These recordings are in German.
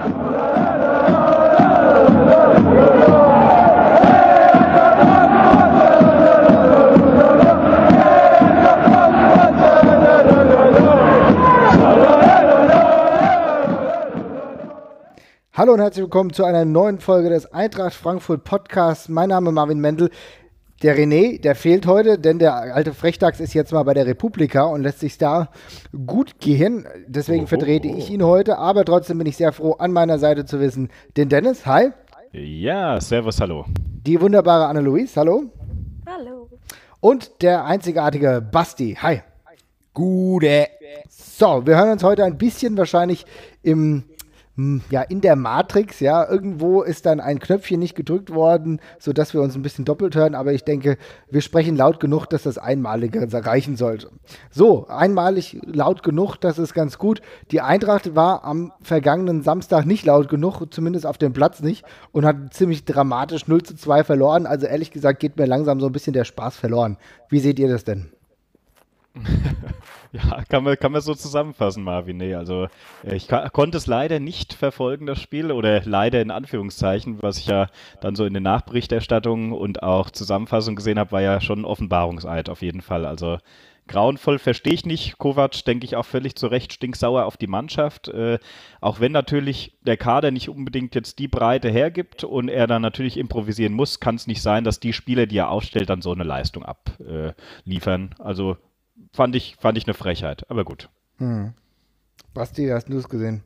Hallo und herzlich willkommen zu einer neuen Folge des Eintracht Frankfurt Podcasts. Mein Name ist Marvin Mendel. Der René, der fehlt heute, denn der alte Frechdachs ist jetzt mal bei der Republika und lässt sich da gut gehen. Deswegen vertrete ich ihn heute, aber trotzdem bin ich sehr froh, an meiner Seite zu wissen, den Dennis, hi. Ja, servus, hallo. Die wunderbare Anne-Louise, hallo. Hallo. Und der einzigartige Basti, hi. Gute. So, wir hören uns heute ein bisschen wahrscheinlich in der Matrix, ja, irgendwo ist dann ein Knöpfchen nicht gedrückt worden, sodass wir uns ein bisschen doppelt hören, aber ich denke, wir sprechen laut genug, dass das Einmalige reichen sollte. So, einmalig laut genug, das ist ganz gut. Die Eintracht war am vergangenen Samstag nicht laut genug, zumindest auf dem Platz nicht, und hat ziemlich dramatisch 0:2 verloren, also ehrlich gesagt geht mir langsam so ein bisschen der Spaß verloren. Wie seht ihr das denn? Ja, kann man so zusammenfassen, Marvin. Nee, also ich konnte es leider nicht verfolgen, das Spiel, oder leider in Anführungszeichen, was ich ja dann so in den Nachberichterstattungen und auch Zusammenfassungen gesehen habe, war ja schon ein Offenbarungseid auf jeden Fall. Also grauenvoll verstehe ich nicht. Kovac, denke ich, auch völlig zu Recht stinksauer auf die Mannschaft. Auch wenn natürlich der Kader nicht unbedingt jetzt die Breite hergibt und er dann natürlich improvisieren muss, kann es nicht sein, dass die Spieler, die er aufstellt, dann so eine Leistung abliefern. Also Fand ich eine Frechheit, aber gut. Basti, hast du es gesehen?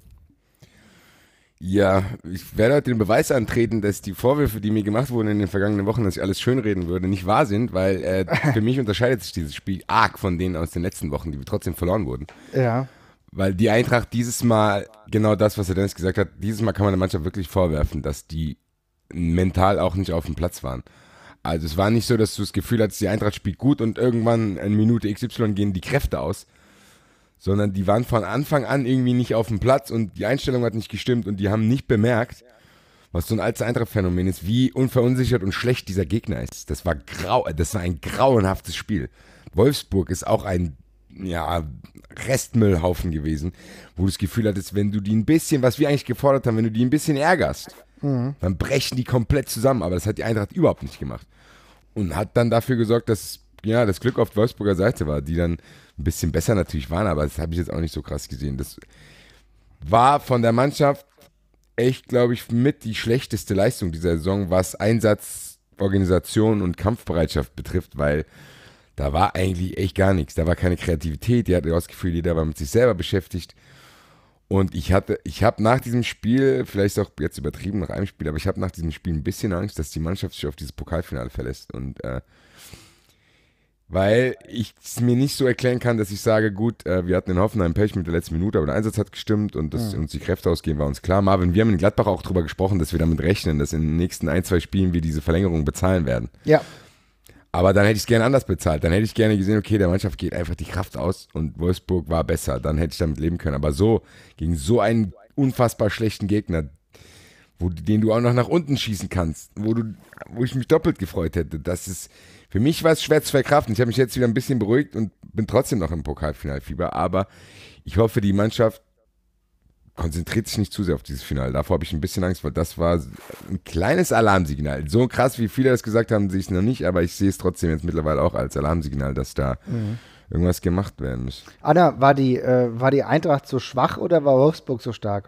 Ja, ich werde heute den Beweis antreten, dass die Vorwürfe, die mir gemacht wurden in den vergangenen Wochen, dass ich alles schönreden würde, nicht wahr sind, weil für mich unterscheidet sich dieses Spiel arg von denen aus den letzten Wochen, die trotzdem verloren wurden. Ja. Weil die Eintracht dieses Mal, genau das, was der Dennis gesagt hat, dieses Mal kann man der Mannschaft wirklich vorwerfen, dass die mental auch nicht auf dem Platz waren. Also es war nicht so, dass du das Gefühl hattest, die Eintracht spielt gut und irgendwann in Minute XY gehen die Kräfte aus, sondern die waren von Anfang an irgendwie nicht auf dem Platz und die Einstellung hat nicht gestimmt und die haben nicht bemerkt, was so ein altes Eintracht-Phänomen ist, wie unverunsichert und schlecht dieser Gegner ist. Das war ein grauenhaftes Spiel. Wolfsburg ist auch ein Restmüllhaufen gewesen, wo du das Gefühl hattest, wenn du die ein bisschen, was wir eigentlich gefordert haben, wenn du die ein bisschen ärgerst, dann brechen die komplett zusammen, aber das hat die Eintracht überhaupt nicht gemacht. Und hat dann dafür gesorgt, dass das Glück auf Wolfsburger Seite war, die dann ein bisschen besser natürlich waren, aber das habe ich jetzt auch nicht so krass gesehen. Das war von der Mannschaft echt, glaube ich, mit die schlechteste Leistung dieser Saison, was Einsatz, Organisation und Kampfbereitschaft betrifft, weil da war eigentlich echt gar nichts. Da war keine Kreativität, die hatte das Gefühl, jeder war mit sich selber beschäftigt. Und ich habe nach diesem Spiel, vielleicht auch jetzt übertrieben nach einem Spiel, aber ich habe nach diesem Spiel ein bisschen Angst, dass die Mannschaft sich auf dieses Pokalfinale verlässt. Und weil ich es mir nicht so erklären kann, dass ich sage, gut, wir hatten in Hoffenheim Pech mit der letzten Minute, aber der Einsatz hat gestimmt und dass uns die Kräfte ausgehen, war uns klar. Marvin, wir haben in Gladbach auch drüber gesprochen, dass wir damit rechnen, dass in den nächsten 1-2 Spielen wir diese Verlängerung bezahlen werden. Ja. Aber dann hätte ich es gerne anders bezahlt. Dann hätte ich gerne gesehen, okay, der Mannschaft geht einfach die Kraft aus und Wolfsburg war besser. Dann hätte ich damit leben können. Aber so, gegen so einen unfassbar schlechten Gegner, den du auch noch nach unten schießen kannst, wo ich mich doppelt gefreut hätte, für mich war es schwer zu verkraften. Ich habe mich jetzt wieder ein bisschen beruhigt und bin trotzdem noch im Pokalfinalfieber. Aber ich hoffe, die Mannschaft konzentriert sich nicht zu sehr auf dieses Finale. Davor habe ich ein bisschen Angst, weil das war ein kleines Alarmsignal. So krass, wie viele das gesagt haben, sehe ich es noch nicht, aber ich sehe es trotzdem jetzt mittlerweile auch als Alarmsignal, dass da irgendwas gemacht werden muss. Anna, war die Eintracht so schwach oder war Wolfsburg so stark?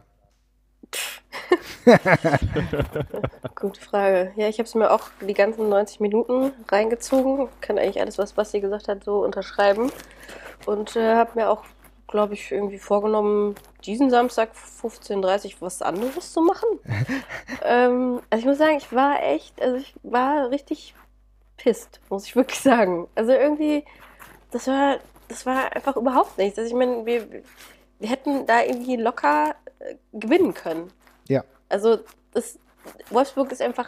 Gute Frage. Ja, ich habe es mir auch die ganzen 90 Minuten reingezogen. Kann eigentlich alles, was Basti gesagt hat, so unterschreiben. Und habe mir auch, glaube ich, irgendwie vorgenommen, diesen Samstag 15:30 Uhr was anderes zu machen. Also ich muss sagen, ich war richtig pisst, muss ich wirklich sagen. Also irgendwie, das war einfach überhaupt nichts. Also ich meine, wir hätten da irgendwie locker gewinnen können. Ja. Also Wolfsburg ist einfach,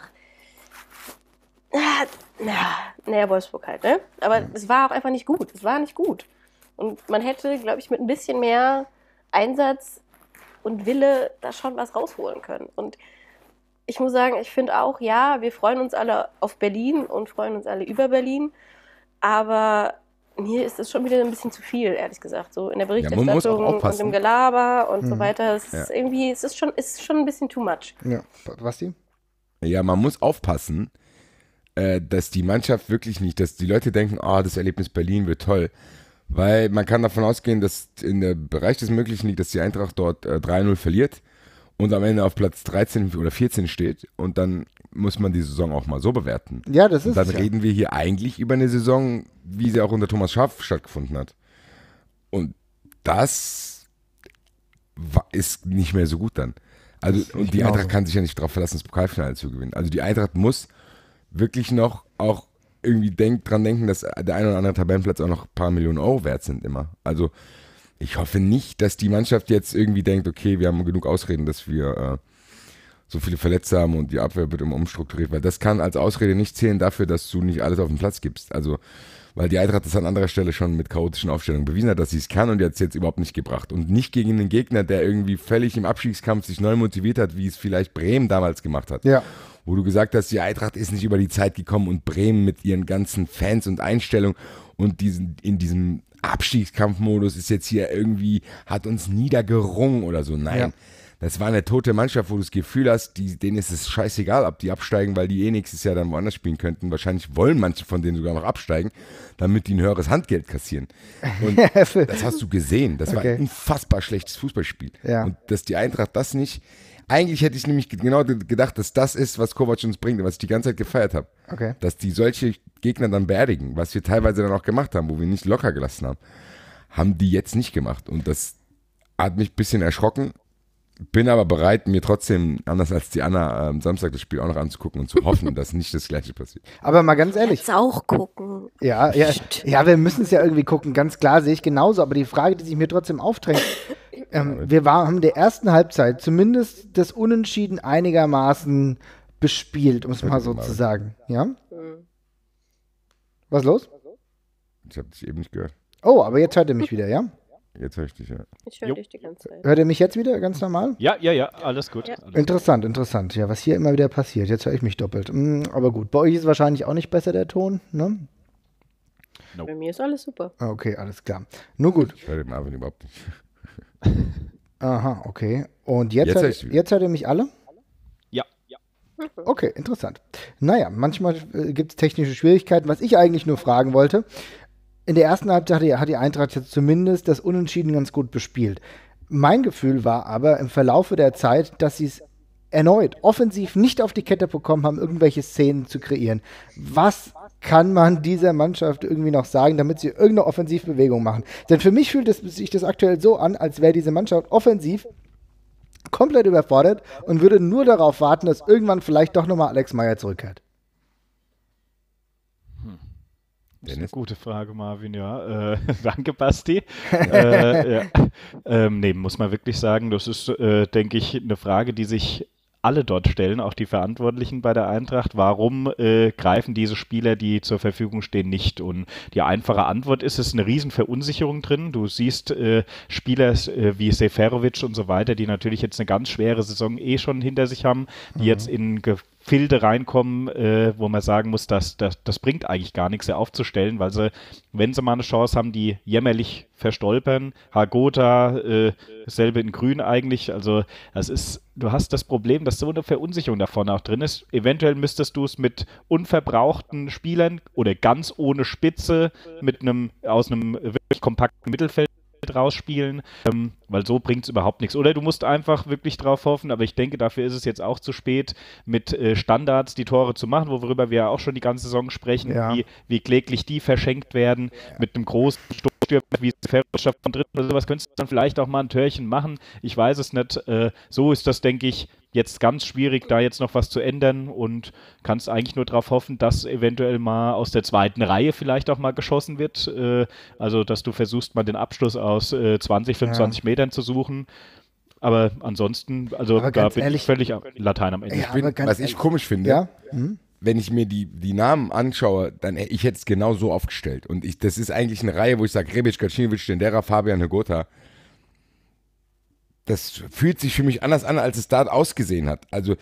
Wolfsburg halt, ne? Aber es war auch einfach nicht gut. Es war nicht gut. Und man hätte, glaube ich, mit ein bisschen mehr Einsatz und Wille da schon was rausholen können. Und ich muss sagen, ich finde auch, ja, wir freuen uns alle auf Berlin und freuen uns alle über Berlin. Aber mir ist es schon wieder ein bisschen zu viel, ehrlich gesagt. So in der man muss auch Berichterstattung und aufpassen. im Gelaber und so weiter. Es ist irgendwie, es ist schon ein bisschen too much. Ja, Basti? Ja, man muss aufpassen, dass die Mannschaft wirklich nicht, dass die Leute denken, das Erlebnis Berlin wird toll. Weil man kann davon ausgehen, dass in der Bereich des Möglichen liegt, dass die Eintracht dort 3-0 verliert und am Ende auf Platz 13 oder 14 steht. Und dann muss man die Saison auch mal so bewerten. Ja, das ist Und dann es, ja. reden wir hier eigentlich über eine Saison, wie sie auch unter Thomas Schaaf stattgefunden hat. Und das ist nicht mehr so gut dann. Also, und die Eintracht kann sich ja nicht darauf verlassen, das Pokalfinale zu gewinnen. Also die Eintracht muss wirklich noch auch irgendwie dran denken, dass der ein oder andere Tabellenplatz auch noch ein paar Millionen Euro wert sind immer. Also ich hoffe nicht, dass die Mannschaft jetzt irgendwie denkt, okay, wir haben genug Ausreden, dass wir so viele Verletzte haben und die Abwehr wird immer umstrukturiert, weil das kann als Ausrede nicht zählen dafür, dass du nicht alles auf den Platz gibst. Also, weil die Eintracht das an anderer Stelle schon mit chaotischen Aufstellungen bewiesen hat, dass sie es kann und jetzt überhaupt nicht gebracht. Und nicht gegen einen Gegner, der irgendwie völlig im Abstiegskampf sich neu motiviert hat, wie es vielleicht Bremen damals gemacht hat. Ja. Wo du gesagt hast, die Eintracht ist nicht über die Zeit gekommen und Bremen mit ihren ganzen Fans und Einstellungen und in diesem Abstiegskampfmodus ist jetzt hier irgendwie, hat uns niedergerungen oder so. Nein. Ja. Das war eine tote Mannschaft, wo du das Gefühl hast, denen ist es scheißegal, ob die absteigen, weil die nächstes Jahr dann woanders spielen könnten. Wahrscheinlich wollen manche von denen sogar noch absteigen, damit die ein höheres Handgeld kassieren. Und das hast du gesehen. Das war ein unfassbar schlechtes Fußballspiel. Ja. Und dass die Eintracht das nicht... Eigentlich hätte ich nämlich genau gedacht, dass das ist, was Kovac uns bringt, was ich die ganze Zeit gefeiert habe. Okay. Dass die solche Gegner dann beerdigen, was wir teilweise dann auch gemacht haben, wo wir nicht locker gelassen haben die jetzt nicht gemacht. Und das hat mich ein bisschen erschrocken. Bin aber bereit, mir trotzdem, anders als die Anna, am Samstag das Spiel auch noch anzugucken und zu hoffen, dass nicht das Gleiche passiert. Aber mal ganz ehrlich. Jetzt auch gucken. Ja, wir müssen es ja irgendwie gucken. Ganz klar, sehe ich genauso. Aber die Frage, die sich mir trotzdem aufdrängt, haben in der ersten Halbzeit zumindest das Unentschieden einigermaßen bespielt, um es mal so zu sagen. Ja? Was ist los? Ich habe dich eben nicht gehört. Oh, aber jetzt hört ihr mich wieder, ja? Jetzt höre ich dich, ja. Ich höre dich die ganze Zeit. Hört ihr mich jetzt wieder ganz normal? Ja, alles gut. Ja. Alles Interessant. Ja, was hier immer wieder passiert. Jetzt höre ich mich doppelt. Aber gut, bei euch ist wahrscheinlich auch nicht besser der Ton, ne? Bei mir ist alles super. Okay, alles klar. Nur gut. Ich höre den Marvin überhaupt nicht. Aha, okay. Und jetzt Jetzt höre ich dich wieder. jetzt hört ihr mich alle? Ja. Okay, interessant. Naja, manchmal gibt es technische Schwierigkeiten. Was ich eigentlich nur fragen wollte, in der ersten Halbzeit hat die Eintracht jetzt zumindest das Unentschieden ganz gut bespielt. Mein Gefühl war aber im Verlaufe der Zeit, dass sie es erneut offensiv nicht auf die Kette bekommen haben, irgendwelche Szenen zu kreieren. Was kann man dieser Mannschaft irgendwie noch sagen, damit sie irgendeine Offensivbewegung machen? Denn für mich fühlt sich das aktuell so an, als wäre diese Mannschaft offensiv komplett überfordert und würde nur darauf warten, dass irgendwann vielleicht doch nochmal Alex Meyer zurückkehrt. Das ist eine gute Frage, Marvin, ja. Danke, Basti. Ja. Nee, muss man wirklich sagen, das ist, denke ich, eine Frage, die sich alle dort stellen, auch die Verantwortlichen bei der Eintracht. Warum greifen diese Spieler, die zur Verfügung stehen, nicht? Und die einfache Antwort ist, es ist eine riesen Verunsicherung drin. Du siehst Spieler wie Seferovic und so weiter, die natürlich jetzt eine ganz schwere Saison schon hinter sich haben, die jetzt in Gefilde reinkommen, wo man sagen muss, das bringt eigentlich gar nichts, sie aufzustellen, weil sie, wenn sie mal eine Chance haben, die jämmerlich verstolpern. Hagota, dasselbe in Grün eigentlich. Also du hast das Problem, dass so eine Verunsicherung davon auch drin ist. Eventuell müsstest du es mit unverbrauchten Spielern oder ganz ohne Spitze aus einem wirklich kompakten Mittelfeld rausspielen, weil so bringt es überhaupt nichts. Oder du musst einfach wirklich drauf hoffen, aber ich denke, dafür ist es jetzt auch zu spät, mit Standards die Tore zu machen, worüber wir ja auch schon die ganze Saison sprechen, wie kläglich die verschenkt werden, mit einem großen Sturm, wie Ferrostadt von Dritten oder sowas, könntest du dann vielleicht auch mal ein Törchen machen. Ich weiß es nicht. So ist das, denke ich, jetzt ganz schwierig, da jetzt noch was zu ändern und kannst eigentlich nur darauf hoffen, dass eventuell mal aus der zweiten Reihe vielleicht auch mal geschossen wird. Also, dass du versuchst, mal den Abschluss aus 20, 25 Metern zu suchen. Aber ansonsten, also da bin ich völlig Latein am Ende. Was ich komisch finde, wenn ich mir die Namen anschaue, dann ich hätte es genau so aufgestellt. Und das ist eigentlich eine Reihe, wo ich sage, Rebic, Gacinovic, Stendera, Fabian, Hagota. Das fühlt sich für mich anders an, als es da ausgesehen hat. Also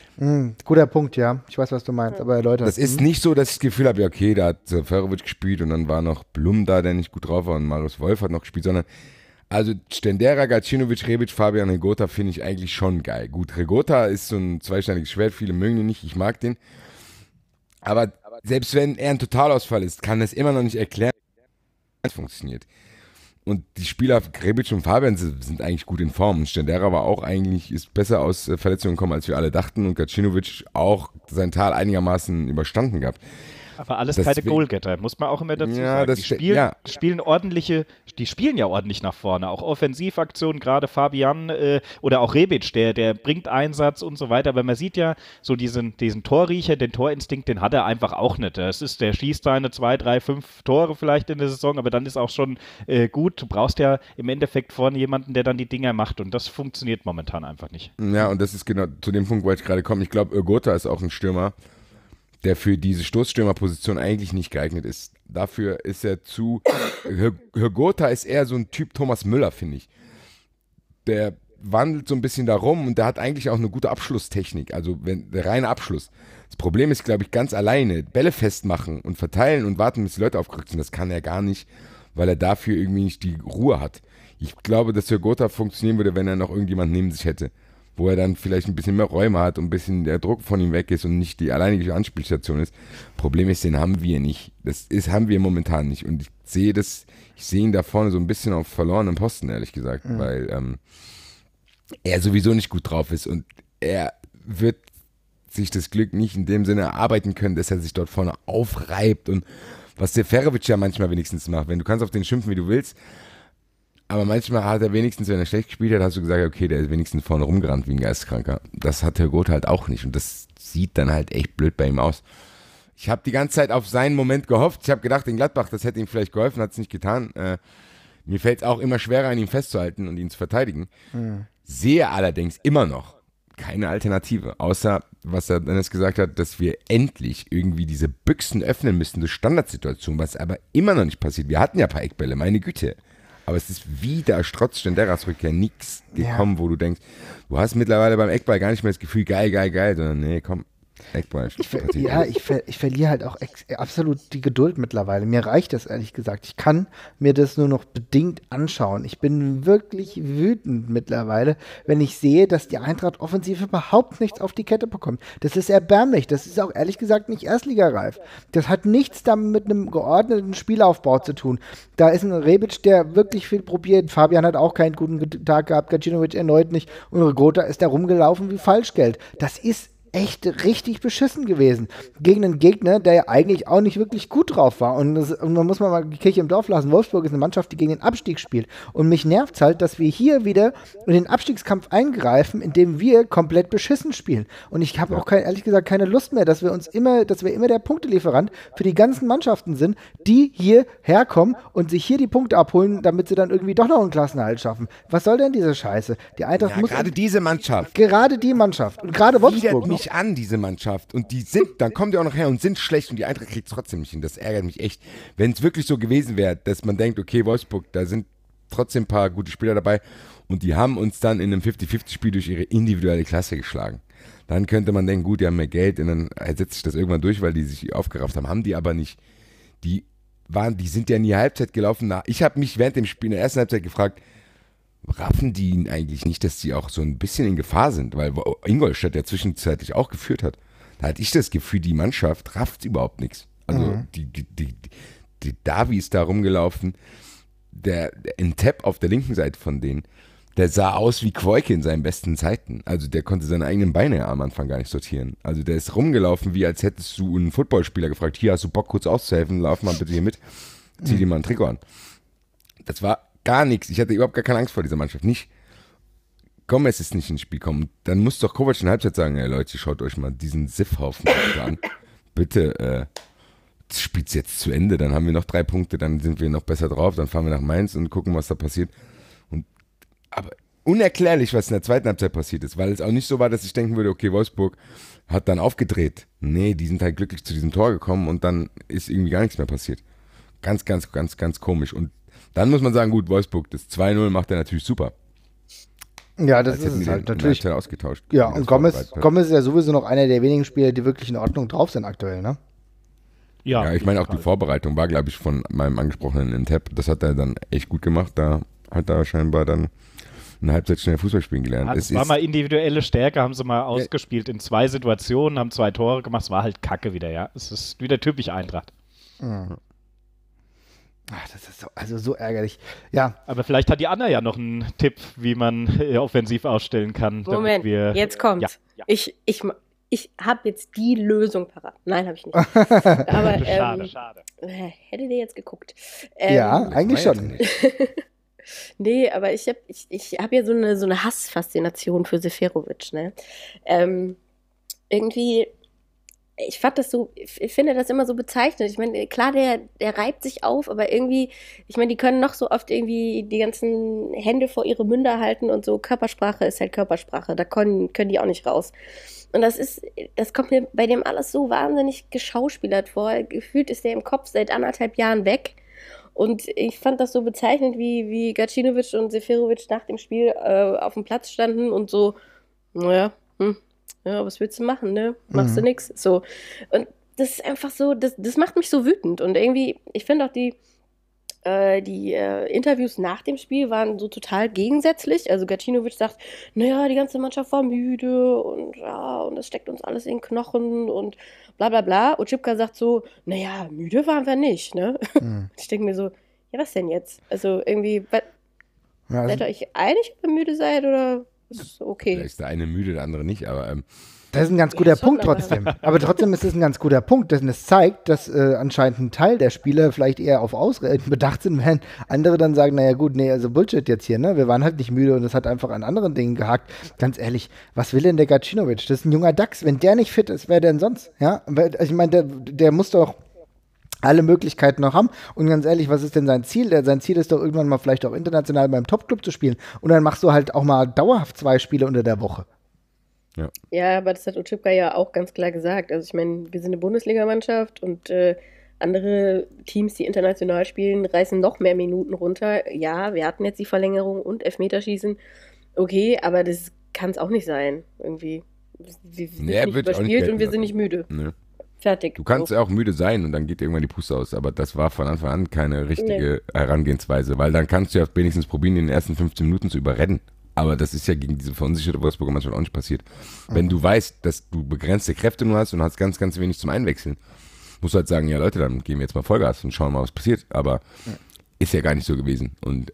Guter Punkt, ja. Ich weiß, was du meinst, aber erläutert. Das ist nicht so, dass ich das Gefühl habe, ja, okay, da hat Ferovic gespielt und dann war noch Blum da, der nicht gut drauf war und Marius Wolf hat noch gespielt, sondern also Stendera, Gacinovic, Rebic, Fabian Regota finde ich eigentlich schon geil. Gut, Regota ist so ein zweischneidiges Schwert, viele mögen ihn nicht, ich mag den. Aber selbst wenn er ein Totalausfall ist, kann das immer noch nicht erklären, wie es funktioniert. Und die Spieler, Rebic und Fabian, sind eigentlich gut in Form. Und Stendera war auch eigentlich, ist besser aus Verletzungen gekommen, als wir alle dachten. Und Gacinovic auch sein Tal einigermaßen überstanden gehabt. Aber alles keine Goalgetter, muss man auch immer dazu sagen. Die spielen ja ordentlich nach vorne, auch Offensivaktionen, gerade Fabian oder auch Rebic, der bringt Einsatz und so weiter, aber man sieht ja so diesen Torriecher, den Torinstinkt, den hat er einfach auch nicht. Der schießt seine 2, 3, 5 Tore vielleicht in der Saison, aber dann ist auch schon gut. Du brauchst ja im Endeffekt vorne jemanden, der dann die Dinger macht und das funktioniert momentan einfach nicht. Ja, und das ist genau zu dem Punkt, wo ich gerade komme. Ich glaube, Urgota ist auch ein Stürmer, der für diese Stoßstürmerposition eigentlich nicht geeignet ist. Dafür ist er zu... Urgota ist eher so ein Typ Thomas Müller, finde ich. Der wandelt so ein bisschen da rum und der hat eigentlich auch eine gute Abschlusstechnik, also der reine Abschluss. Das Problem ist, glaube ich, ganz alleine Bälle festmachen und verteilen und warten, bis die Leute aufgerückt sind. Das kann er gar nicht, weil er dafür irgendwie nicht die Ruhe hat. Ich glaube, dass Urgota funktionieren würde, wenn er noch irgendjemand neben sich hätte, wo er dann vielleicht ein bisschen mehr Räume hat und ein bisschen der Druck von ihm weg ist und nicht die alleinige Anspielstation ist. Problem ist, den haben wir nicht. Haben wir momentan nicht. Und ich sehe ihn da vorne so ein bisschen auf verlorenem Posten, ehrlich gesagt, weil er sowieso nicht gut drauf ist und er wird sich das Glück nicht in dem Sinne erarbeiten können, dass er sich dort vorne aufreibt und was der Ferovic ja manchmal wenigstens macht. Du kannst auf den schimpfen, wie du willst, aber manchmal hat er wenigstens, wenn er schlecht gespielt hat, hast du gesagt, okay, der ist wenigstens vorne rumgerannt wie ein Geisteskranker. Das hat Herr Gotha halt auch nicht und das sieht dann halt echt blöd bei ihm aus. Ich habe die ganze Zeit auf seinen Moment gehofft. Ich habe gedacht, in Gladbach, das hätte ihm vielleicht geholfen, hat es nicht getan. Mir fällt es auch immer schwerer, an ihm festzuhalten und ihn zu verteidigen. Sehe allerdings immer noch keine Alternative, außer, was er dann jetzt gesagt hat, dass wir endlich irgendwie diese Büchsen öffnen müssen, durch Standardsituation, was aber immer noch nicht passiert. Wir hatten ja ein paar Eckbälle, meine Güte. Aber es ist wieder trotz Stenderas Rückkehr nichts gekommen, wo du denkst, du hast mittlerweile beim Eckball gar nicht mehr das Gefühl, geil, sondern nee, komm, Eckball. Ich verliere halt auch absolut die Geduld mittlerweile. Mir reicht das ehrlich gesagt. Ich kann mir das nur noch bedingt anschauen. Ich bin wirklich wütend mittlerweile, wenn ich sehe, dass die Eintracht offensiv überhaupt nichts auf die Kette bekommt. Das ist erbärmlich. Das ist auch ehrlich gesagt nicht erstligareif. Das hat nichts damit mit einem geordneten Spielaufbau zu tun. Da ist ein Rebic, der wirklich viel probiert. Fabian hat auch keinen guten Tag gehabt. Gacinovic erneut nicht. Und Regota ist da rumgelaufen wie Falschgeld. Das ist echt richtig beschissen gewesen. Gegen einen Gegner, der ja eigentlich auch nicht wirklich gut drauf war. Und man muss mal die Kirche im Dorf lassen. Wolfsburg ist eine Mannschaft, die gegen den Abstieg spielt. Und mich nervt es halt, dass wir hier wieder in den Abstiegskampf eingreifen, indem wir komplett beschissen spielen. Und ich habe auch ehrlich gesagt keine Lust mehr, dass wir immer der Punktelieferant für die ganzen Mannschaften sind, die hier herkommen und sich hier die Punkte abholen, damit sie dann irgendwie doch noch einen Klassenerhalt schaffen. Was soll denn diese Scheiße? Die Eintracht muss gerade diese Mannschaft. Gerade die Mannschaft. Und gerade Wolfsburg. An, diese Mannschaft. Und dann kommen die auch noch her und sind schlecht und die Eintracht kriegt es trotzdem nicht hin. Das ärgert mich echt. Wenn es wirklich so gewesen wäre, dass man denkt, okay, Wolfsburg, da sind trotzdem ein paar gute Spieler dabei und die haben uns dann in einem 50-50-Spiel durch ihre individuelle Klasse geschlagen. Dann könnte man denken, gut, die haben mehr Geld und dann setzt sich das irgendwann durch, weil die sich aufgerafft haben. Haben die aber nicht. Die sind ja in die Halbzeit gelaufen. Ich habe mich während dem Spiel in der ersten Halbzeit gefragt, raffen die ihn eigentlich nicht, dass die auch so ein bisschen in Gefahr sind, weil Ingolstadt ja zwischenzeitlich auch geführt hat. Da hatte ich das Gefühl, die Mannschaft rafft überhaupt nichts. Also die Davi ist da rumgelaufen, der Ntep auf der linken Seite von denen, der sah aus wie Quoike in seinen besten Zeiten. Also der konnte seine eigenen Beine am Anfang gar nicht sortieren. Also der ist rumgelaufen, wie als hättest du einen Footballspieler gefragt, hier hast du Bock kurz auszuhelfen, lauf mal bitte hier mit, zieh dir mal ein Trikot an. Das war gar nichts. Ich hatte überhaupt gar keine Angst vor dieser Mannschaft. Nicht, Gomez ist nicht ins Spiel kommen. Dann muss doch Kovac in der Halbzeit sagen, ey Leute, schaut euch mal diesen Siffhaufen an. Bitte, spielt's jetzt zu Ende. Dann haben wir noch 3 Punkte, dann sind wir noch besser drauf. Dann fahren wir nach Mainz und gucken, was da passiert. Aber unerklärlich, was in der zweiten Halbzeit passiert ist, weil es auch nicht so war, dass ich denken würde, okay, Wolfsburg hat dann aufgedreht. Nee, die sind halt glücklich zu diesem Tor gekommen und dann ist irgendwie gar nichts mehr passiert. Ganz, ganz, ganz, ganz komisch. Und dann muss man sagen, gut, Wolfsburg, das 2-0 macht er natürlich super. Ja, das Als ist hätten es die halt den natürlich. ausgetauscht. Ja, wie das und vorbereitet hat. Gomez ist ja sowieso noch einer der wenigen Spieler, die wirklich in Ordnung drauf sind aktuell, ne? Ja, ich meine auch die Vorbereitung war, glaube ich, von meinem angesprochenen Intep. Das hat er dann echt gut gemacht. Da hat er scheinbar dann eine Halbzeit schnell Fußball spielen gelernt. Es war mal individuelle Stärke, haben sie mal ausgespielt in 2 Situationen, haben 2 Tore gemacht, es war halt Kacke wieder, ja. Es ist wieder typisch Eintracht. Ach, das ist so ärgerlich. Ja, Aber vielleicht hat die Anna ja noch einen Tipp, wie man offensiv ausstellen kann. Moment, jetzt kommt's. Ja. Ich habe jetzt die Lösung parat. Nein, habe ich nicht. Aber Schade. hättet ihr jetzt geguckt. ja, eigentlich war schon. jetzt Nee, aber ich hab ja so eine Hassfaszination für Seferovic, ne? Irgendwie, ich finde das immer so bezeichnend. Ich meine, klar, der reibt sich auf, aber irgendwie, ich meine, die können noch so oft irgendwie die ganzen Hände vor ihre Münder halten und so. Körpersprache ist halt Körpersprache, da können die auch nicht raus. Und das kommt mir bei dem alles so wahnsinnig geschauspielert vor. Gefühlt ist der im Kopf seit 1,5 Jahren weg. Und ich fand das so bezeichnend, wie Gacinovic und Seferovic nach dem Spiel auf dem Platz standen und so, naja, ja, was willst du machen, ne? Machst du nix. So. Und das ist einfach so, das macht mich so wütend. Und irgendwie, ich finde auch die Interviews nach dem Spiel waren so total gegensätzlich. Also Gacinovic sagt, naja, die ganze Mannschaft war müde und ja, und das steckt uns alles in den Knochen und bla bla bla. Oczipka sagt so, naja, müde waren wir nicht, ne? Ich denke mir so, ja, was denn jetzt? Also irgendwie, Ja, seid ihr euch einig, ob ihr müde seid oder ist okay? Vielleicht ist der eine müde, der andere nicht, aber das ist ein ganz guter schon, Punkt trotzdem. Aber trotzdem ist es ein ganz guter Punkt, denn es zeigt, dass anscheinend ein Teil der Spieler vielleicht eher auf Ausreden bedacht sind, während andere dann sagen, naja gut, nee, also Bullshit jetzt hier, ne? Wir waren halt nicht müde und es hat einfach an anderen Dingen gehakt. Ganz ehrlich, was will denn der Gacinovic? Das ist ein junger Dachs. Wenn der nicht fit ist, wer denn sonst? Ja? Also ich meine, der muss doch alle Möglichkeiten noch haben. Und ganz ehrlich, was ist denn sein Ziel? Sein Ziel ist doch irgendwann mal vielleicht auch international beim Topclub zu spielen. Und dann machst du halt auch mal dauerhaft 2 Spiele unter der Woche. Ja, aber das hat Oczipka ja auch ganz klar gesagt. Also ich meine, wir sind eine Bundesligamannschaft und andere Teams, die international spielen, reißen noch mehr Minuten runter. Ja, wir hatten jetzt die Verlängerung und Elfmeterschießen. Okay, aber das kann es auch nicht sein. Irgendwie. Wir sind Nee, nicht wird auch nicht überspielt gelten und wir lassen. sind nicht müde. ne. Fertig. Du kannst So. ja auch müde sein und dann geht irgendwann die Puste aus, aber das war von Anfang an keine richtige Herangehensweise, weil dann kannst du ja wenigstens probieren, in den ersten 15 Minuten zu überrennen. Aber das ist ja gegen diese verunsicherte Wolfsburger Mannschaft auch nicht passiert. Wenn du weißt, dass du begrenzte Kräfte nur hast und hast ganz, ganz wenig zum Einwechseln, musst du halt sagen, ja Leute, dann geben wir jetzt mal Vollgas und schauen mal, was passiert. Aber ist ja gar nicht so gewesen. Und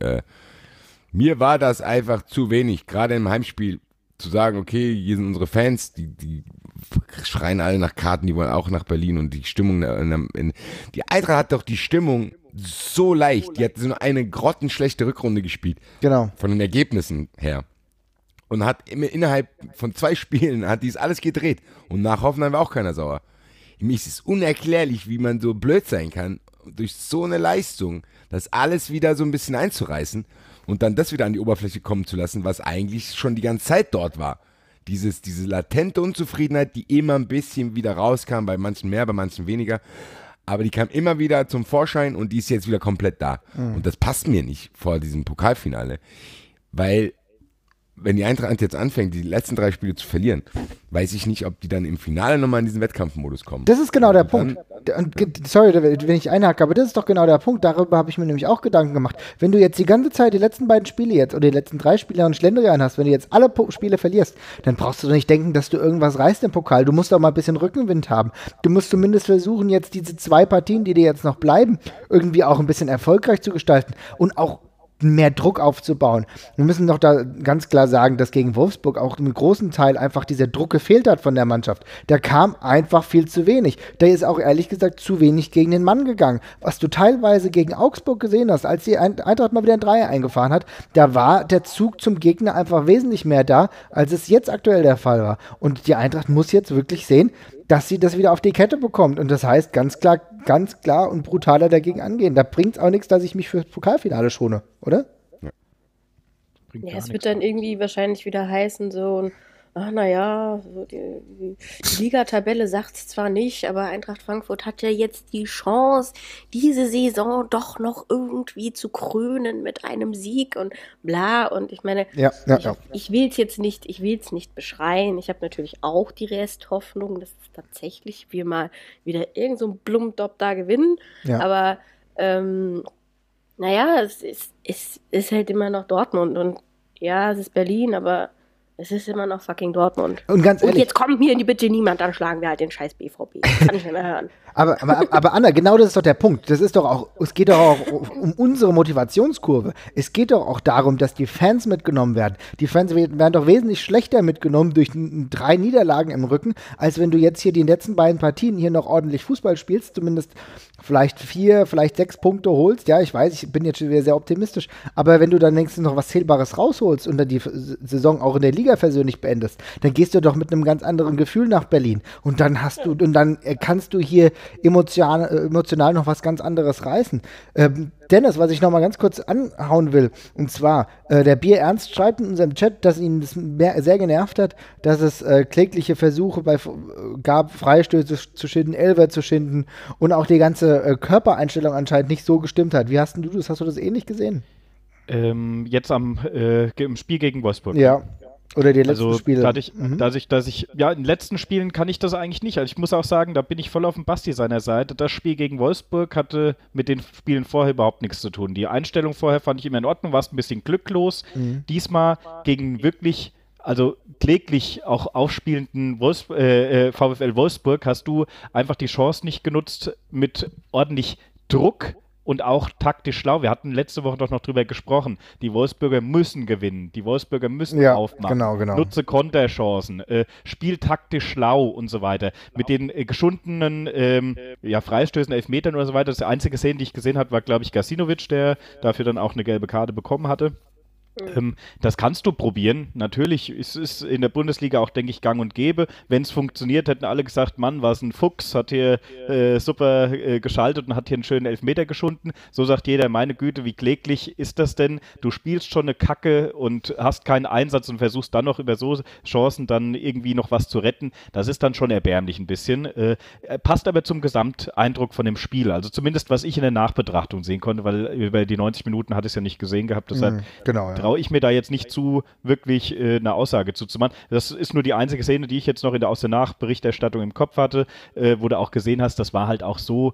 mir war das einfach zu wenig, gerade im Heimspiel, zu sagen, okay, hier sind unsere Fans, die schreien alle nach Karten, die wollen auch nach Berlin und die Stimmung, die Eintracht hat doch die Stimmung so leicht, die hat so eine grottenschlechte Rückrunde gespielt, Genau. von den Ergebnissen her. Und hat innerhalb von 2 Spielen hat dies alles gedreht. Und nach Hoffenheim war auch keiner sauer. Mir ist es unerklärlich, wie man so blöd sein kann, durch so eine Leistung, das alles wieder so ein bisschen einzureißen und dann das wieder an die Oberfläche kommen zu lassen, was eigentlich schon die ganze Zeit dort war. Diese latente Unzufriedenheit, die immer ein bisschen wieder rauskam, bei manchen mehr, bei manchen weniger, aber die kam immer wieder zum Vorschein und die ist jetzt wieder komplett da. Und das passt mir nicht vor diesem Pokalfinale, weil wenn die Eintracht jetzt anfängt, die letzten 3 Spiele zu verlieren, weiß ich nicht, ob die dann im Finale nochmal in diesen Wettkampfmodus kommen. Das ist genau der Und Punkt. Sorry, wenn ich einhacke, aber das ist doch genau der Punkt. Darüber habe ich mir nämlich auch Gedanken gemacht. Wenn du jetzt die ganze Zeit die letzten beiden Spiele jetzt oder die letzten 3 Spiele einen Schlendrian hast, wenn du jetzt alle Spiele verlierst, dann brauchst du doch nicht denken, dass du irgendwas reißt im Pokal. Du musst auch mal ein bisschen Rückenwind haben. Du musst zumindest versuchen, jetzt diese 2 Partien, die dir jetzt noch bleiben, irgendwie auch ein bisschen erfolgreich zu gestalten und auch mehr Druck aufzubauen. Wir müssen doch da ganz klar sagen, dass gegen Wolfsburg auch im großen Teil einfach dieser Druck gefehlt hat von der Mannschaft. Da kam einfach viel zu wenig. Da ist auch ehrlich gesagt zu wenig gegen den Mann gegangen. Was du teilweise gegen Augsburg gesehen hast, als die Eintracht mal wieder ein Dreier eingefahren hat, da war der Zug zum Gegner einfach wesentlich mehr da, als es jetzt aktuell der Fall war. Und die Eintracht muss jetzt wirklich sehen, dass sie das wieder auf die Kette bekommt. Und das heißt ganz klar und brutaler dagegen angehen. Da bringt es auch nichts, dass ich mich fürs Pokalfinale schone, oder? Ja, es wird dann irgendwie wahrscheinlich wieder heißen, so, ach naja, so die Ligatabelle sagt es zwar nicht, aber Eintracht Frankfurt hat ja jetzt die Chance, diese Saison doch noch irgendwie zu krönen mit einem Sieg und bla. Und ich meine, Ja. ich will es jetzt nicht, ich will es nicht beschreien. Ich habe natürlich auch die Resthoffnung, dass es tatsächlich wir mal wieder irgend so ein Blumendopp da gewinnen. Ja. Aber naja, es ist halt immer noch Dortmund und ja, es ist Berlin, aber es ist immer noch fucking Dortmund. Und ganz Und ehrlich, jetzt kommt mir in die Bitte niemand, dann schlagen wir halt den scheiß BVB. Kann ich nicht mehr hören. aber Anna, genau das ist doch der Punkt. Das ist doch auch, es geht doch auch um unsere Motivationskurve. Es geht doch auch darum, dass die Fans mitgenommen werden. Die Fans werden doch wesentlich schlechter mitgenommen durch 3 Niederlagen im Rücken, als wenn du jetzt hier die letzten beiden Partien hier noch ordentlich Fußball spielst, zumindest vielleicht 4, vielleicht 6 Punkte holst. Ja, ich weiß, ich bin jetzt schon wieder sehr optimistisch, aber wenn du dann wenigstens noch was Zählbares rausholst und dann die Saison auch in der Liga persönlich beendest, dann gehst du doch mit einem ganz anderen Gefühl nach Berlin und dann kannst du hier emotional noch was ganz anderes reißen. Dennis, was ich noch mal ganz kurz anhauen will, und zwar, der Bier Ernst schreibt in unserem Chat, dass ihn das sehr genervt hat, dass es klägliche Versuche gab, Freistöße zu schinden, Elfer zu schinden und auch die ganze Körpereinstellung anscheinend nicht so gestimmt hat. Wie hast du das? Hast du das ähnlich gesehen? Jetzt im Spiel gegen Wolfsburg. Ja. Oder die letzten Spiele. Ja, in den letzten Spielen kann ich das eigentlich nicht. Also ich muss auch sagen, da bin ich voll auf dem Basti seiner Seite. Das Spiel gegen Wolfsburg hatte mit den Spielen vorher überhaupt nichts zu tun. Die Einstellung vorher fand ich immer in Ordnung, warst ein bisschen glücklos. Diesmal gegen wirklich, also kläglich auch aufspielenden VfL Wolfsburg hast du einfach die Chance nicht genutzt mit ordentlich Druck und auch taktisch schlau. Wir hatten letzte Woche doch noch drüber gesprochen. Die Wolfsburger müssen gewinnen. Die Wolfsburger müssen aufmachen. Genau. Nutze Konterchancen. Spiel taktisch schlau und so weiter. Mit den geschundenen Freistößen, Elfmetern oder so weiter. Das einzige Szene, die ich gesehen habe, war, glaube ich, Gasinovic, der dafür dann auch eine gelbe Karte bekommen hatte. Das kannst du probieren. Natürlich ist es in der Bundesliga auch, denke ich, gang und gäbe. Wenn es funktioniert, hätten alle gesagt, Mann, war es ein Fuchs, hat hier super geschaltet und hat hier einen schönen Elfmeter geschunden. So sagt jeder, meine Güte, wie kläglich ist das denn? Du spielst schon eine Kacke und hast keinen Einsatz und versuchst dann noch über so Chancen dann irgendwie noch was zu retten. Das ist dann schon erbärmlich ein bisschen. Passt aber zum Gesamteindruck von dem Spiel. Also zumindest, was ich in der Nachbetrachtung sehen konnte, weil über die 90 Minuten hatte ich es ja nicht gesehen gehabt. Deshalb traue ich mir da jetzt nicht zu, wirklich eine Aussage zuzumachen. Das ist nur die einzige Szene, die ich jetzt noch aus der Nachberichterstattung im Kopf hatte, wo du auch gesehen hast, das war halt auch so,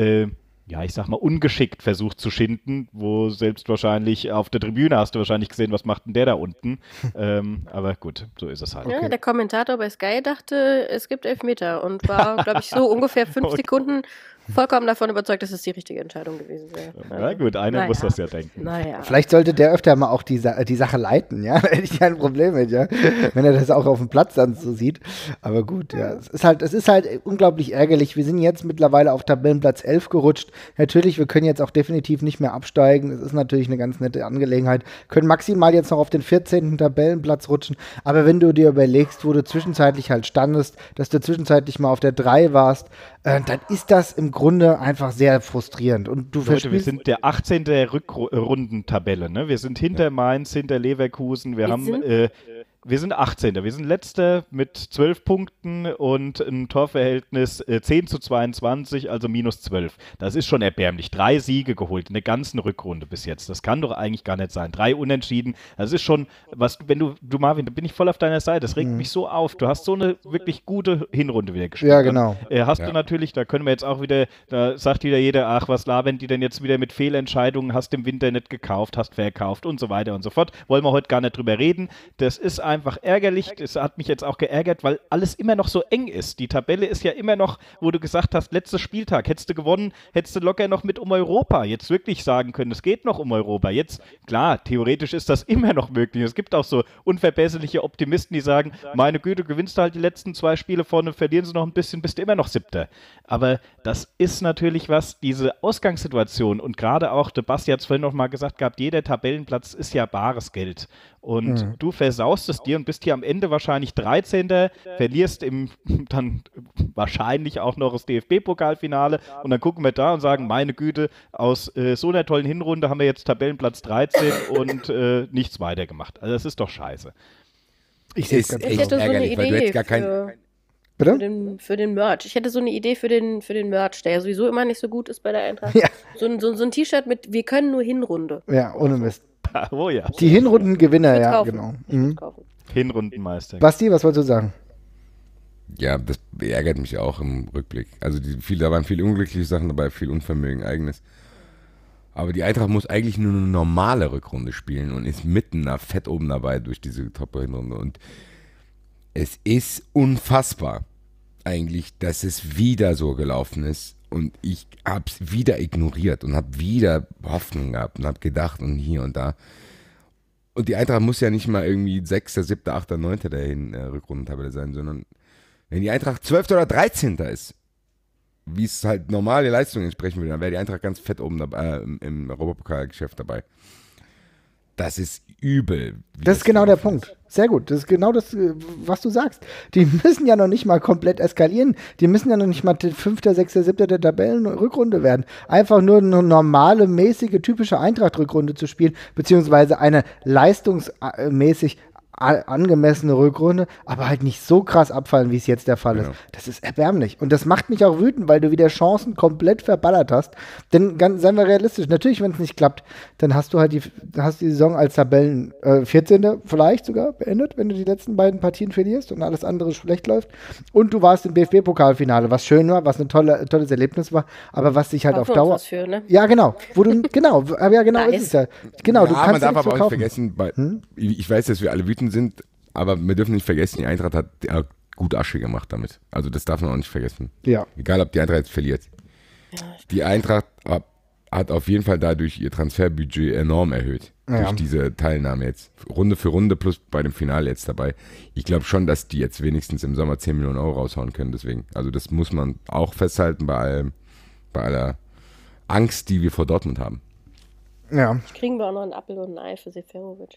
ich sag mal, ungeschickt versucht zu schinden, wo selbst wahrscheinlich auf der Tribüne hast du wahrscheinlich gesehen, was macht denn der da unten. Aber gut, so ist es halt. Ja, der Kommentator bei Sky dachte, es gibt Elfmeter und war, glaube ich, so ungefähr 5 Sekunden vollkommen davon überzeugt, dass es die richtige Entscheidung gewesen wäre. Na gut, einer muss das ja denken. Vielleicht sollte der öfter mal auch die Sache leiten, ja, da hätte ich kein Problem mit, ja, wenn er das auch auf dem Platz dann so sieht. Aber gut, ja, es ist halt unglaublich ärgerlich. Wir sind jetzt mittlerweile auf Tabellenplatz 11 gerutscht. Natürlich, wir können jetzt auch definitiv nicht mehr absteigen. Das ist natürlich eine ganz nette Angelegenheit. Können maximal jetzt noch auf den 14. Tabellenplatz rutschen. Aber wenn du dir überlegst, wo du zwischenzeitlich halt standest, dass du zwischenzeitlich mal auf der 3 warst, dann ist das im Grunde einfach sehr frustrierend. Und Leute, wir sind der 18. der Rückrundentabelle, ne? Wir sind hinter Mainz, hinter Leverkusen, wir sind 18. Wir sind Letzter mit 12 Punkten und ein Torverhältnis 10:22, also minus 12. Das ist schon erbärmlich. 3 Siege geholt in der ganzen Rückrunde bis jetzt. Das kann doch eigentlich gar nicht sein. 3 Unentschieden. Das ist schon, wenn du Marvin, da bin ich voll auf deiner Seite. Das regt mich so auf. Du hast so eine wirklich gute Hinrunde wieder gespielt. Ja, genau. Hast du natürlich, da können wir jetzt auch wieder, da sagt wieder jeder, ach, was labern die denn jetzt wieder mit Fehlentscheidungen, hast im Winter nicht gekauft, hast verkauft und so weiter und so fort. Wollen wir heute gar nicht drüber reden. Das ist einfach ärgerlich. Das hat mich jetzt auch geärgert, weil alles immer noch so eng ist. Die Tabelle ist ja immer noch, wo du gesagt hast, letzter Spieltag, hättest du gewonnen, hättest du locker noch mit um Europa jetzt wirklich sagen können, es geht noch um Europa. Jetzt, klar, theoretisch ist das immer noch möglich. Es gibt auch so unverbesserliche Optimisten, die sagen, meine Güte, gewinnst du halt die letzten 2 Spiele vorne, verlieren sie noch ein bisschen, bist du immer noch 7. Aber das ist natürlich was, diese Ausgangssituation und gerade auch, der Basti hat es vorhin noch mal gesagt gehabt, jeder Tabellenplatz ist ja bares Geld. Und du versaust es dir und bist hier am Ende wahrscheinlich 13. Verlierst dann wahrscheinlich auch noch das DFB-Pokalfinale und dann gucken wir da und sagen, meine Güte, aus so einer tollen Hinrunde haben wir jetzt Tabellenplatz 13 und nichts weiter gemacht. Also das ist doch scheiße. Ich sehe es Ist ganz Ich echt hätte so eine ärgerlich, weil du Idee jetzt gar kein... Bitte? für den Merch. Ich hätte so eine Idee für den Merch, der ja sowieso immer nicht so gut ist bei der Eintracht. Ja. So ein T-Shirt mit "Wir können nur Hinrunde". Ja, ohne Mist. Oh ja. Die Hinrundengewinner, Ich würd's ja, kaufen. genau. Ich würd's Mhm. kaufen. Hinrundenmeister. Basti, was wolltest du sagen? Ja, das ärgert mich auch im Rückblick. Also da waren viele unglückliche Sachen dabei, viel Unvermögen eigenes. Aber die Eintracht muss eigentlich nur eine normale Rückrunde spielen und ist mitten da fett oben dabei durch diese Top-Hinrunde. Und es ist unfassbar eigentlich, dass es wieder so gelaufen ist. Und ich habe es wieder ignoriert und habe wieder Hoffnung gehabt und habe gedacht und hier und da. Und die Eintracht muss ja nicht mal irgendwie 6., 7., 8., 9. dahin Rückrundentabelle sein, sondern wenn die Eintracht 12. oder 13. ist, wie es halt normale Leistungen entsprechen würde, dann wäre die Eintracht ganz fett oben dabei, im Europapokalgeschäft dabei. Das ist übel. Das ist genau der Punkt. Sehr gut. Das ist genau das, was du sagst. Die müssen ja noch nicht mal komplett eskalieren. Die müssen ja noch nicht mal 5., 6., 7. der Tabellenrückrunde werden. Einfach nur eine normale, mäßige, typische Eintracht-Rückrunde zu spielen, beziehungsweise eine leistungsmäßig angemessene Rückrunde, aber halt nicht so krass abfallen, wie es jetzt der Fall ist. Genau. Das ist erbärmlich. Und das macht mich auch wütend, weil du wieder Chancen komplett verballert hast. Denn seien wir realistisch, natürlich, wenn es nicht klappt, dann hast du halt die Saison als Tabellen 14. vielleicht sogar beendet, wenn du die letzten beiden Partien verlierst und alles andere schlecht läuft. Und du warst im DFB-Pokalfinale, was schön war, was ein tolles Erlebnis war, aber was sich halt Kaufen auf wir uns Dauer... was für, ne? Ja, genau. Ja, genau Nice. ist es ja. Genau, du Ja, kannst man darf nichts aber auch nicht verkaufen. vergessen, ich weiß, dass wir alle wütend sind, aber wir dürfen nicht vergessen, die Eintracht hat gut Asche gemacht damit. Also das darf man auch nicht vergessen. Ja. Egal, ob die Eintracht jetzt verliert. Die Eintracht hat auf jeden Fall dadurch ihr Transferbudget enorm erhöht. Ja. Durch diese Teilnahme jetzt. Runde für Runde plus bei dem Finale jetzt dabei. Ich glaube schon, dass die jetzt wenigstens im Sommer 10 Millionen Euro raushauen können. Deswegen, also das muss man auch festhalten bei aller Angst, die wir vor Dortmund haben. Ja. Kriegen wir auch noch einen Apfel und ein Ei für Seferovic.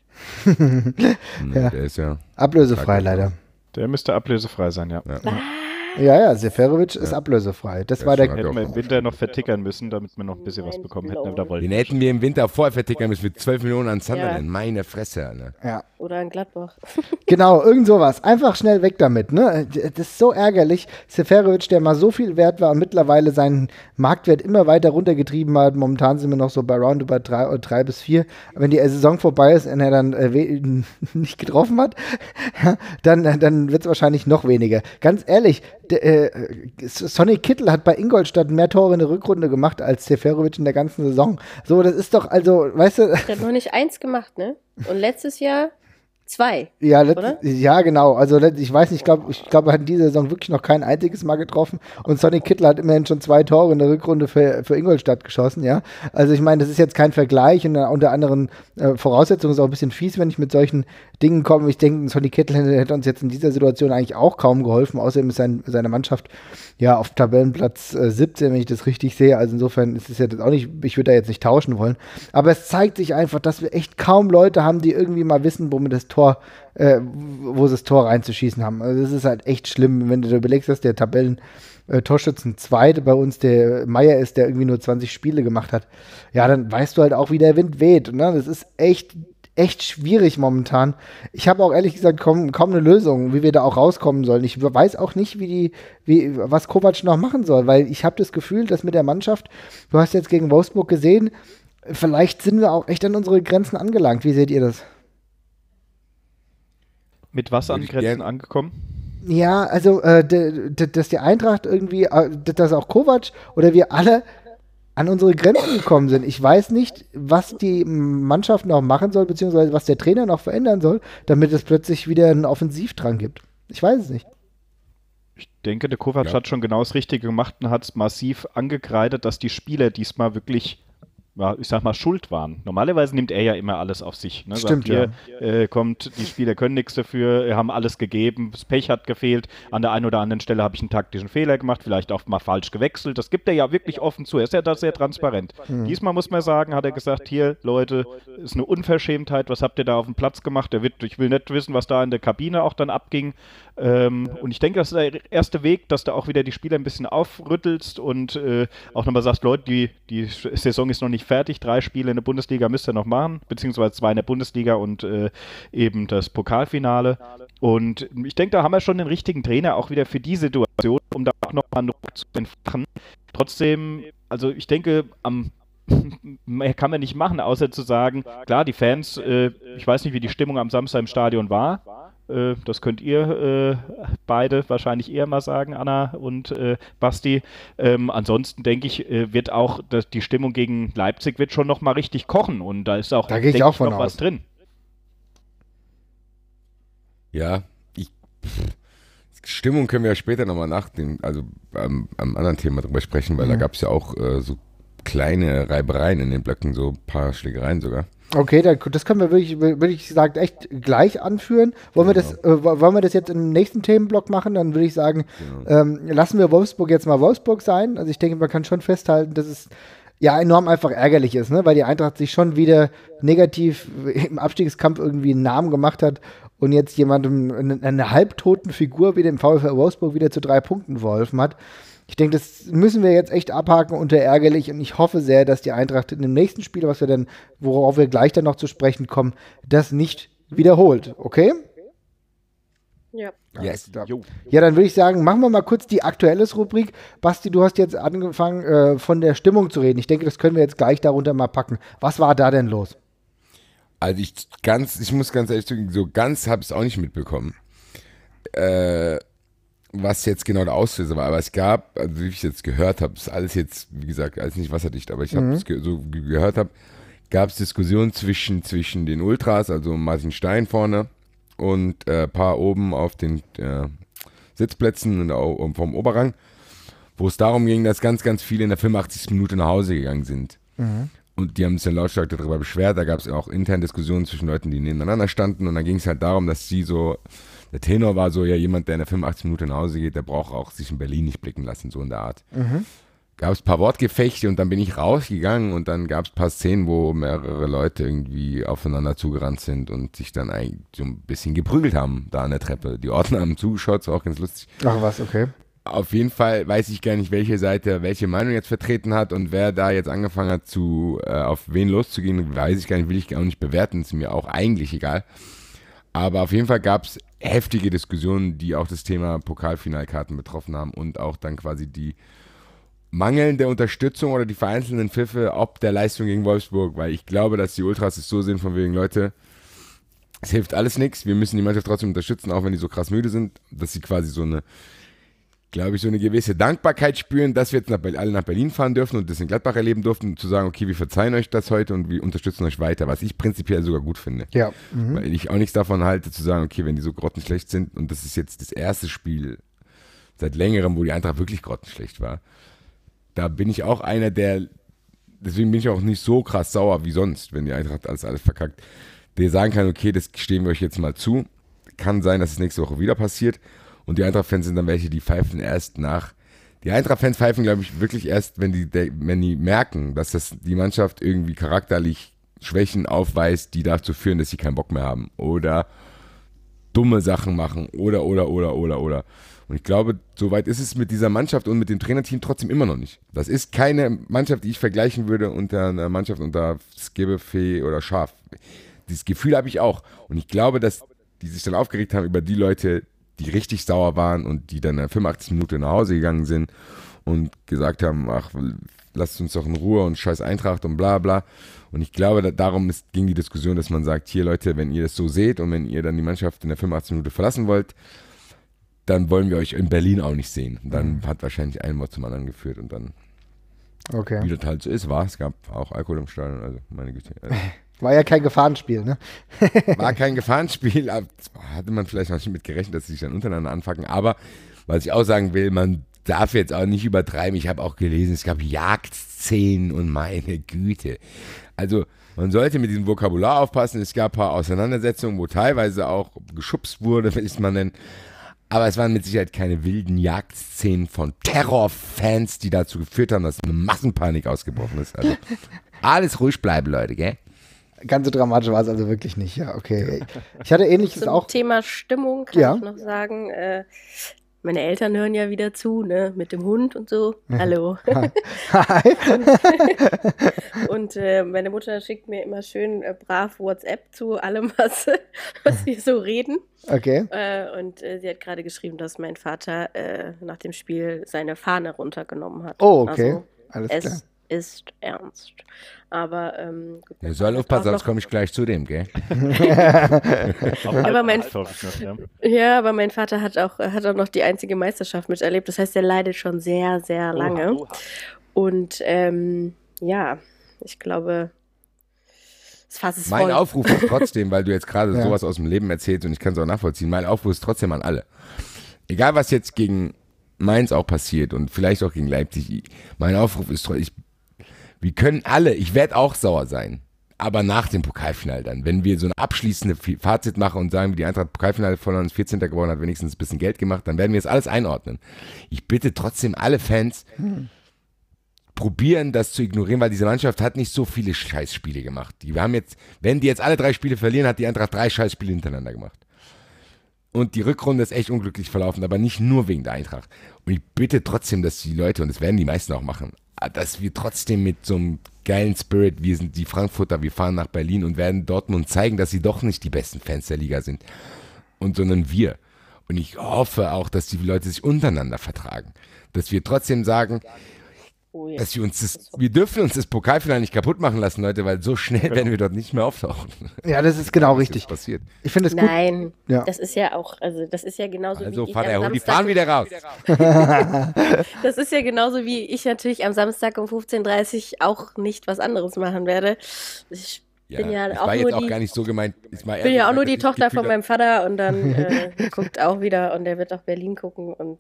Ja. Der ist ja. Ablösefrei leider. Der müsste ablösefrei sein, ja. Ja, Seferovic ist ablösefrei. Das war der. schon Hätten wir Doch. im Winter noch vertickern müssen, damit wir noch ein bisschen was bekommen hätten. Da wollten Den wir hätten wir im Winter vorher vertickern müssen mit 12 Millionen an Sunderland. Ja. Meine Fresse, Alter. Ja. Oder in Gladbach. Genau, irgend sowas. Einfach schnell weg damit, ne? Das ist so ärgerlich. Seferovic, der mal so viel wert war und mittlerweile seinen Marktwert immer weiter runtergetrieben hat. Momentan sind wir noch so bei roundabout 3 bis 4. Wenn die Saison vorbei ist und er dann nicht getroffen hat, dann wird es wahrscheinlich noch weniger. Ganz ehrlich, Sonny Kittel hat bei Ingolstadt mehr Tore in der Rückrunde gemacht als Seferovic in der ganzen Saison. So, das ist doch, also, weißt du, Der hat noch nicht 1 gemacht, ne? Und letztes Jahr 2. ja, Oder? ja, genau. Also ich weiß nicht, ich glaube, er hat in dieser Saison wirklich noch kein einziges Mal getroffen. Und Sonny Kittel hat immerhin schon 2 Tore in der Rückrunde für Ingolstadt geschossen, ja. Also ich meine, das ist jetzt kein Vergleich und unter anderen Voraussetzungen ist auch ein bisschen fies, wenn ich mit solchen Dingen komme. Ich denke, Sonny Kittel hätte uns jetzt in dieser Situation eigentlich auch kaum geholfen. Außerdem ist seine Mannschaft ja auf Tabellenplatz 17, wenn ich das richtig sehe. Also insofern ist es jetzt auch nicht, ich würde da jetzt nicht tauschen wollen. Aber es zeigt sich einfach, dass wir echt kaum Leute haben, die irgendwie mal wissen, wo sie das Tor reinzuschießen haben. Also das ist halt echt schlimm, wenn du dir überlegst, dass der Torschützen Zweite bei uns der Meier ist, der irgendwie nur 20 Spiele gemacht hat. Ja, dann weißt du halt auch, wie der Wind weht. Ne? Das ist echt schwierig momentan. Ich habe auch ehrlich gesagt kaum eine Lösung, wie wir da auch rauskommen sollen. Ich weiß auch nicht, was Kovac noch machen soll, weil ich habe das Gefühl, dass mit der Mannschaft, du hast jetzt gegen Wolfsburg gesehen, vielleicht sind wir auch echt an unsere Grenzen angelangt. Wie seht ihr das? Mit was an Würde ich Grenzen gern- angekommen? Ja, also, dass die Eintracht irgendwie, dass auch Kovac oder wir alle an unsere Grenzen gekommen sind. Ich weiß nicht, was die Mannschaft noch machen soll, beziehungsweise was der Trainer noch verändern soll, damit es plötzlich wieder einen Offensivdrang gibt. Ich weiß es nicht. Ich denke, der Kovac Ja. hat schon genau das Richtige gemacht und hat es massiv angekreidet, dass die Spieler diesmal wirklich, ja, ich sag mal, schuld waren. Normalerweise nimmt er ja immer alles auf sich. Ne? Stimmt, Sagt, hier, kommt, die Spieler können nichts dafür, haben alles gegeben, das Pech hat gefehlt, an der einen oder anderen Stelle habe ich einen taktischen Fehler gemacht, vielleicht auch mal falsch gewechselt. Das gibt er ja wirklich offen zu. Er ist ja da sehr transparent. Diesmal muss man sagen, hat er gesagt, hier, Leute, ist eine Unverschämtheit, was habt ihr da auf dem Platz gemacht? Ich will nicht wissen, was da in der Kabine auch dann abging. Und ich denke, das ist der erste Weg, dass du auch wieder die Spieler ein bisschen aufrüttelst und auch nochmal sagst, Leute, die Saison ist noch nicht fertig, 3 Spiele in der Bundesliga müsst ihr noch machen, beziehungsweise 2 in der Bundesliga und eben das Pokalfinale. Und ich denke, da haben wir schon den richtigen Trainer auch wieder für die Situation, um da auch nochmal einen Druck zu entfachen. Trotzdem, also ich denke, mehr kann man nicht machen, außer zu sagen, klar, die Fans, ich weiß nicht, wie die Stimmung am Samstag im Stadion war. Das könnt ihr beide wahrscheinlich eher mal sagen, Anna und Basti. Ansonsten denke ich, wird auch die Stimmung gegen Leipzig wird schon nochmal richtig kochen und da ist auch, Da gehe ich auch von noch aus. was drin. Ja, Stimmung können wir ja später nochmal am anderen Thema drüber sprechen, weil da gab es ja auch so kleine Reibereien in den Blöcken, so ein paar Schlägereien sogar. Okay, das können wir wirklich, würde ich sagen, echt gleich anführen. Wollen wir das jetzt im nächsten Themenblock machen? Dann würde ich sagen, lassen wir Wolfsburg jetzt mal Wolfsburg sein. Also ich denke, man kann schon festhalten, dass es ja enorm einfach ärgerlich ist, ne? Weil die Eintracht sich schon wieder negativ im Abstiegskampf irgendwie einen Namen gemacht hat und jetzt jemandem eine halbtoten Figur wie dem VfL Wolfsburg wieder zu 3 Punkten verholfen hat. Ich denke, das müssen wir jetzt echt abhaken unter ärgerlich und ich hoffe sehr, dass die Eintracht in dem nächsten Spiel, worauf wir gleich dann noch zu sprechen kommen, das nicht wiederholt. Okay? Ja. Yes. Ja, dann würde ich sagen, machen wir mal kurz die Aktuelles-Rubrik. Basti, du hast jetzt angefangen, von der Stimmung zu reden. Ich denke, das können wir jetzt gleich darunter mal packen. Was war da denn los? Also ich muss ganz ehrlich sagen, so ganz habe ich es auch nicht mitbekommen, was jetzt genau der Auslöser war. Aber es gab, also wie ich jetzt gehört habe, ist alles jetzt, wie gesagt, alles nicht wasserdicht, aber ich habe es so gehört habe, gab es Diskussionen zwischen den Ultras, also Martin Stein vorne und ein paar oben auf den Sitzplätzen vom Oberrang, wo es darum ging, dass ganz, ganz viele in der 85. Minute nach Hause gegangen sind. Und die haben sich dann lautstark darüber beschwert. Da gab es auch interne Diskussionen zwischen Leuten, die nebeneinander standen. Und dann ging es halt darum, dass der Tenor war so, ja, jemand, der in der 85 Minute nach Hause geht, der braucht auch sich in Berlin nicht blicken lassen, so in der Art. Gab es ein paar Wortgefechte und dann bin ich rausgegangen und dann gab es ein paar Szenen, wo mehrere Leute irgendwie aufeinander zugerannt sind und sich dann eigentlich so ein bisschen geprügelt haben da an der Treppe. Die Ordner haben zugeschaut, das war auch ganz lustig. Ach was, okay. Auf jeden Fall weiß ich gar nicht, welche Seite welche Meinung jetzt vertreten hat und wer da jetzt angefangen hat, auf wen loszugehen, weiß ich gar nicht, will ich auch nicht bewerten, ist mir auch eigentlich egal. Aber auf jeden Fall gab es heftige Diskussionen, die auch das Thema Pokalfinalkarten betroffen haben und auch dann quasi die mangelnde Unterstützung oder die vereinzelten Pfiffe ob der Leistung gegen Wolfsburg, weil ich glaube, dass die Ultras es so sehen von wegen, Leute, es hilft alles nichts, wir müssen die Mannschaft trotzdem unterstützen, auch wenn die so krass müde sind, dass sie quasi so eine gewisse Dankbarkeit spüren, dass wir jetzt alle nach Berlin fahren dürfen und das in Gladbach erleben durften, und zu sagen, okay, wir verzeihen euch das heute und wir unterstützen euch weiter, was ich prinzipiell sogar gut finde. Ja. Weil ich auch nichts davon halte, zu sagen, okay, wenn die so grottenschlecht sind, und das ist jetzt das erste Spiel seit längerem, wo die Eintracht wirklich grottenschlecht war, da bin ich auch einer, deswegen bin ich auch nicht so krass sauer wie sonst, wenn die Eintracht alles verkackt, der sagen kann, okay, das stehen wir euch jetzt mal zu, kann sein, dass es nächste Woche wieder passiert. Und die Eintracht-Fans sind dann welche, die pfeifen erst nach. Die Eintracht-Fans pfeifen, glaube ich, wirklich erst, wenn die merken, dass die Mannschaft irgendwie charakterlich Schwächen aufweist, die dazu führen, dass sie keinen Bock mehr haben. Oder dumme Sachen machen. Oder. Und ich glaube, soweit ist es mit dieser Mannschaft und mit dem Trainerteam trotzdem immer noch nicht. Das ist keine Mannschaft, die ich vergleichen würde unter einer Mannschaft unter Skibbe, Fee oder Schaf. Dieses Gefühl habe ich auch. Und ich glaube, dass die sich dann aufgeregt haben über die Leute, die richtig sauer waren und die dann in der 85 Minute nach Hause gegangen sind und gesagt haben, ach, lasst uns doch in Ruhe und scheiß Eintracht und bla bla. Und ich glaube, darum ging die Diskussion, dass man sagt, hier Leute, wenn ihr das so seht und wenn ihr dann die Mannschaft in der 85 Minute verlassen wollt, dann wollen wir euch in Berlin auch nicht sehen. Und dann hat wahrscheinlich ein Wort zum anderen geführt und dann, wie das halt so ist, es gab auch Alkohol im Stadion, also meine Güte. War ja kein Gefahrenspiel, ne? War kein Gefahrenspiel, hatte man vielleicht noch nicht mit gerechnet, dass sie sich dann untereinander anfangen, aber was ich auch sagen will, man darf jetzt auch nicht übertreiben, ich habe auch gelesen, es gab Jagdszenen und meine Güte. Also man sollte mit diesem Vokabular aufpassen, es gab ein paar Auseinandersetzungen, wo teilweise auch geschubst wurde, will ich es mal nennen, aber es waren mit Sicherheit keine wilden Jagdszenen von Terrorfans, die dazu geführt haben, dass eine Massenpanik ausgebrochen ist. Also alles ruhig bleiben, Leute, gell? Ganz so dramatisch war es also wirklich nicht, ja, okay. Ich hatte Ähnliches Zum auch. Thema Stimmung kann ich noch sagen, meine Eltern hören ja wieder zu, ne, mit dem Hund und so. Hallo. Hi. Und meine Mutter schickt mir immer schön brav WhatsApp zu allem, was wir so reden. Okay. Und sie hat gerade geschrieben, dass mein Vater nach dem Spiel seine Fahne runtergenommen hat. Oh, okay. Also, Alles es klar. ist ernst. Aber gut, Er soll aufpassen, sonst komme ich gleich zu dem, gell? aber mein Vater hat auch noch die einzige Meisterschaft miterlebt. Das heißt, er leidet schon sehr, sehr lange. Und ja, ich glaube, das Fass ist voll. Mein Aufruf ist trotzdem, weil du jetzt gerade sowas aus dem Leben erzählst und ich kann es auch nachvollziehen, mein Aufruf ist trotzdem an alle. Egal, was jetzt gegen Mainz auch passiert und vielleicht auch gegen Leipzig, mein Aufruf ist wir können alle, ich werde auch sauer sein, aber nach dem Pokalfinale dann, wenn wir so ein abschließendes Fazit machen und sagen, wie die Eintracht Pokalfinale von uns 14. geworden hat, wenigstens ein bisschen Geld gemacht, dann werden wir das alles einordnen. Ich bitte trotzdem alle Fans, probieren das zu ignorieren, weil diese Mannschaft hat nicht so viele Scheißspiele gemacht. Wenn die jetzt alle 3 Spiele verlieren, hat die Eintracht 3 Scheißspiele hintereinander gemacht. Und die Rückrunde ist echt unglücklich verlaufen, aber nicht nur wegen der Eintracht. Und ich bitte trotzdem, dass die Leute, und das werden die meisten auch machen, dass wir trotzdem mit so einem geilen Spirit, wir sind die Frankfurter, wir fahren nach Berlin und werden Dortmund zeigen, dass sie doch nicht die besten Fans der Liga sind, sondern wir. Und ich hoffe auch, dass die Leute sich untereinander vertragen. Dass wir trotzdem sagen, dass wir dürfen uns das Pokalfinale nicht kaputt machen lassen, Leute, weil so schnell werden wir dort nicht mehr auftauchen. Ja, das ist genau richtig. Das passiert. Ich finde es gut. Nein, Ja. das ist ja auch, das ist ja genauso wie ich Vater, am hol die Samstag. Fahnen wieder raus. Das ist ja genauso wie ich natürlich am Samstag um 15:30 Uhr auch nicht was anderes machen werde. Ich bin ja ich auch war nur jetzt auch gar nicht so gemeint. Ich bin ja auch nur die Tochter von meinem Vater und dann guckt auch wieder und der wird auch Berlin gucken und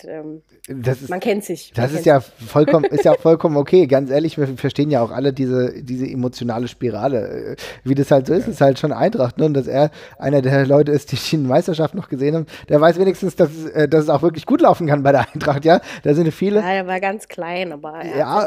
man kennt sich. Das ist ja vollkommen okay. Ganz ehrlich, wir verstehen ja auch alle diese emotionale Spirale. Wie das halt so ist, ist halt schon Eintracht. Ne? Und dass er einer der Leute ist, die die Meisterschaft noch gesehen haben, der weiß wenigstens, dass es auch wirklich gut laufen kann bei der Eintracht. Ja, da sind viele. Ja, er war ganz klein, aber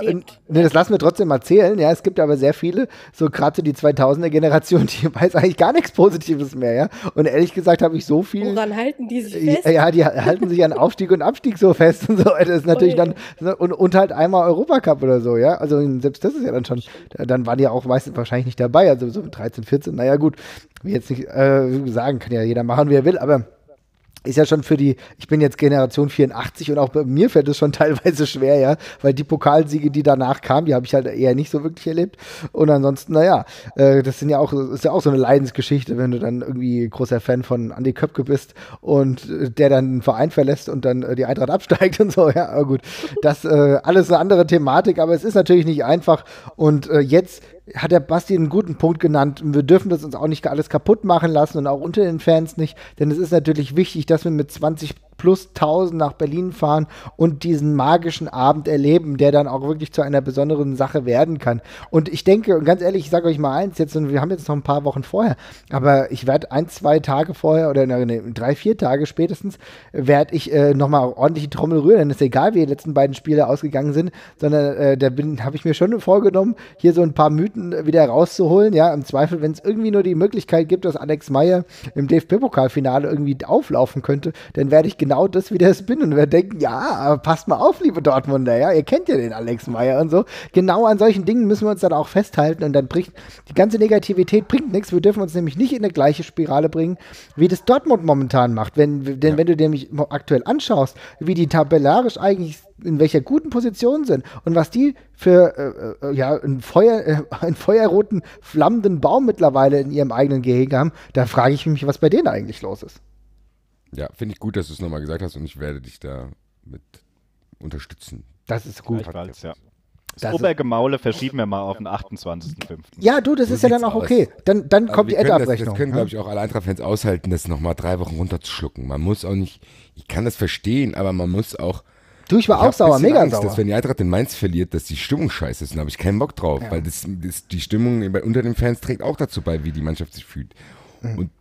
das lassen wir trotzdem erzählen. Ja, es gibt aber sehr viele, so gerade so die 2000er Generation, die weiß eigentlich gar nichts Positives mehr. Ja, und ehrlich gesagt habe ich so viel. Woran halten die sich fest? Ja, die halten sich an Aufstieg und Abstieg so fest und so. Das ist natürlich dann und halt einmal Europacup oder so, ja. Also selbst das ist ja dann schon, dann waren die auch meistens wahrscheinlich nicht dabei, also so mit 13, 14, naja gut, will jetzt nicht sagen, kann ja jeder machen, wie er will, aber ist ja schon ich bin jetzt Generation 84 und auch bei mir fällt es schon teilweise schwer, ja, weil die Pokalsiege, die danach kamen, die habe ich halt eher nicht so wirklich erlebt und ansonsten, naja, das ist ja auch so eine Leidensgeschichte, wenn du dann irgendwie großer Fan von Andi Köpke bist und der dann einen Verein verlässt und dann die Eintracht absteigt und so, ja, aber gut, das alles eine andere Thematik, aber es ist natürlich nicht einfach und jetzt hat der Basti einen guten Punkt genannt. Wir dürfen das uns auch nicht alles kaputt machen lassen und auch unter den Fans nicht, denn es ist natürlich wichtig, dass wir mit 20 plus 1000 nach Berlin fahren und diesen magischen Abend erleben, der dann auch wirklich zu einer besonderen Sache werden kann. Und ich denke, und ganz ehrlich, ich sage euch mal eins, wir haben jetzt noch ein paar Wochen vorher, aber ich werde 1, 2 Tage vorher oder 3, 4 Tage spätestens, werde ich nochmal ordentlich die Trommel rühren, denn es ist egal, wie die letzten beiden Spiele ausgegangen sind, sondern da habe ich mir schon vorgenommen, hier so ein paar Mythen wieder rauszuholen, ja, im Zweifel, wenn es irgendwie nur die Möglichkeit gibt, dass Alex Meyer im DFB-Pokalfinale irgendwie auflaufen könnte, dann werde ich genau das wieder bin und werde denken, ja, aber passt mal auf, liebe Dortmunder, ja, ihr kennt ja den Alex Meyer und so. Genau an solchen Dingen müssen wir uns dann auch festhalten und dann bringt die ganze Negativität nichts. Wir dürfen uns nämlich nicht in eine gleiche Spirale bringen, wie das Dortmund momentan macht. Wenn du dir nämlich aktuell anschaust, wie die tabellarisch eigentlich in welcher guten Position sind und was die für einen feuerroten, flammenden Baum mittlerweile in ihrem eigenen Gehege haben, da frage ich mich, was bei denen eigentlich los ist. Ja, finde ich gut, dass du es nochmal gesagt hast und ich werde dich da mit unterstützen. Das ist gut. Ja. Das Obergemaule verschieben wir mal auf den 28.05. Ja, du, das so ist ja dann auch okay. Dann kommt die Endabrechnung. Das können, glaube ich, auch alle Eintracht-Fans aushalten, das nochmal 3 Wochen runterzuschlucken. Man muss auch nicht, ich kann das verstehen, aber man muss auch. Du, ich war auch sauer, mega sauer. Dass wenn die Eintracht in Mainz verliert, dass die Stimmung scheiße ist. Da habe ich keinen Bock drauf, weil die Stimmung unter den Fans trägt auch dazu bei, wie die Mannschaft sich fühlt. Und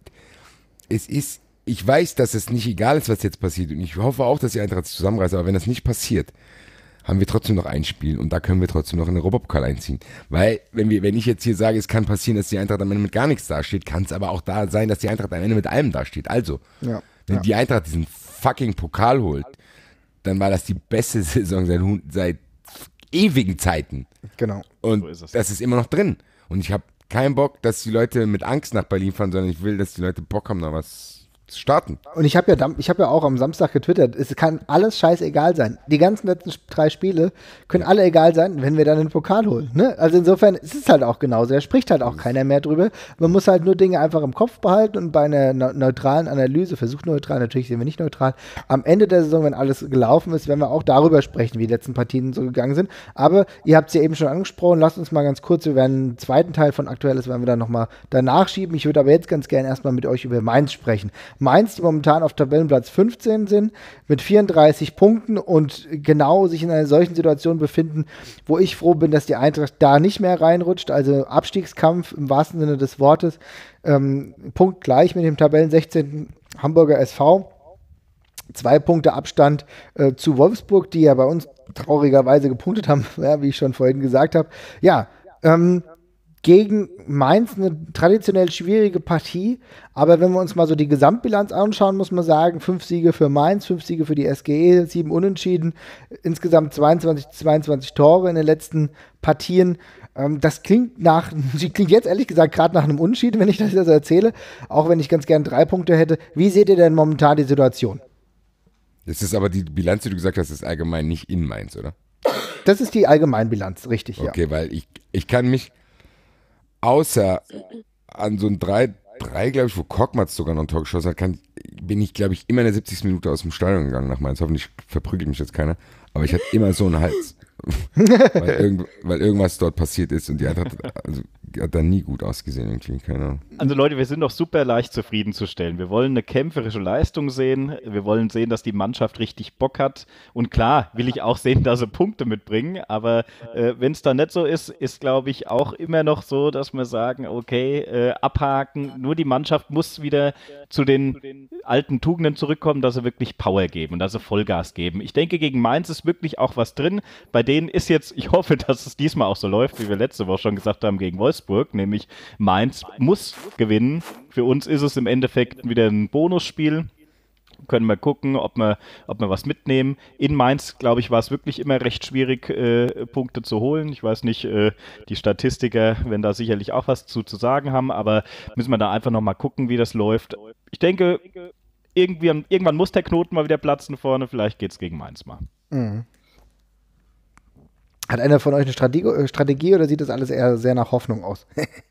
ich weiß, dass es nicht egal ist, was jetzt passiert. Und ich hoffe auch, dass die Eintracht sich zusammenreißt. Aber wenn das nicht passiert, haben wir trotzdem noch ein Spiel. Und da können wir trotzdem noch in den Europapokal einziehen. Weil, wenn ich jetzt hier sage, es kann passieren, dass die Eintracht am Ende mit gar nichts dasteht, kann es aber auch da sein, dass die Eintracht am Ende mit allem dasteht. Also, wenn die Eintracht diesen fucking Pokal holt, dann war das die beste Saison seit ewigen Zeiten. Genau. Und So ist es. das ist immer noch drin. Und ich habe keinen Bock, dass die Leute mit Angst nach Berlin fahren, sondern ich will, dass die Leute Bock haben, da was zu starten. Und ich habe ja auch am Samstag getwittert, es kann alles scheißegal sein. Die ganzen letzten 3 Spiele können alle egal sein, wenn wir dann den Pokal holen. Ne? Also insofern ist es halt auch genauso. Da spricht halt auch keiner mehr drüber. Man muss halt nur Dinge einfach im Kopf behalten und bei einer neutralen Analyse, versucht neutral, natürlich sind wir nicht neutral, am Ende der Saison, wenn alles gelaufen ist, werden wir auch darüber sprechen, wie die letzten Partien so gegangen sind. Aber ihr habt es ja eben schon angesprochen, lasst uns mal ganz kurz, wir werden einen zweiten Teil von Aktuelles, werden wir dann nochmal danach schieben. Ich würde aber jetzt ganz gerne erstmal mit euch über Mainz sprechen. Mainz, die momentan auf Tabellenplatz 15 sind, mit 34 Punkten und genau sich in einer solchen Situation befinden, wo ich froh bin, dass die Eintracht da nicht mehr reinrutscht, also Abstiegskampf im wahrsten Sinne des Wortes, punktgleich mit dem Tabellen 16. Hamburger SV, 2 Punkte Abstand zu Wolfsburg, die ja bei uns traurigerweise gepunktet haben, ja, wie ich schon vorhin gesagt habe. Ja, gegen Mainz eine traditionell schwierige Partie, aber wenn wir uns mal so die Gesamtbilanz anschauen, muss man sagen, 5 Siege für Mainz, 5 Siege für die SGE, 7 Unentschieden, insgesamt 22 Tore in den letzten Partien. Das klingt jetzt ehrlich gesagt gerade nach einem Unentschieden, wenn ich das so erzähle, auch wenn ich ganz gern 3 Punkte hätte. Wie seht ihr denn momentan die Situation? Das ist aber die Bilanz, die du gesagt hast, ist allgemein nicht in Mainz, oder? Das ist die Allgemeinbilanz, richtig, ja. Okay, weil ich kann mich außer an so ein 3, glaube ich, wo Korkmaz sogar noch ein Tor geschossen hat, bin ich, glaube ich, immer in der 70. Minute aus dem Stadion gegangen nach Mainz. Hoffentlich verprügelt mich jetzt keiner. Aber ich hatte immer so einen Hals. weil irgendwas dort passiert ist und die Eintracht hat da nie gut ausgesehen irgendwie, keine Ahnung. Also Leute, wir sind doch super leicht zufriedenzustellen. Wir wollen eine kämpferische Leistung sehen. Wir wollen sehen, dass die Mannschaft richtig Bock hat. Und klar, will ich auch sehen, dass sie Punkte mitbringen. Aber wenn es dann nicht so ist, ist, glaube ich, auch immer noch so, dass wir sagen, okay, abhaken. Nur die Mannschaft muss wieder zu den alten Tugenden zurückkommen, dass sie wirklich Power geben und dass sie Vollgas geben. Ich denke, gegen Mainz ist wirklich auch was drin. Bei denen ist jetzt, ich hoffe, dass es diesmal auch so läuft, wie wir letzte Woche schon gesagt haben, gegen Wolfsburg, nämlich Mainz muss gewinnen. Für uns ist es im Endeffekt wieder ein Bonusspiel. Können wir gucken, ob wir was mitnehmen. In Mainz, glaube ich, war es wirklich immer recht schwierig, Punkte zu holen. Ich weiß nicht, die Statistiker werden da sicherlich auch was zu sagen haben, aber müssen wir da einfach nochmal gucken, wie das läuft. Ich denke, irgendwann muss der Knoten mal wieder platzen vorne. Vielleicht geht es gegen Mainz mal. Mhm. Hat einer von euch eine Strategie oder sieht das alles eher sehr nach Hoffnung aus?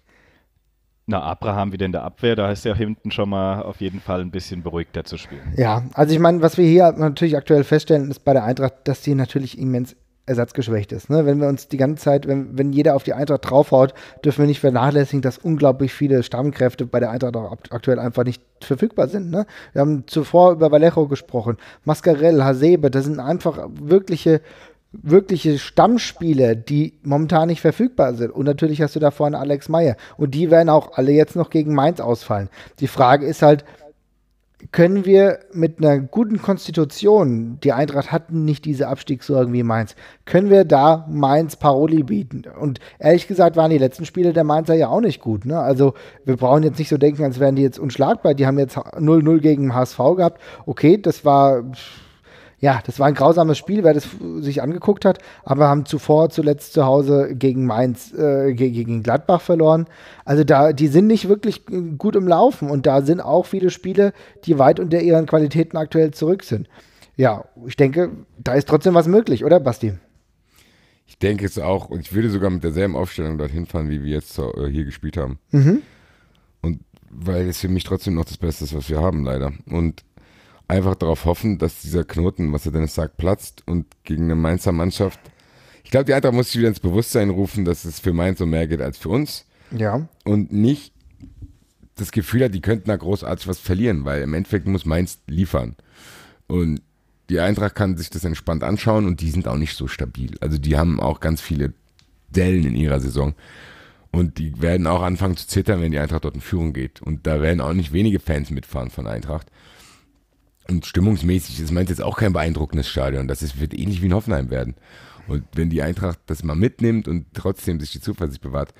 Na, Abraham wieder in der Abwehr, da ist ja hinten schon mal auf jeden Fall ein bisschen beruhigter zu spielen. Ja, also ich meine, was wir hier natürlich aktuell feststellen, ist bei der Eintracht, dass die natürlich immens ersatzgeschwächt ist. Ne? Wenn wir uns die ganze Zeit, wenn jeder auf die Eintracht draufhaut, dürfen wir nicht vernachlässigen, dass unglaublich viele Stammkräfte bei der Eintracht auch aktuell einfach nicht verfügbar sind. Ne? Wir haben zuvor über Vallejo gesprochen, Mascarell, Hasebe, das sind einfach wirkliche Stammspieler, die momentan nicht verfügbar sind. Und natürlich hast du da vorne Alex Meyer. Und die werden auch alle jetzt noch gegen Mainz ausfallen. Die Frage ist halt, können wir mit einer guten Konstitution, die Eintracht hat nicht diese Abstiegssorgen wie Mainz, können wir da Mainz Paroli bieten? Und ehrlich gesagt waren die letzten Spiele der Mainzer ja auch nicht gut. Ne? Also wir brauchen jetzt nicht so denken, als wären die jetzt unschlagbar. Die haben jetzt 0-0 gegen den HSV gehabt. Okay, das war ein grausames Spiel, wer das sich angeguckt hat, aber haben zuletzt zu Hause gegen Mainz, gegen Gladbach verloren. Also die sind nicht wirklich gut im Laufen und da sind auch viele Spiele, die weit unter ihren Qualitäten aktuell zurück sind. Ja, ich denke, da ist trotzdem was möglich, oder Basti? Ich denke es auch und ich würde sogar mit derselben Aufstellung dorthin fahren, wie wir jetzt hier gespielt haben. Mhm. Und weil es für mich trotzdem noch das Beste ist, was wir haben, leider. Und einfach darauf hoffen, dass dieser Knoten, was er Dennis sagt, platzt und gegen eine Mainzer Mannschaft. Ich glaube, die Eintracht muss sich wieder ins Bewusstsein rufen, dass es für Mainz um mehr geht als für uns. Ja. Und nicht das Gefühl hat, die könnten da großartig was verlieren, weil im Endeffekt muss Mainz liefern. Und die Eintracht kann sich das entspannt anschauen und die sind auch nicht so stabil. Also die haben auch ganz viele Dellen in ihrer Saison. Und die werden auch anfangen zu zittern, wenn die Eintracht dort in Führung geht. Und da werden auch nicht wenige Fans mitfahren von Eintracht. Und stimmungsmäßig ist Mainz jetzt auch kein beeindruckendes Stadion. Wird ähnlich wie in Hoffenheim werden. Und wenn die Eintracht das mal mitnimmt und trotzdem sich die Zuversicht bewahrt,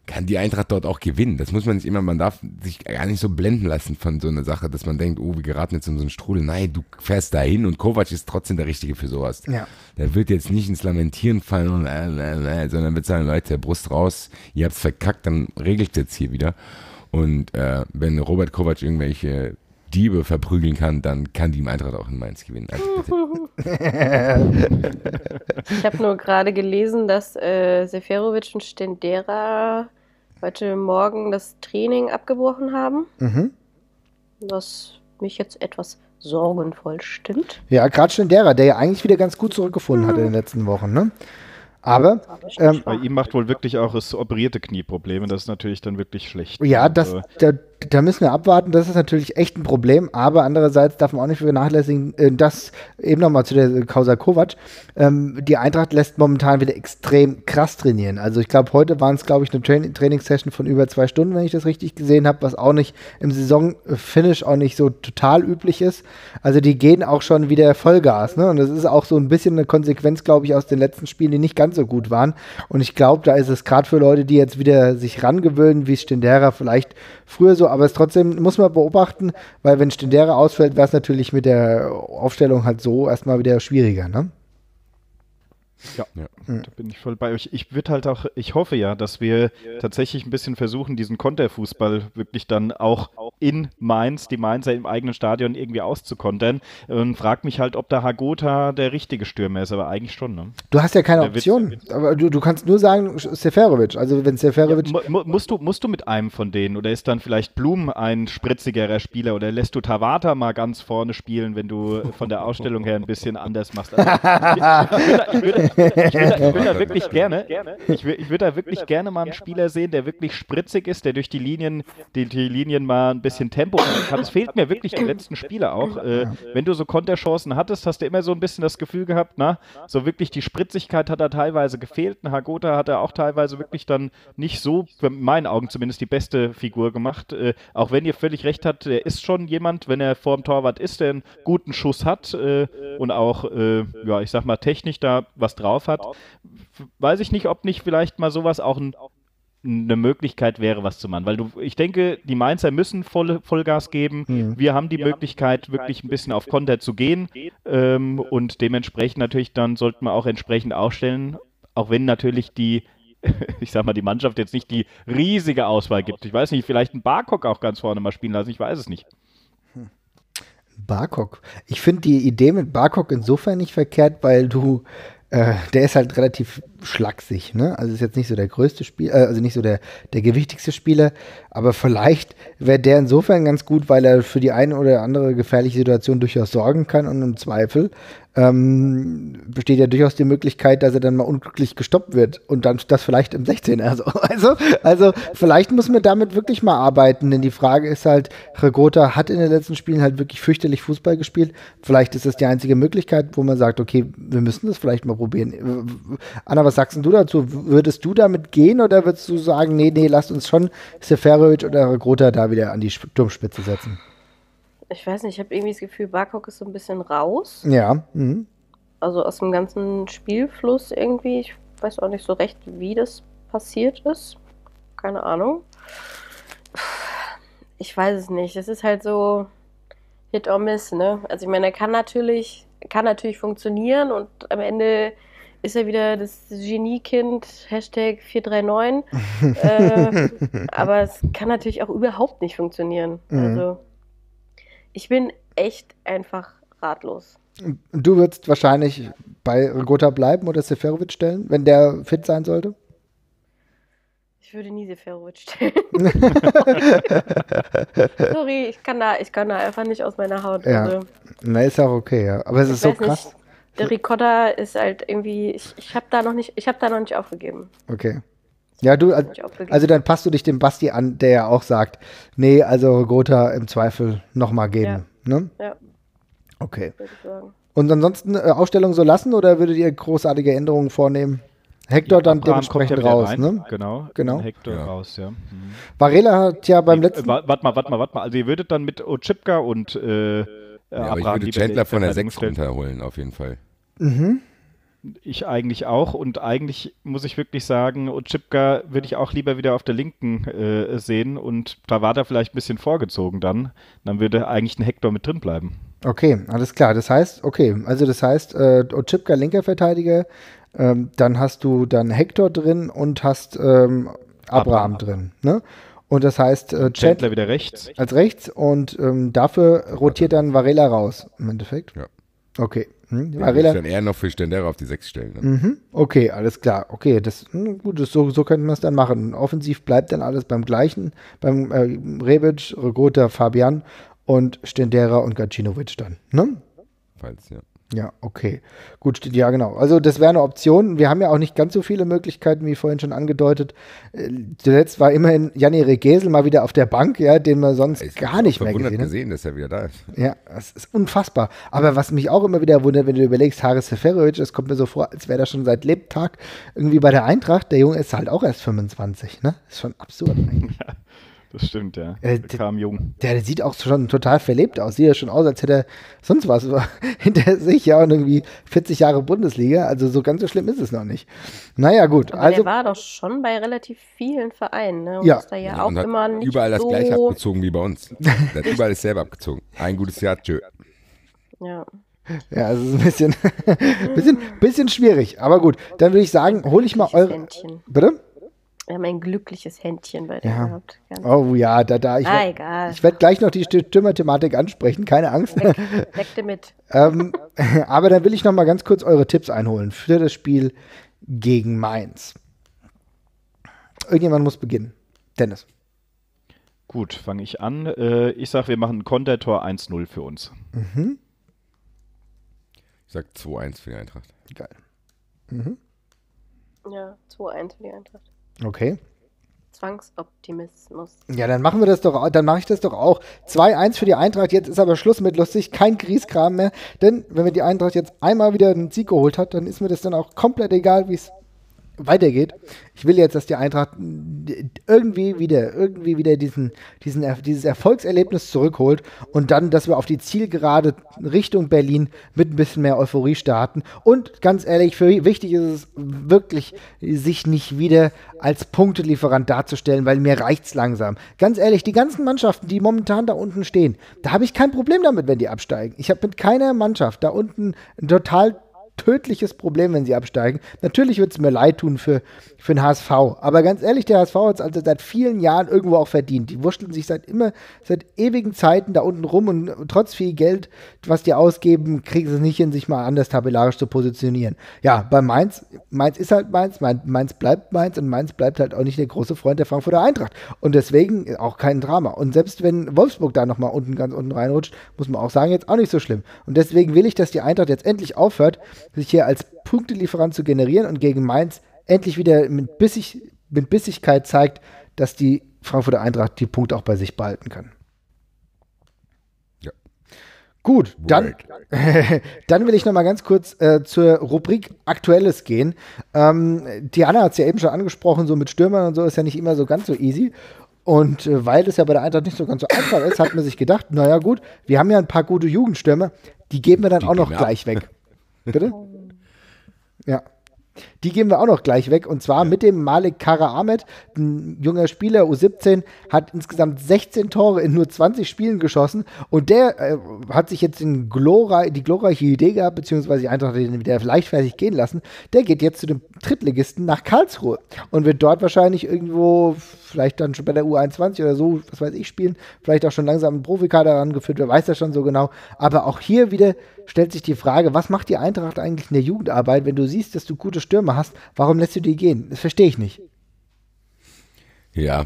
kann die Eintracht dort auch gewinnen. Das muss man nicht immer, man darf sich gar nicht so blenden lassen von so einer Sache, dass man denkt, oh, wir geraten jetzt in so einen Strudel. Nein, du fährst da hin und Kovac ist trotzdem der Richtige für sowas. Ja. Der wird jetzt nicht ins Lamentieren fallen und sondern wird sagen, Leute, Brust raus, ihr habt's verkackt, dann regelt jetzt hier wieder. Und wenn Robert Kovac irgendwelche Diebe verprügeln kann, dann kann die Eintracht auch in Mainz gewinnen. Also bitte. Ich habe nur gerade gelesen, dass Seferovic und Stendera heute Morgen das Training abgebrochen haben. Was mich jetzt etwas sorgenvoll stimmt. Ja, gerade Stendera, der ja eigentlich wieder ganz gut zurückgefunden hat in den letzten Wochen, ne? Aber bei ihm macht wohl wirklich auch das operierte Knie Probleme. Das ist natürlich dann wirklich schlecht. ja, da müssen wir abwarten. Das ist natürlich echt ein Problem. Aber andererseits darf man auch nicht vernachlässigen, dass eben nochmal zu der Causa Kovac, die Eintracht lässt momentan wieder extrem krass trainieren. Also ich glaube, heute waren es, glaube ich, eine Trainingssession von über 2 Stunden, wenn ich das richtig gesehen habe, was auch nicht im Saisonfinish auch nicht so total üblich ist. Also die gehen auch schon wieder Vollgas. Ne? Und das ist auch so ein bisschen eine Konsequenz, glaube ich, aus den letzten Spielen, die nicht ganz so gut waren. Und ich glaube, da ist es gerade für Leute, die jetzt wieder sich rangewöhnen, wie Stendera vielleicht früher so, aber es trotzdem muss man beobachten, weil wenn Stendera ausfällt, wäre es natürlich mit der Aufstellung halt so erstmal wieder schwieriger, ne? Ja, da bin ich voll bei euch. Ich hoffe ja, dass wir tatsächlich ein bisschen versuchen, diesen Konterfußball wirklich dann auch in Mainz, die Mainzer im eigenen Stadion irgendwie auszukontern. Und frag mich halt, ob da Hagota der richtige Stürmer ist, aber eigentlich schon, ne? Du hast ja keine Option, aber du kannst nur sagen Seferovic, also wenn Seferovic... Musst du mit einem von denen oder ist dann vielleicht Blum ein spritzigerer Spieler oder lässt du Tabata mal ganz vorne spielen, wenn du von der Ausstellung her ein bisschen anders machst? Also, ich würde da wirklich gerne mal einen Spieler sehen, der wirklich spritzig ist, der durch die Linien mal ein bisschen Tempo hat. Es fehlt mir wirklich die letzten Spiele auch. Wenn du so Konterchancen hattest, hast du immer so ein bisschen das Gefühl gehabt, so wirklich die Spritzigkeit hat da teilweise gefehlt. Ein Hagota hat er auch teilweise wirklich dann nicht so, in meinen Augen zumindest, die beste Figur gemacht. Auch wenn ihr völlig recht habt, er ist schon jemand, wenn er vorm Torwart ist, der einen guten Schuss hat und auch, ich sag mal, technisch da was drauf hat, weiß ich nicht, ob nicht vielleicht mal sowas auch eine Möglichkeit wäre, was zu machen. Weil ich denke, die Mainzer müssen Vollgas geben. Wir haben die Möglichkeit, wirklich ein bisschen auf Konter zu gehen und dementsprechend natürlich dann sollten wir auch entsprechend aufstellen, auch wenn natürlich die Mannschaft jetzt nicht die riesige Auswahl gibt. Ich weiß nicht, vielleicht einen Barkok auch ganz vorne mal spielen lassen, ich weiß es nicht. Barkok. Ich finde die Idee mit Barkok insofern nicht verkehrt, weil der ist halt relativ schlaksig, ne? Also ist jetzt nicht so der größte Spieler, also nicht so der gewichtigste Spieler, aber vielleicht wäre der insofern ganz gut, weil er für die eine oder andere gefährliche Situation durchaus sorgen kann und im Zweifel besteht ja durchaus die Möglichkeit, dass er dann mal unglücklich gestoppt wird und dann das vielleicht im 16er. Also vielleicht muss man damit wirklich mal arbeiten, denn die Frage ist halt, Hagota hat in den letzten Spielen halt wirklich fürchterlich Fußball gespielt. Vielleicht ist das die einzige Möglichkeit, wo man sagt, okay, wir müssen das vielleicht mal probieren. Anna, was sagst du dazu? Würdest du damit gehen oder würdest du sagen, nee, lasst uns schon Seferovic oder Hagota da wieder an die Sturmspitze setzen? Ich weiß nicht, ich habe irgendwie das Gefühl, Barkok ist so ein bisschen raus. Ja. Also aus dem ganzen Spielfluss irgendwie. Ich weiß auch nicht so recht, wie das passiert ist. Keine Ahnung. Ich weiß es nicht. Es ist halt so Hit or Miss, ne? Also ich meine, er kann natürlich funktionieren und am Ende ist er wieder das Geniekind, #439. Aber es kann natürlich auch überhaupt nicht funktionieren. Also ich bin echt einfach ratlos. Du würdest wahrscheinlich bei Hagota bleiben oder Seferovic stellen, wenn der fit sein sollte? Ich würde nie Seferovic stellen. Sorry, ich kann da einfach nicht aus meiner Haut. Ja, also, ist auch okay, ja. Aber es ist so krass. Nicht, der Ricotta ist halt irgendwie, ich habe da noch nicht aufgegeben. Okay. Ja, also dann passt du dich dem Basti an, der ja auch sagt, nee, also Hagota im Zweifel nochmal geben. Ja. Ne? Ja. Okay. Würde ich sagen. Und ansonsten Ausstellung so lassen oder würdet ihr großartige Änderungen vornehmen? Hector dann dementsprechend raus, ne? Genau. Hector raus, ja. Varela hat ja beim letzten... Warte mal. Also ihr würdet dann mit Oczipka und aber ich würde Chandler von der 6 runterholen, auf jeden Fall. ich eigentlich auch und eigentlich muss ich wirklich sagen, Oczipka würde ich auch lieber wieder auf der Linken sehen und Pavard vielleicht ein bisschen vorgezogen dann würde eigentlich ein Hector mit drin bleiben. Okay, alles klar. Das heißt, Oczipka linker Verteidiger, dann hast du dann Hector drin und hast Abraham drin, ne? Und das heißt, Chandler wieder rechts. Als rechts und dafür rotiert dann Varela raus, im Endeffekt. Ja. Okay. Varela. Ich dann eher noch für Stendera auf die 6 stellen. Mhm. Okay, alles klar. Okay, gut, so könnten wir es dann machen. Offensiv bleibt dann alles beim Gleichen, beim Rebic, Regota, Fabian und Stendera und Gacinovic dann, ne? Falls, ja. Ja, okay. Gut, ja, genau. Also das wäre eine Option. Wir haben ja auch nicht ganz so viele Möglichkeiten, wie vorhin schon angedeutet. Zuletzt war immerhin Jan-Erik Gesel mal wieder auf der Bank, ja, den wir sonst gar nicht mehr gesehen haben. Dass er wieder da ist. Ja, das ist unfassbar. Aber was mich auch immer wieder wundert, wenn du überlegst, Haris Seferovic, das kommt mir so vor, als wäre er schon seit Lebtag irgendwie bei der Eintracht. Der Junge ist halt auch erst 25, ne? Ist schon absurd eigentlich. Ja. Das stimmt, ja. Der kam jung. Der sieht auch schon total verlebt aus. Sieht ja schon aus, als hätte er sonst was hinter sich, ja, und irgendwie 40 Jahre Bundesliga. Also so ganz so schlimm ist es noch nicht. Naja, gut. Aber also, der war doch schon bei relativ vielen Vereinen, ne? Und ja. ist da ja auch und hat immer nicht überall das so gleiche abgezogen wie bei uns. Der hat überall dasselbe abgezogen. Ein gutes Jahr, tschö. Ja. Ja, es ist ein bisschen schwierig. Aber gut, dann würde ich sagen, hole ich mal eure. Händchen. Bitte? Wir haben ein glückliches Händchen bei dem gehabt. Oh ja, egal. Ich werde gleich noch die Stürmer-Thematik ansprechen, keine Angst. Weg damit. Aber dann will ich noch mal ganz kurz eure Tipps einholen für das Spiel gegen Mainz. Irgendjemand muss beginnen. Dennis. Gut, fange ich an. Ich sage, wir machen ein Kontertor 1-0 für uns. Mhm. Ich sag 2-1 für die Eintracht. Geil. Mhm. Ja, 2-1 für die Eintracht. Okay. Zwangsoptimismus. Ja, dann machen wir das doch, dann mache ich das doch auch. 2-1 für die Eintracht, jetzt ist aber Schluss mit lustig, kein Grieskram mehr, denn wenn wir die Eintracht jetzt einmal wieder einen Sieg geholt hat, dann ist mir das dann auch komplett egal, wie es weitergeht. Ich will jetzt, dass die Eintracht irgendwie wieder dieses Erfolgserlebnis zurückholt und dann, dass wir auf die Zielgerade Richtung Berlin mit ein bisschen mehr Euphorie starten. Und ganz ehrlich, wichtig ist es wirklich, sich nicht wieder als Punktelieferant darzustellen, weil mir reicht's langsam. Ganz ehrlich, die ganzen Mannschaften, die momentan da unten stehen, da habe ich kein Problem damit, wenn die absteigen. Ich habe mit keiner Mannschaft da unten ein total tödliches Problem, wenn sie absteigen. Natürlich wird es mir leid tun für den HSV. Aber ganz ehrlich, der HSV hat es also seit vielen Jahren irgendwo auch verdient. Die wurschteln sich seit ewigen Zeiten da unten rum und trotz viel Geld, was die ausgeben, kriegen sie es nicht hin, sich mal anders tabellarisch zu positionieren. Ja, bei Mainz ist halt Mainz bleibt Mainz und Mainz bleibt halt auch nicht der große Freund der Frankfurter Eintracht. Und deswegen auch kein Drama. Und selbst wenn Wolfsburg da nochmal ganz unten reinrutscht, muss man auch sagen, jetzt auch nicht so schlimm. Und deswegen will ich, dass die Eintracht jetzt endlich aufhört, sich hier als Punktelieferant zu generieren und gegen Mainz endlich wieder mit Bissigkeit zeigt, dass die Frankfurter Eintracht die Punkte auch bei sich behalten kann. Ja. Gut, dann will ich noch mal ganz kurz zur Rubrik Aktuelles gehen. Diana hat es ja eben schon angesprochen, so mit Stürmern und so ist ja nicht immer so ganz so easy. Und weil das ja bei der Eintracht nicht so ganz so einfach ist, hat man sich gedacht, naja gut, wir haben ja ein paar gute Jugendstürmer, die geben wir dann auch noch gleich weg. Bitte? Ja. Die geben wir auch noch gleich weg. Und zwar mit dem Malik Kara Ahmed, ein junger Spieler, U17, hat insgesamt 16 Tore in nur 20 Spielen geschossen. Und der hat sich jetzt die glorreiche Idee gehabt, beziehungsweise die Eintracht hat ihn wieder leichtfertig gehen lassen. Der geht jetzt zu dem Drittligisten nach Karlsruhe und wird dort wahrscheinlich irgendwo, vielleicht dann schon bei der U21 oder so, was weiß ich, spielen. Vielleicht auch schon langsam einen Profikader herangeführt, wer weiß das schon so genau. Aber auch hier wieder stellt sich die Frage, was macht die Eintracht eigentlich in der Jugendarbeit, wenn du siehst, dass du gute Stürmer hast, warum lässt du die gehen? Das verstehe ich nicht. Ja,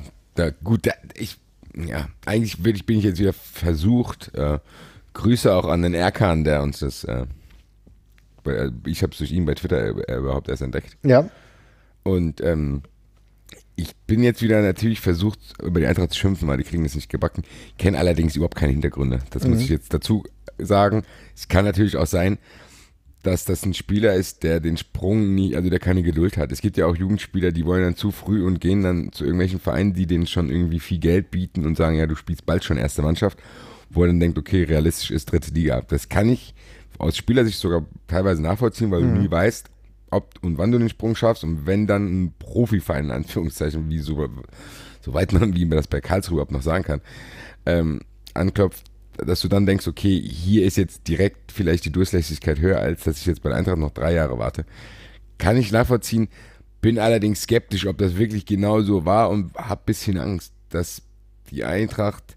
eigentlich bin ich jetzt wieder versucht, Grüße auch an den Erkan, der uns das, ich habe es durch ihn bei Twitter überhaupt erst entdeckt. Ja. Und ich bin jetzt wieder natürlich versucht, über die Eintracht zu schimpfen, weil die kriegen das nicht gebacken. Kenne allerdings überhaupt keine Hintergründe. Das muss ich jetzt dazu sagen. Es kann natürlich auch sein, dass das ein Spieler ist, der den Sprung nie, also der keine Geduld hat. Es gibt ja auch Jugendspieler, die wollen dann zu früh und gehen dann zu irgendwelchen Vereinen, die denen schon irgendwie viel Geld bieten und sagen, ja, du spielst bald schon erste Mannschaft, wo er dann denkt, okay, realistisch ist dritte Liga. Das kann ich aus Spielersicht sogar teilweise nachvollziehen, weil du nie weißt, ob und wann du den Sprung schaffst und wenn dann ein Profiverein, in Anführungszeichen, soweit man, wie man das bei Karlsruhe überhaupt noch sagen kann, anklopft, dass du dann denkst, okay, hier ist jetzt direkt vielleicht die Durchlässigkeit höher, als dass ich jetzt bei der Eintracht noch 3 Jahre warte. Kann ich nachvollziehen, bin allerdings skeptisch, ob das wirklich genau so war und habe ein bisschen Angst, dass die Eintracht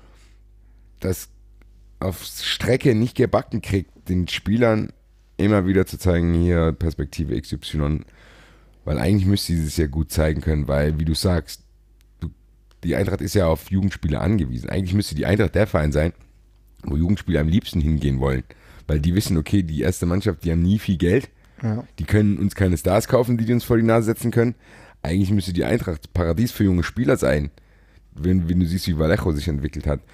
das auf Strecke nicht gebacken kriegt, den Spielern immer wieder zu zeigen, hier Perspektive XY, weil eigentlich müsste sie es ja gut zeigen können, weil, wie du sagst, die Eintracht ist ja auf Jugendspieler angewiesen. Eigentlich müsste die Eintracht der Verein sein, wo Jugendspieler am liebsten hingehen wollen, weil die wissen, okay, die erste Mannschaft, die haben nie viel Geld, die können uns keine Stars kaufen, die uns vor die Nase setzen können. Eigentlich müsste die Eintracht Paradies für junge Spieler sein, wenn du siehst, wie Vallejo sich entwickelt hat.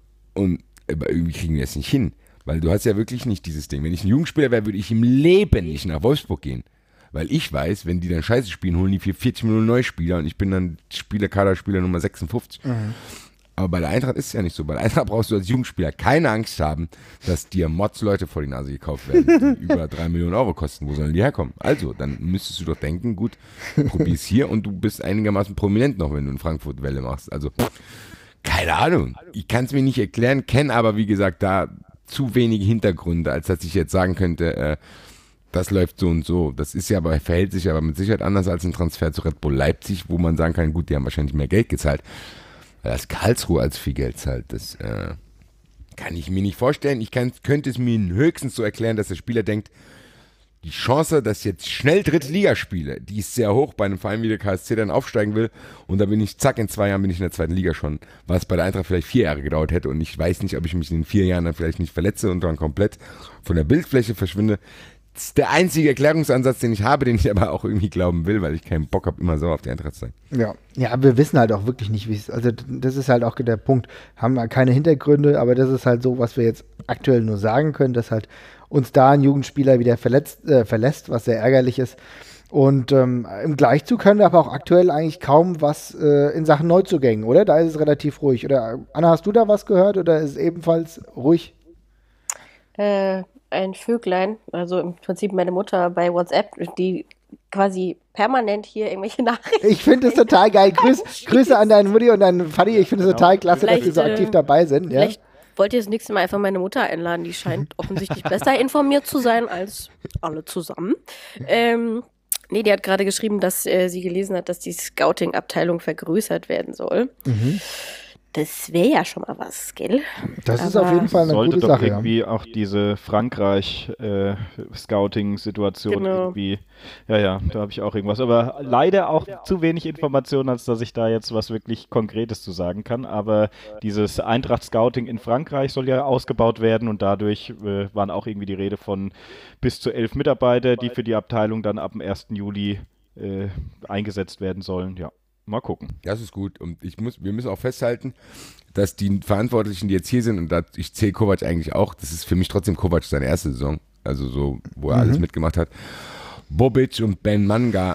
Aber irgendwie kriegen wir es nicht hin, weil du hast ja wirklich nicht dieses Ding. Wenn ich ein Jugendspieler wäre, würde ich im Leben nicht nach Wolfsburg gehen, weil ich weiß, wenn die dann Scheiße spielen, holen die 40 Millionen Neuspieler und ich bin dann Kaderspieler Nummer 56. Aber bei der Eintracht ist es ja nicht so. Bei der Eintracht brauchst du als Jugendspieler keine Angst haben, dass dir Mods-Leute vor die Nase gekauft werden, die über 3 Millionen Euro kosten. Wo sollen die herkommen? Also, dann müsstest du doch denken, gut, probier's hier und du bist einigermaßen prominent noch, wenn du in Frankfurt Welle machst. Also, keine Ahnung. Ich kann es mir nicht erklären, kenne aber, wie gesagt, da zu wenige Hintergründe, als dass ich jetzt sagen könnte, das läuft so und so. Das ist ja aber, verhält sich aber mit Sicherheit anders als ein Transfer zu Red Bull Leipzig, wo man sagen kann, gut, die haben wahrscheinlich mehr Geld gezahlt. Weil das Karlsruhe als viel Geld zahlt, das kann ich mir nicht vorstellen. Ich könnte es mir höchstens so erklären, dass der Spieler denkt, die Chance, dass jetzt schnell dritte Liga spiele, die ist sehr hoch bei einem Verein wie der KSC dann aufsteigen will und da bin ich, zack, in 2 Jahren bin ich in der zweiten Liga schon, was bei der Eintracht vielleicht 4 Jahre gedauert hätte und ich weiß nicht, ob ich mich in den 4 Jahren dann vielleicht nicht verletze und dann komplett von der Bildfläche verschwinde. Das ist der einzige Erklärungsansatz, den ich habe, den ich aber auch irgendwie glauben will, weil ich keinen Bock habe, immer so auf die Eintracht zu sein. Ja, aber wir wissen halt auch wirklich nicht, wie es, also das ist halt auch der Punkt, haben wir keine Hintergründe, aber das ist halt so, was wir jetzt aktuell nur sagen können, dass halt uns da ein Jugendspieler wieder verlässt, was sehr ärgerlich ist. Und im Gleichzug können wir aber auch aktuell eigentlich kaum was in Sachen Neuzugängen, oder? Da ist es relativ ruhig. Oder Anna, hast du da was gehört oder ist es ebenfalls ruhig? Ein Vöglein, also im Prinzip meine Mutter bei WhatsApp, die quasi permanent hier irgendwelche Nachrichten. Ich finde es total geil. Grüße an deine Mutti und deinen Vati. Ich finde es total klasse, dass die so aktiv dabei sind. Ja? Vielleicht wollt ihr das nächste Mal einfach meine Mutter einladen. Die scheint offensichtlich besser informiert zu sein als alle zusammen. Nee, die hat gerade geschrieben, dass sie gelesen hat, dass die Scouting-Abteilung vergrößert werden soll. Das wäre ja schon mal was, gell? Das ist auf jeden Fall eine sollte gute doch Sache. irgendwie auch diese Frankreich-Scouting-Situation irgendwie, ja, da habe ich auch irgendwas. Aber leider auch zu wenig Informationen, als dass ich da jetzt was wirklich Konkretes zu sagen kann. Aber dieses Eintracht-Scouting in Frankreich soll ja ausgebaut werden und dadurch waren auch irgendwie die Rede von bis zu 11 Mitarbeiter, die für die Abteilung dann ab dem 1. Juli eingesetzt werden sollen, ja. Mal gucken. Das ist gut. Und wir müssen auch festhalten, dass die Verantwortlichen, die jetzt hier sind, und ich zähle Kovac eigentlich auch, das ist für mich trotzdem Kovac seine erste Saison, also so, wo er alles mitgemacht hat. Bobic und Ben Manga,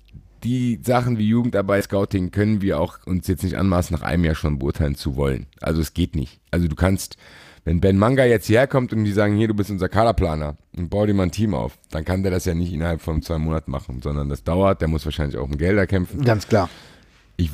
die Sachen wie Jugendarbeit, Scouting können wir auch uns jetzt nicht anmaßen, nach einem Jahr schon beurteilen zu wollen. Also es geht nicht. Also du kannst, wenn Ben Manga jetzt hierher kommt und die sagen, hier, du bist unser Kaderplaner und bau dir mal ein Team auf, dann kann der das ja nicht innerhalb von 2 Monaten machen, sondern das dauert, der muss wahrscheinlich auch um Gelder kämpfen. Ganz klar. Ich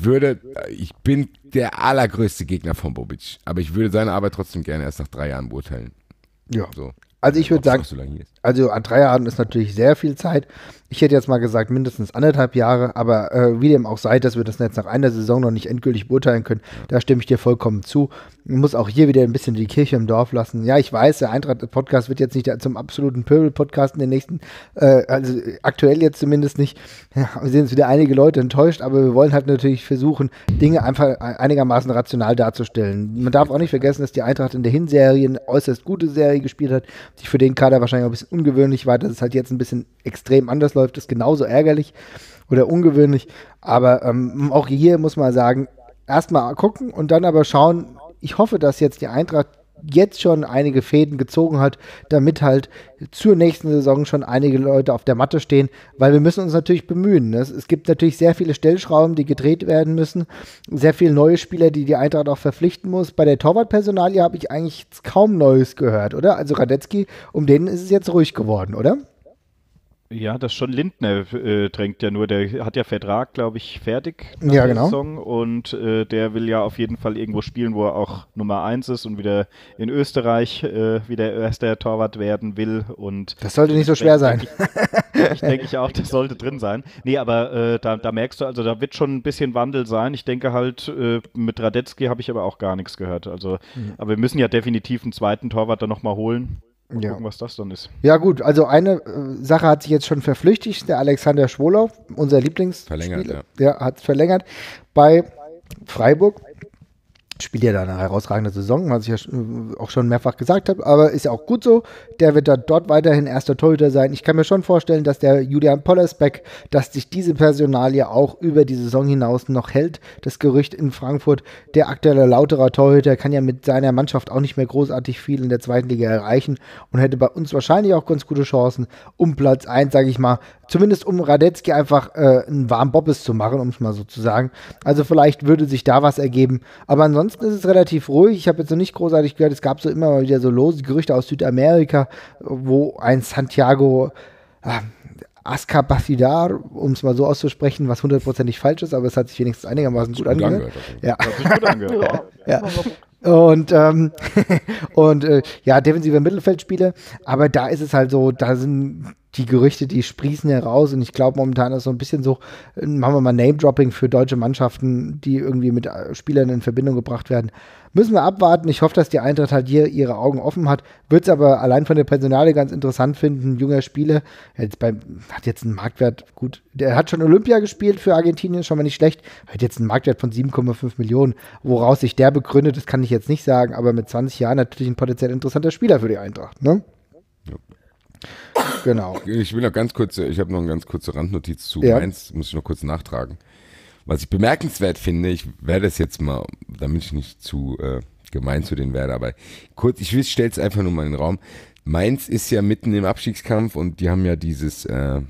bin der allergrößte Gegner von Bobic, aber ich würde seine Arbeit trotzdem gerne erst nach 3 Jahren beurteilen. Ja. So. Also ich würde sagen, So lange hier ist. also an 3 Jahren ist natürlich sehr viel Zeit. Ich hätte jetzt mal gesagt, mindestens 1,5 Jahre, aber wie dem auch sei, dass wir das jetzt nach einer Saison noch nicht endgültig beurteilen können, da stimme ich dir vollkommen zu. Man muss auch hier wieder ein bisschen die Kirche im Dorf lassen. Ja, ich weiß, der Eintracht-Podcast wird jetzt nicht zum absoluten Pöbel-Podcast in den nächsten, also aktuell jetzt zumindest nicht. Ja, wir sehen jetzt wieder einige Leute enttäuscht, aber wir wollen halt natürlich versuchen, Dinge einfach einigermaßen rational darzustellen. Man darf auch nicht vergessen, dass die Eintracht in der Hinserie eine äußerst gute Serie gespielt hat, die für den Kader wahrscheinlich auch ein bisschen ungewöhnlich war, dass es halt jetzt ein bisschen extrem anders läuft, ist genauso ärgerlich oder ungewöhnlich, aber auch hier muss man sagen, erstmal gucken und dann aber schauen. Ich hoffe, dass jetzt die Eintracht jetzt schon einige Fäden gezogen hat, damit halt zur nächsten Saison schon einige Leute auf der Matte stehen, weil wir müssen uns natürlich bemühen. Ne? Es gibt natürlich sehr viele Stellschrauben, die gedreht werden müssen, sehr viele neue Spieler, die die Eintracht auch verpflichten muss. Bei der Torwartpersonalie habe ich eigentlich kaum Neues gehört, oder? Also Radetzky, um den ist es jetzt ruhig geworden, oder? Ja, das schon Lindner drängt ja nur. Der hat ja Vertrag, glaube ich, fertig nach Ja, der genau. Saison und der will ja auf jeden Fall irgendwo spielen, wo er auch Nummer 1 ist und wieder in Österreich wieder erster Torwart werden will. Und Das sollte nicht so schwer sein. ich denke auch, das sollte drin sein. Nee, aber da merkst du, also da wird schon ein bisschen Wandel sein. Ich denke halt, mit Radetzky habe ich aber auch gar nichts gehört. Also, aber wir müssen ja definitiv einen zweiten Torwart dann nochmal holen. Mal Ja. gucken, was das dann ist. Ja gut, also eine Sache hat sich jetzt schon verflüchtigt, der Alexander Schwolow, unser Lieblingsspieler, Verlängert, ja, hat verlängert bei Freiburg. Spielt ja da eine herausragende Saison, was ich ja auch schon mehrfach gesagt habe, aber ist ja auch gut so. Der wird dort weiterhin erster Torhüter sein. Ich kann mir schon vorstellen, dass der Julian Pollersbeck, dass sich diese Personalie auch über die Saison hinaus noch hält. Das Gerücht in Frankfurt, der aktuelle Lauterer Torhüter kann ja mit seiner Mannschaft auch nicht mehr großartig viel in der zweiten Liga erreichen und hätte bei uns wahrscheinlich auch ganz gute Chancen, um Platz 1, sage ich mal, zumindest um Radetzky einfach einen warmen Bobbes zu machen, um es mal so zu sagen. Also vielleicht würde sich da was ergeben. Aber ansonsten ist es relativ ruhig. Ich habe jetzt noch nicht großartig gehört, es gab so immer mal wieder so lose Gerüchte aus Südamerika, wo ein Santiago Ascabacidar, um es mal so auszusprechen, was hundertprozentig falsch ist, aber es hat sich wenigstens einigermaßen gut angehört. Ja. Hat sich gut angehört. Ja. Und, ja, defensiver Mittelfeldspieler, aber da ist es halt so, da sind die Gerüchte, die sprießen heraus und ich glaube momentan ist so ein bisschen so, machen wir mal Name-Dropping für deutsche Mannschaften, die irgendwie mit Spielern in Verbindung gebracht werden. Müssen wir abwarten. Ich hoffe, dass die Eintracht halt hier ihre Augen offen hat. Wird es aber allein von der Personalie ganz interessant finden. Ein junger Spieler, hat jetzt einen Marktwert, gut, der hat schon Olympia gespielt für Argentinien, schon mal nicht schlecht, hat jetzt einen Marktwert von 7,5 Millionen. Woraus sich der begründet, das kann ich jetzt nicht sagen, aber mit 20 Jahren natürlich ein potenziell interessanter Spieler für die Eintracht, ne? Ja. Genau. Ich will noch ganz kurz, ich habe noch eine ganz kurze Randnotiz zu Ja. Mainz, muss ich noch kurz nachtragen. Was ich bemerkenswert finde, ich werde es jetzt mal, damit ich nicht zu gemein zu denen werde, aber kurz, ich stelle es einfach nur mal in den Raum. Mainz ist ja mitten im Abstiegskampf und die haben ja dieses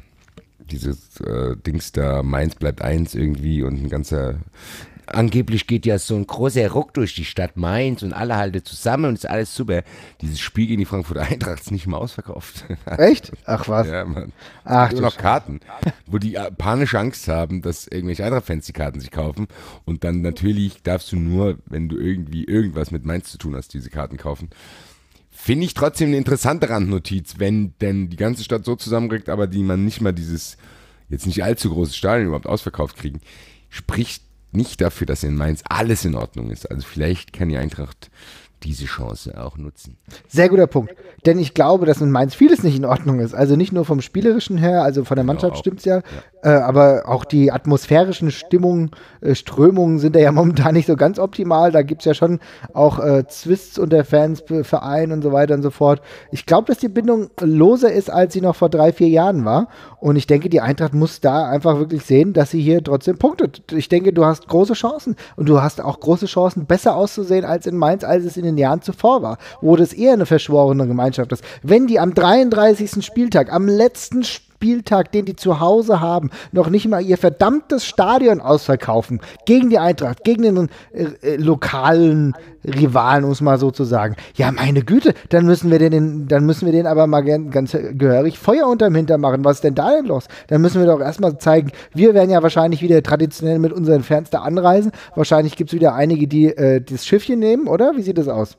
Dings da, Mainz bleibt 1 irgendwie und ein ganzer, angeblich geht ja so ein großer Ruck durch die Stadt Mainz und alle halten zusammen und ist alles super. Dieses Spiel gegen die Frankfurter Eintracht ist nicht mal ausverkauft. Echt? Ach was. Ja, Mann. Ach, Es gibt immer noch Karten, wo die panische Angst haben, dass irgendwelche Eintracht-Fans die Karten sich kaufen und dann natürlich darfst du nur, wenn du irgendwie irgendwas mit Mainz zu tun hast, diese Karten kaufen. Finde ich trotzdem eine interessante Randnotiz, wenn denn die ganze Stadt so zusammenrückt, aber die man nicht mal dieses jetzt nicht allzu große Stadion überhaupt ausverkauft kriegen, spricht nicht dafür, dass in Mainz alles in Ordnung ist. Also vielleicht kann die Eintracht diese Chance auch nutzen. Sehr guter Punkt. Denn ich glaube, dass in Mainz vieles nicht in Ordnung ist. Also nicht nur vom Spielerischen her, also von der Mannschaft auch. stimmt es ja, aber auch die atmosphärischen Strömungen sind da ja momentan nicht so ganz optimal. Da gibt es ja schon auch Zwists unter Fans, Vereinen und so weiter und so fort. Ich glaube, dass die Bindung loser ist, als sie noch vor 3-4 Jahren war. Und ich denke, die Eintracht muss da einfach wirklich sehen, dass sie hier trotzdem punktet. Ich denke, du hast große Chancen. Und du hast auch große Chancen, besser auszusehen als in Mainz, als es in den Jahren zuvor war, wo das eher eine verschworene Gemeinschaft ist. Wenn die am 33. Spieltag, am letzten Spieltag, den die zu Hause haben, noch nicht mal ihr verdammtes Stadion ausverkaufen, gegen die Eintracht, gegen den lokalen Rivalen, um es mal so zu sagen. Ja, meine Güte, dann müssen wir den aber mal ganz gehörig Feuer unterm Hintern machen. Was ist denn da denn los? Dann müssen wir doch erstmal zeigen, wir werden ja wahrscheinlich wieder traditionell mit unseren Fans da anreisen. Wahrscheinlich gibt es wieder einige, die das Schiffchen nehmen, oder? Wie sieht das aus?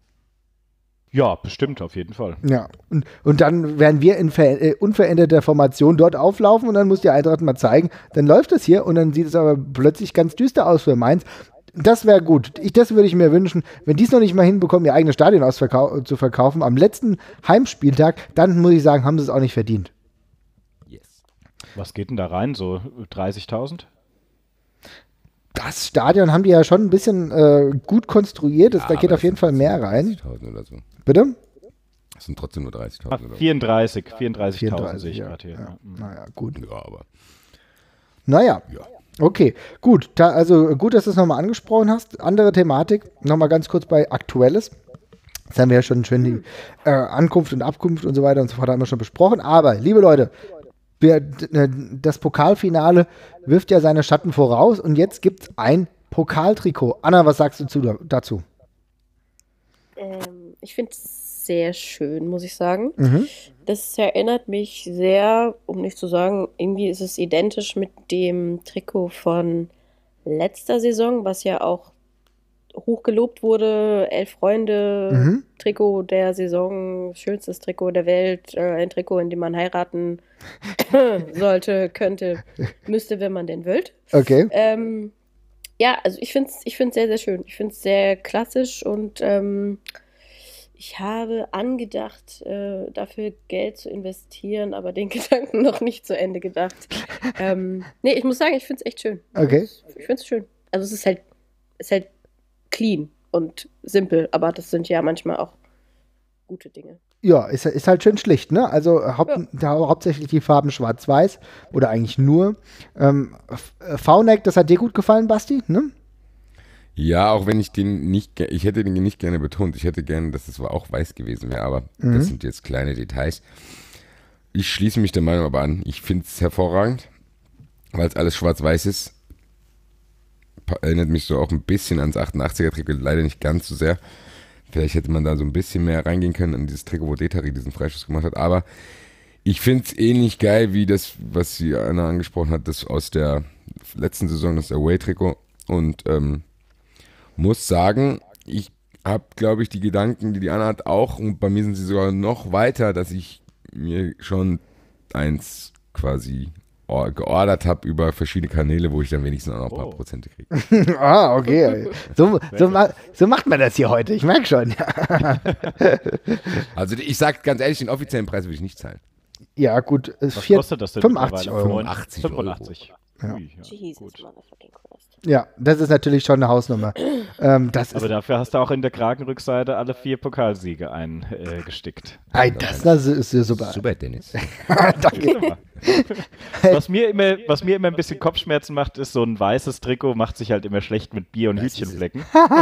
Ja, bestimmt, auf jeden Fall. Ja, und dann werden wir in unveränderter Formation dort auflaufen und dann muss die Eintracht mal zeigen, dann läuft es hier und dann sieht es aber plötzlich ganz düster aus für Mainz. Das wäre gut. Das würde ich mir wünschen. Wenn die es noch nicht mal hinbekommen, ihr eigenes Stadion zu verkaufen am letzten Heimspieltag, dann muss ich sagen, haben sie es auch nicht verdient. Yes. Was geht denn da rein? So 30.000? Das Stadion haben die ja schon ein bisschen gut konstruiert. Da geht auf jeden Fall mehr rein. 30.000 oder so. Bitte? Das sind trotzdem nur 30.000 Ah, oder so. 34.000 sehe ich ja. gerade hier. Ja. Naja, gut. Ja, aber Naja. ja. Okay, gut. Also gut, dass du es nochmal angesprochen hast. Andere Thematik, nochmal ganz kurz bei Aktuelles. Das haben wir ja schon schön die Ankunft und Abkunft und so weiter und so fort haben wir schon besprochen. Aber, liebe Leute, das Pokalfinale wirft ja seine Schatten voraus und jetzt gibt es ein Pokaltrikot. Anna, was sagst du dazu? Ich finde es sehr schön, muss ich sagen. Mhm. Das erinnert mich sehr, um nicht zu sagen, irgendwie ist es identisch mit dem Trikot von letzter Saison, was ja auch hochgelobt wurde. 11 Freunde, Mhm. Trikot der Saison, schönstes Trikot der Welt, ein Trikot, in dem man heiraten sollte, könnte, müsste, wenn man denn will. Okay. Ja, also ich finde es sehr, sehr schön. Ich finde es sehr klassisch und ich habe angedacht, dafür Geld zu investieren, aber den Gedanken noch nicht zu Ende gedacht. Nee, ich muss sagen, ich finde es echt schön. Okay. Ich finde es schön. Also es ist halt clean und simpel, aber das sind ja manchmal auch gute Dinge. Ja, ist halt schön schlicht, ne? Also hauptsächlich die Farben schwarz-weiß oder eigentlich nur. V-Neck, das hat dir gut gefallen, Basti, ne? Ja, auch wenn ich ich hätte den nicht gerne betont. Ich hätte gerne, dass es auch weiß gewesen wäre, aber das sind jetzt kleine Details. Ich schließe mich der Meinung aber an. Ich finde es hervorragend, weil es alles schwarz-weiß ist. Erinnert mich so auch ein bisschen ans 88er-Trikot, leider nicht ganz so sehr. Vielleicht hätte man da so ein bisschen mehr reingehen können an dieses Trikot, wo Detari diesen Freischuss gemacht hat. Aber ich finde es ähnlich geil wie das, was sie Anna angesprochen hat, das aus der letzten Saison, das Away-Trikot. Und muss sagen, ich habe, glaube ich, die Gedanken, die Anna hat, auch. Und bei mir sind sie sogar noch weiter, dass ich mir schon eins quasi geordert habe über verschiedene Kanäle, wo ich dann wenigstens auch noch ein paar Prozente kriege. Ah, okay. So macht man das hier heute, ich merke schon. Also ich sage ganz ehrlich, den offiziellen Preis würde ich nicht zahlen. Ja, gut. Was kostet das denn 85 mittlerweile? Euro. 85. Ja. Ui, ja, Jesus, gut. motherfucking Christ. Ja, das ist natürlich schon eine Hausnummer. Das Aber ist, dafür hast du auch in der Kragenrückseite alle 4 Pokalsiege eingestickt. das ist ja super. Super, Dennis. Danke. Was mir immer ein bisschen Kopfschmerzen macht, ist so ein weißes Trikot, macht sich halt immer schlecht mit Bier und Hütchenflecken.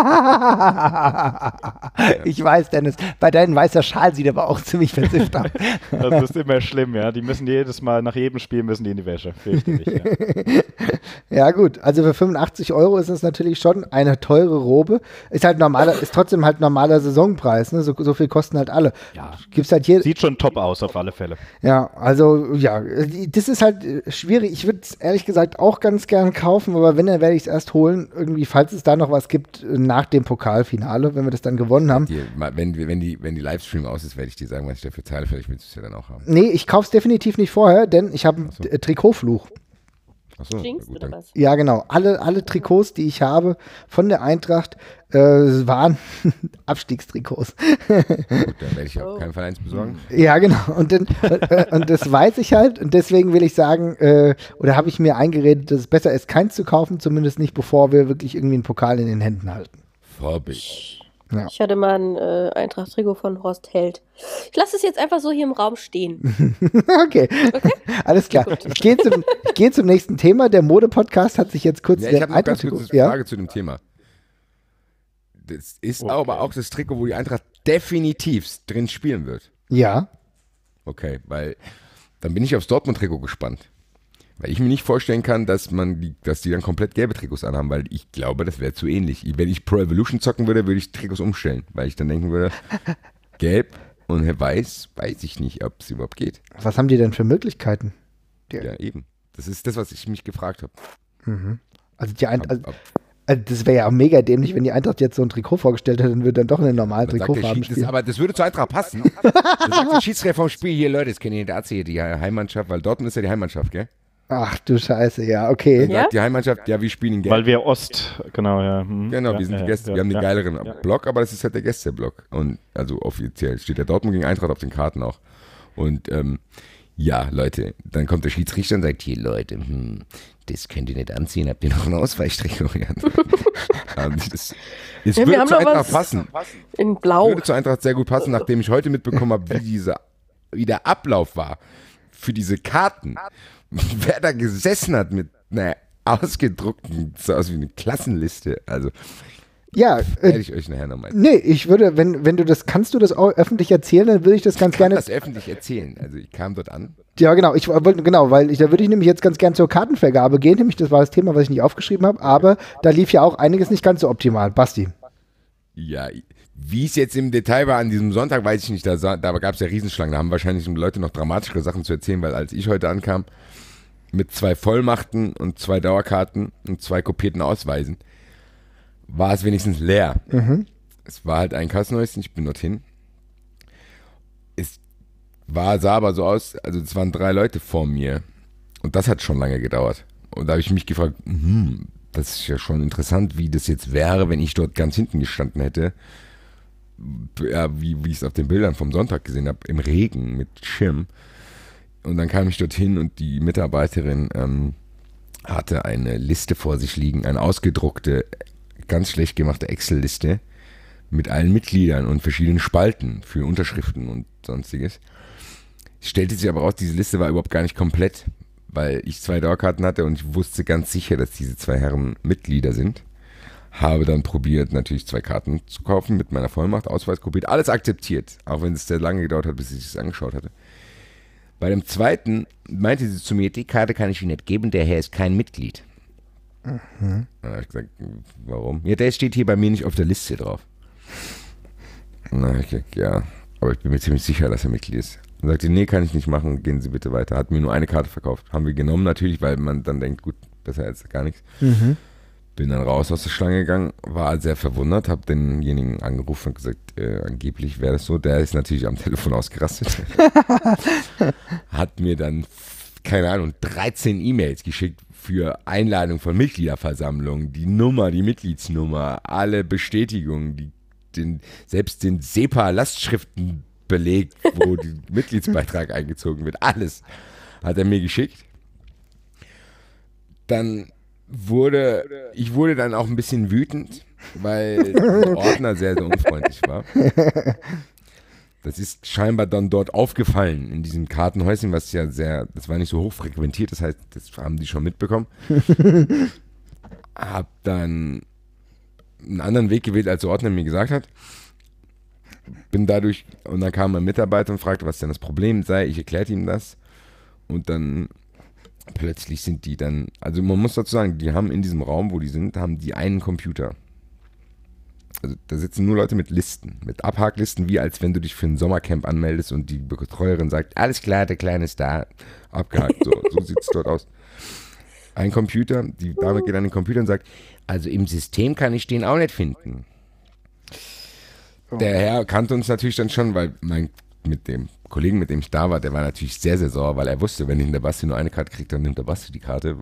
Ich weiß, Dennis, bei deinem weißer Schal sieht aber auch ziemlich versifft aus. Das ist immer schlimm, ja. Die müssen jedes Mal, nach jedem Spiel müssen die in die Wäsche. Fürchterlich, ja. Ja gut, also für 85 Euro ist es natürlich schon eine teure Robe. Ist trotzdem halt normaler Saisonpreis, ne? So viel kosten halt alle. Ja. Gibt's halt hier. Sieht schon top aus, auf alle Fälle. Ja, also ja, das ist halt schwierig. Ich würde es ehrlich gesagt auch ganz gern kaufen, aber wenn, dann werde ich es erst holen, irgendwie, falls es da noch was gibt nach dem Pokalfinale, wenn wir das dann gewonnen haben. Wenn die Livestream aus ist, werde ich dir sagen, was ich dafür zahle. Vielleicht willst du es ja dann auch haben. Nee, ich kaufe es definitiv nicht vorher, denn ich habe einen Trikotfluch. Achso, Jinx gut, oder dann. was? Ja, genau. Alle Trikots, die ich habe von der Eintracht, waren Abstiegstrikots. Gut, dann werde ich auf keinen Fall eins besorgen. Ja, genau. Und das weiß ich halt. Und deswegen will ich sagen, oder habe ich mir eingeredet, dass es besser ist, keins zu kaufen, zumindest nicht, bevor wir wirklich irgendwie einen Pokal in den Händen halten. Vorbild. Ja. Ich hatte mal ein Eintracht-Trikot von Horst Held. Ich lasse es jetzt einfach so hier im Raum stehen. Okay. Alles klar. Ich gehe zum nächsten Thema. Der Mode-Podcast hat sich jetzt kurz Ja, ich habe noch ganz kurz eine Ja. Frage zu dem Thema. Das ist aber auch das Trikot, wo die Eintracht definitiv drin spielen wird. Ja. Okay, weil dann bin ich aufs Dortmund-Trikot gespannt. Weil ich mir nicht vorstellen kann, dass die dann komplett gelbe Trikots anhaben, weil ich glaube, das wäre zu ähnlich. Wenn ich Pro Evolution zocken würde, würde ich Trikots umstellen, weil ich dann denken würde, gelb und weiß ich nicht, ob es überhaupt geht. Was haben die denn für Möglichkeiten? Ja, eben. Das ist das, was ich mich gefragt habe. Also das wäre ja auch mega dämlich, wenn die Eintracht jetzt so ein Trikot vorgestellt hätte, dann würde dann doch eine normale Trikotfarben spielen. Aber das würde zur Eintracht passen. Das sagt der Schiedsrichter vom Spiel hier, Leute, das kennen die nicht erzählen, die Heimmannschaft, weil Dortmund ist ja die Heimmannschaft, gell? Ach du Scheiße, ja, okay. Dann Ja? sagt die Heimmannschaft, ja, wir spielen in gelb. Weil wir genau, ja. Genau, ja, wir sind die ja, Gäste, ja, wir haben den ja. geileren Block, aber das ist halt der Gästeblock. Und also offiziell steht der Dortmund gegen Eintracht auf den Karten auch. Und ja, Leute, dann kommt der Schiedsrichter und sagt, hier Leute, das könnt ihr nicht anziehen, habt ihr noch ein Ausweichtrikot? Es wir würde haben zur noch Eintracht was passen. in Blau. Würde zur Eintracht sehr gut passen, nachdem ich heute mitbekommen habe, wie der Ablauf war für diese Karten. Wer da gesessen hat mit einer ausgedruckten, so aus wie eine Klassenliste. Also, Ja, werde ich euch nachher nochmal nee, ich würde, wenn du das, kannst du das auch öffentlich erzählen, dann würde ich das ganz gerne. das öffentlich erzählen. Also, ich kam dort an. Ja, genau, da würde ich nämlich jetzt ganz gern zur Kartenvergabe gehen, nämlich das war das Thema, was ich nicht aufgeschrieben habe, aber da lief ja auch einiges nicht ganz so optimal. Basti. Ja, Wie es jetzt im Detail war an diesem Sonntag, weiß ich nicht. Da gab es ja Riesenschlangen. Da haben wahrscheinlich Leute noch dramatischere Sachen zu erzählen, weil als ich heute ankam, mit 2 Vollmachten und 2 Dauerkarten und 2 kopierten Ausweisen, war es wenigstens leer. Es war halt ein Kassenhäuschen, ich bin dorthin. Sah aber so aus, also es waren 3 Leute vor mir. Und das hat schon lange gedauert. Und da habe ich mich gefragt, das ist ja schon interessant, wie das jetzt wäre, wenn ich dort ganz hinten gestanden hätte. Ja, wie ich es auf den Bildern vom Sonntag gesehen habe, im Regen mit Schirm. Und dann kam ich dorthin und die Mitarbeiterin hatte eine Liste vor sich liegen, eine ausgedruckte, ganz schlecht gemachte Excel-Liste mit allen Mitgliedern und verschiedenen Spalten für Unterschriften und sonstiges. Es stellte sich aber raus, diese Liste war überhaupt gar nicht komplett, weil ich 2 Dauerkarten hatte und ich wusste ganz sicher, dass diese 2 Herren Mitglieder sind. Habe dann probiert, natürlich 2 Karten zu kaufen mit meiner Vollmacht, Ausweis kopiert, alles akzeptiert, auch wenn es sehr lange gedauert hat, bis ich es angeschaut hatte. Bei dem zweiten meinte sie zu mir, die Karte kann ich Ihnen nicht geben, der Herr ist kein Mitglied. Dann habe ich gesagt, warum? Ja, der steht hier bei mir nicht auf der Liste drauf. Dann habe ich gesagt, ja, aber ich bin mir ziemlich sicher, dass er Mitglied ist. Dann sagte sie, nee, kann ich nicht machen, gehen Sie bitte weiter. Hat mir nur eine Karte verkauft. Haben wir genommen natürlich, weil man dann denkt, gut, besser als gar nichts. Bin dann raus aus der Schlange gegangen, war sehr verwundert, habe denjenigen angerufen und gesagt, angeblich wäre das so. Der ist natürlich am Telefon ausgerastet. Hat mir dann, keine Ahnung, 13 E-Mails geschickt für Einladung von Mitgliederversammlungen, die Nummer, die Mitgliedsnummer, alle Bestätigungen, selbst den SEPA-Lastschriftenbeleg, wo der Mitgliedsbeitrag eingezogen wird, alles hat er mir geschickt. Ich wurde dann auch ein bisschen wütend, weil der Ordner sehr, sehr unfreundlich war. Das ist scheinbar dann dort aufgefallen in diesem Kartenhäuschen, was ja das war nicht so hoch frequentiert, das heißt, das haben die schon mitbekommen. Hab dann einen anderen Weg gewählt, als der Ordner mir gesagt hat. Und dann kam mein Mitarbeiter und fragte, was denn das Problem sei. Ich erklärte ihm das. Und dann plötzlich sind die dann, also man muss dazu sagen, die haben in diesem Raum, wo die sind, haben die einen Computer. Also da sitzen nur Leute mit Listen, mit Abhaklisten, wie als wenn du dich für ein Sommercamp anmeldest und die Betreuerin sagt, alles klar, der Kleine ist da, abgehakt. So sieht es dort aus. Ein Computer, die Dame geht an den Computer und sagt, also im System kann ich den auch nicht finden. Der Herr kannte uns natürlich dann schon, weil mit dem Kollegen, mit dem ich da war, der war natürlich sehr, sehr sauer, weil er wusste, wenn der Basti nur eine Karte kriegt, dann nimmt der Basti die Karte.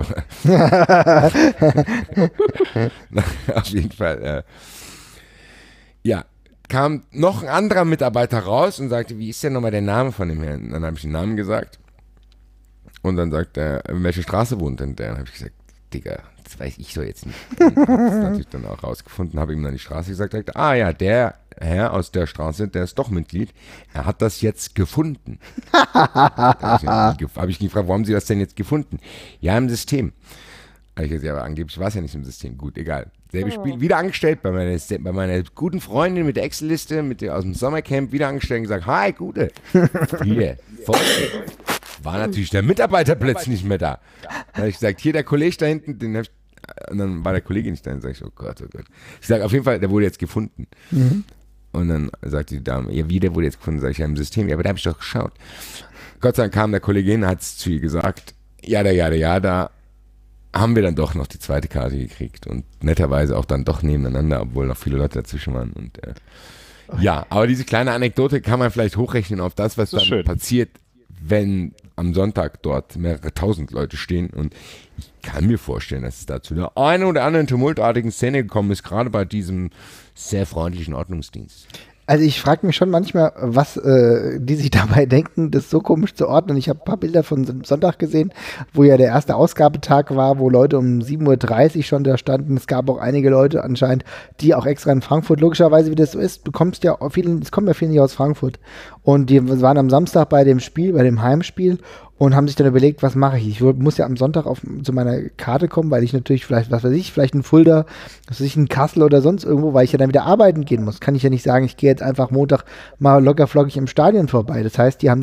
Auf jeden Fall. Ja, kam noch ein anderer Mitarbeiter raus und sagte, wie ist denn nochmal der Name von dem Herrn? Dann habe ich den Namen gesagt. Und dann sagt er, in welcher Straße wohnt denn der? Dann habe ich gesagt, Digga, das weiß ich doch jetzt nicht. Dann habe ich das natürlich dann auch rausgefunden, habe ihm dann die Straße gesagt, der Herr aus der Straße, der ist doch Mitglied, er hat das jetzt gefunden. Habe ich gefragt, warum haben Sie das denn jetzt gefunden? Ja, im System. Habe ich gesagt, ja, aber angeblich war es ja nicht im System. Gut, egal. Selbe Spiel, wieder angestellt bei meiner guten Freundin mit der Excel-Liste, aus dem Sommercamp, wieder angestellt und gesagt, hi, Gute. Hier, voll. War natürlich der Mitarbeiter plötzlich nicht mehr da. Dann habe ich gesagt, hier der Kollege da hinten, und dann war der Kollege nicht da. Dann sage ich, oh Gott, oh Gott. Ich sage, auf jeden Fall, der wurde jetzt gefunden. Und dann sagte die Dame, ja, wie, der wurde jetzt gefunden? Sage ich, ja, im System. Ja, aber da habe ich doch geschaut. Gott sei Dank kam der Kollege hin, hat es zu ihr gesagt, ja, da haben wir dann doch noch die zweite Karte gekriegt. Und netterweise auch dann doch nebeneinander, obwohl noch viele Leute dazwischen waren. Und ja, aber diese kleine Anekdote kann man vielleicht hochrechnen auf das, was dann passiert, wenn am Sonntag dort mehrere tausend Leute stehen. Und ich kann mir vorstellen, dass es da zu der einen oder anderen tumultartigen Szene gekommen ist, gerade bei diesem sehr freundlichen Ordnungsdienst. Also ich frage mich schon manchmal, was die sich dabei denken, das so komisch zu ordnen. Ich habe ein paar Bilder von Sonntag gesehen, wo ja der erste Ausgabetag war, wo Leute um 7:30 Uhr schon da standen. Es gab auch einige Leute anscheinend, die auch extra in Frankfurt, logischerweise wie das so ist, es kommen ja viele nicht aus Frankfurt. Und die waren am Samstag bei dem Heimspiel und haben sich dann überlegt, was mache ich? Ich muss ja am Sonntag zu meiner Karte kommen, weil ich natürlich vielleicht ein Fulda, ein Kassel oder sonst irgendwo, weil ich ja dann wieder arbeiten gehen muss. Kann ich ja nicht sagen, ich gehe jetzt einfach Montag mal locker flockig im Stadion vorbei. Das heißt, die haben dann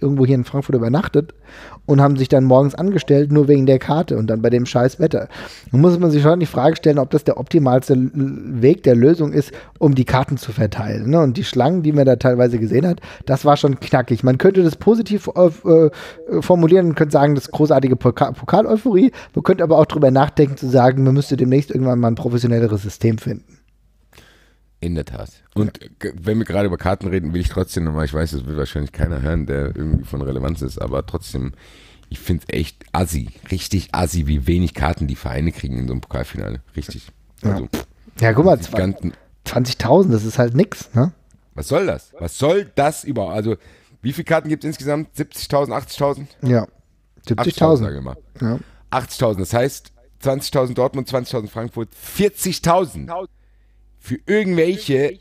irgendwo hier in Frankfurt übernachtet und haben sich dann morgens angestellt, nur wegen der Karte und dann bei dem scheiß Wetter. Nun muss man sich schon die Frage stellen, ob das der optimalste Weg der Lösung ist, um die Karten zu verteilen. Ne? Und die Schlangen, die man da teilweise gesehen hat, das war schon knackig. Man könnte das positiv formulieren und könnte sagen, das ist großartige Pokal-Euphorie. Man könnte aber auch drüber nachdenken, zu sagen, man müsste demnächst irgendwann mal ein professionelleres System finden. In der Tat. Und wenn wir gerade über Karten reden, will ich trotzdem nochmal, ich weiß, das will wahrscheinlich keiner hören, der irgendwie von Relevanz ist, aber trotzdem, ich finde es echt assi, richtig assi, wie wenig Karten die Vereine kriegen in so einem Pokalfinale. Richtig. Also, ja, guck mal, 20.000, das ist halt nix, ne? Was soll das? Was soll das überhaupt? Also, wie viele Karten gibt es insgesamt? 70.000, 80.000? Ja, 70.000, sage ich mal. Ja. 80.000, das heißt 20.000 Dortmund, 20.000 Frankfurt, 40.000 für irgendwelche,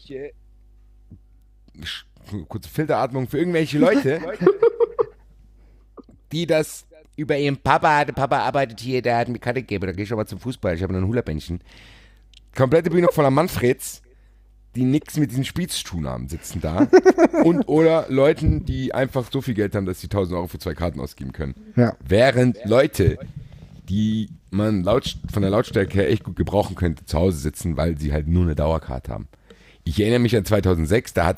kurze Filteratmung, für irgendwelche Leute, die das über ihren Papa, der Papa arbeitet hier, der hat mir Karte gegeben, da gehe ich aber zum Fußball, ich habe ein Hula-Bändchen. Komplette Bühne voller Manfreds, die nichts mit diesem Spiel zu tun haben, sitzen da. Und oder Leuten, die einfach so viel Geld haben, dass sie 1.000 Euro für 2 Karten ausgeben können. Ja. Während Leute, die man von der Lautstärke her echt gut gebrauchen könnte, zu Hause sitzen, weil sie halt nur eine Dauerkarte haben. Ich erinnere mich an 2006, da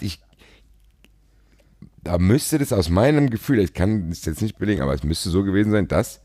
müsste das aus meinem Gefühl, ich kann es jetzt nicht belegen, aber es müsste so gewesen sein, dass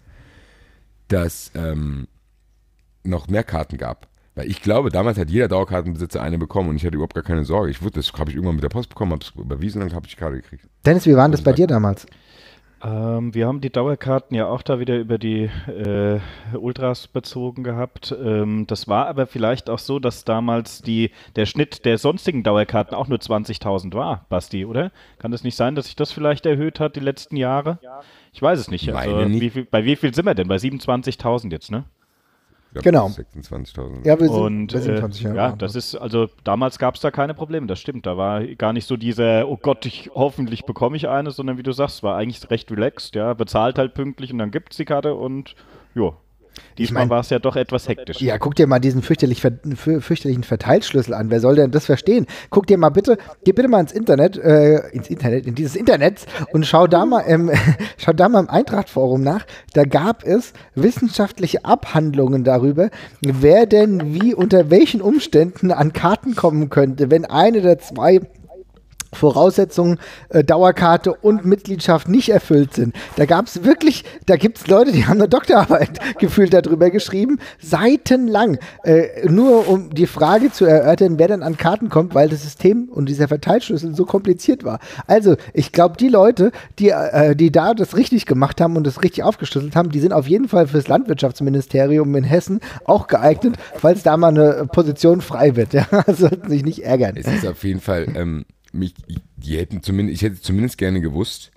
noch mehr Karten gab. Weil ich glaube, damals hat jeder Dauerkartenbesitzer eine bekommen und ich hatte überhaupt gar keine Sorge. Das habe ich irgendwann mit der Post bekommen, habe es überwiesen und dann habe ich die Karte gekriegt. Dennis, wie waren das bei dir damals? Wir haben die Dauerkarten ja auch da wieder über die Ultras bezogen gehabt. Das war aber vielleicht auch so, dass damals der Schnitt der sonstigen Dauerkarten auch nur 20.000 war, Basti, oder? Kann das nicht sein, dass sich das vielleicht erhöht hat die letzten Jahre? Ich weiß es nicht. Also, bei wie viel sind wir denn? Bei 27.000 jetzt, ne? Ja, genau. 26.000. Ja, wir sind bei 27. Ja, das ist, also damals gab es da keine Probleme, das stimmt. Da war gar nicht so dieser, oh Gott, hoffentlich bekomme ich eine, sondern wie du sagst, war eigentlich recht relaxed, ja, bezahlt halt pünktlich und dann gibt es die Karte und jo. Diesmal war es ja doch etwas hektisch. Ja, guck dir mal diesen fürchterlichen Verteilschlüssel an. Wer soll denn das verstehen? Geh bitte mal ins Internet, in dieses Internet und schau da mal im Eintracht-Forum nach. Da gab es wissenschaftliche Abhandlungen darüber, wer denn wie unter welchen Umständen an Karten kommen könnte, wenn eine der zwei Voraussetzungen, Dauerkarte und Mitgliedschaft nicht erfüllt sind. Da gibt es Leute, die haben eine Doktorarbeit gefühlt darüber geschrieben, seitenlang, nur um die Frage zu erörtern, wer denn an Karten kommt, weil das System und dieser Verteilschlüssel so kompliziert war. Also, ich glaube, die Leute, die da das richtig gemacht haben und das richtig aufgeschlüsselt haben, die sind auf jeden Fall fürs Landwirtschaftsministerium in Hessen auch geeignet, falls da mal eine Position frei wird. Ja? Sollten sich nicht ärgern. Es ist auf jeden Fall ich hätte zumindest gerne gewusst,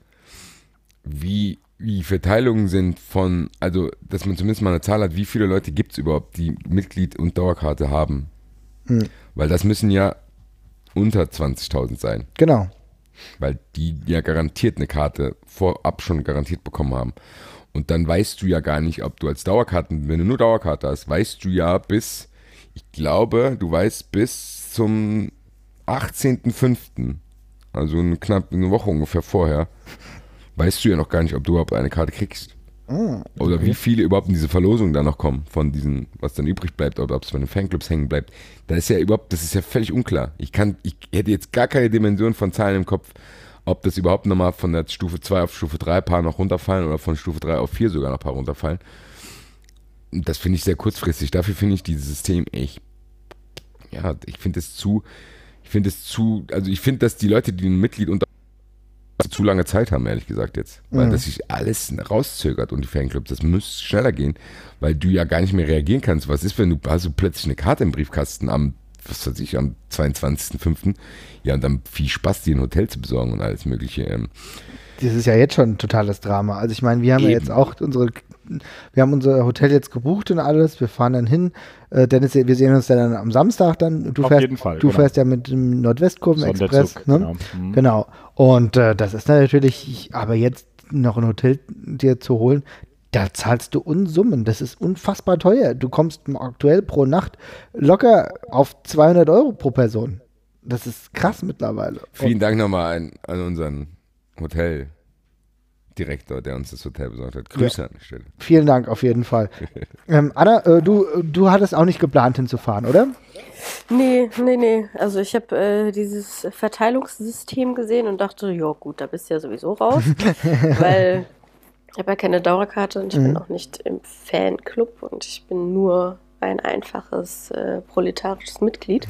wie Verteilungen sind also dass man zumindest mal eine Zahl hat, wie viele Leute gibt es überhaupt, die Mitglied und Dauerkarte haben. Weil das müssen ja unter 20.000 sein. Genau. Weil die ja garantiert eine Karte vorab schon garantiert bekommen haben. Und dann weißt du ja gar nicht, ob du wenn du nur Dauerkarte hast, weißt du ja bis zum 18.05., also knapp eine Woche ungefähr vorher, weißt du ja noch gar nicht, ob du überhaupt eine Karte kriegst. Okay. Oder wie viele überhaupt in diese Verlosung da noch kommen, von diesen, was dann übrig bleibt, oder ob es bei den Fanclubs hängen bleibt. Das ist ja völlig unklar. Ich hätte jetzt gar keine Dimension von Zahlen im Kopf, ob das überhaupt nochmal von der Stufe 2 auf Stufe 3 Paar noch runterfallen oder von Stufe 3 auf 4 sogar noch Paar runterfallen. Das finde ich sehr kurzfristig. Dafür finde ich dieses System echt, ja, ich finde, dass die Leute, die ein Mitglied unter zu lange Zeit haben, ehrlich gesagt jetzt. Weil das sich alles rauszögert und die Fanclubs, das muss schneller gehen, weil du ja gar nicht mehr reagieren kannst. Was ist, wenn du plötzlich eine Karte im Briefkasten am 22.05. Ja, und dann viel Spaß, dir ein Hotel zu besorgen und alles mögliche. Das ist ja jetzt schon ein totales Drama. Also ich meine, wir haben ja jetzt auch unser Hotel jetzt gebucht und alles. Wir fahren dann hin. Dennis, wir sehen uns dann am Samstag dann. Auf jeden Fall. Du fährst ja mit dem Nordwestkurven-Express. Ne? Genau. Genau. Und das ist natürlich, aber jetzt noch ein Hotel dir zu holen, da zahlst du Unsummen. Das ist unfassbar teuer. Du kommst aktuell pro Nacht locker auf 200 Euro pro Person. Das ist krass mittlerweile. Vielen Dank nochmal an unseren Hotel. Direktor, der uns das Hotel besorgt hat. Grüße an der Stelle. Vielen Dank auf jeden Fall. Anna, du hattest auch nicht geplant hinzufahren, oder? Nee. Also ich habe dieses Verteilungssystem gesehen und dachte, ja gut, da bist du ja sowieso raus. Weil ich habe ja keine Dauerkarte und ich bin auch nicht im Fanclub und ich bin nur ein einfaches proletarisches Mitglied.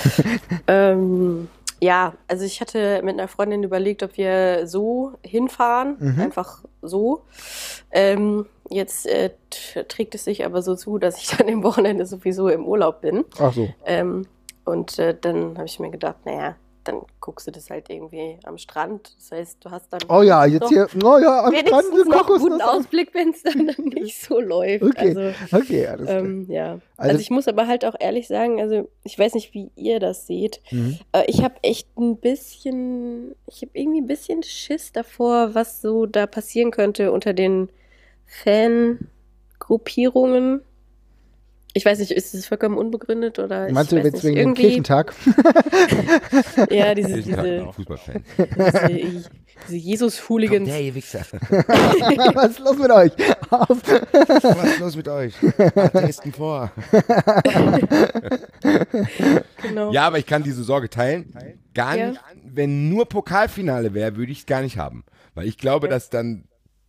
Ja, also ich hatte mit einer Freundin überlegt, ob wir so hinfahren, einfach so. Jetzt trägt es sich aber so zu, dass ich dann im Wochenende sowieso im Urlaub bin. Ach so. Und dann habe ich mir gedacht, naja, dann guckst du das halt irgendwie am Strand. Das heißt, du hast dann Oh ja, jetzt hier, am Strand wenigstens noch einen guten Kokosnuss. Ausblick, wenn es dann nicht so läuft. Okay, okay, alles klar. Ja. Also- Also ich muss aber halt auch ehrlich sagen, also ich weiß nicht, wie ihr das seht. Ich habe echt irgendwie ein bisschen Schiss davor, was so da passieren könnte unter den Fangruppierungen. Ich weiß nicht, ist es vollkommen unbegründet oder Meinst du ich weiß jetzt nicht, wegen dem irgendwie, Kirchentag? ja, Ich sag diese noch Fußballfan. Jesus-Hooligans. ihr Wichser. Was ist los mit euch? Auf. Was ist los mit euch? Atheisten vor. Genau. Ja, aber ich kann diese Sorge teilen. Gar Ja. nicht. Wenn nur Pokalfinale wäre, würde ich es gar nicht haben. Weil ich glaube, dass dann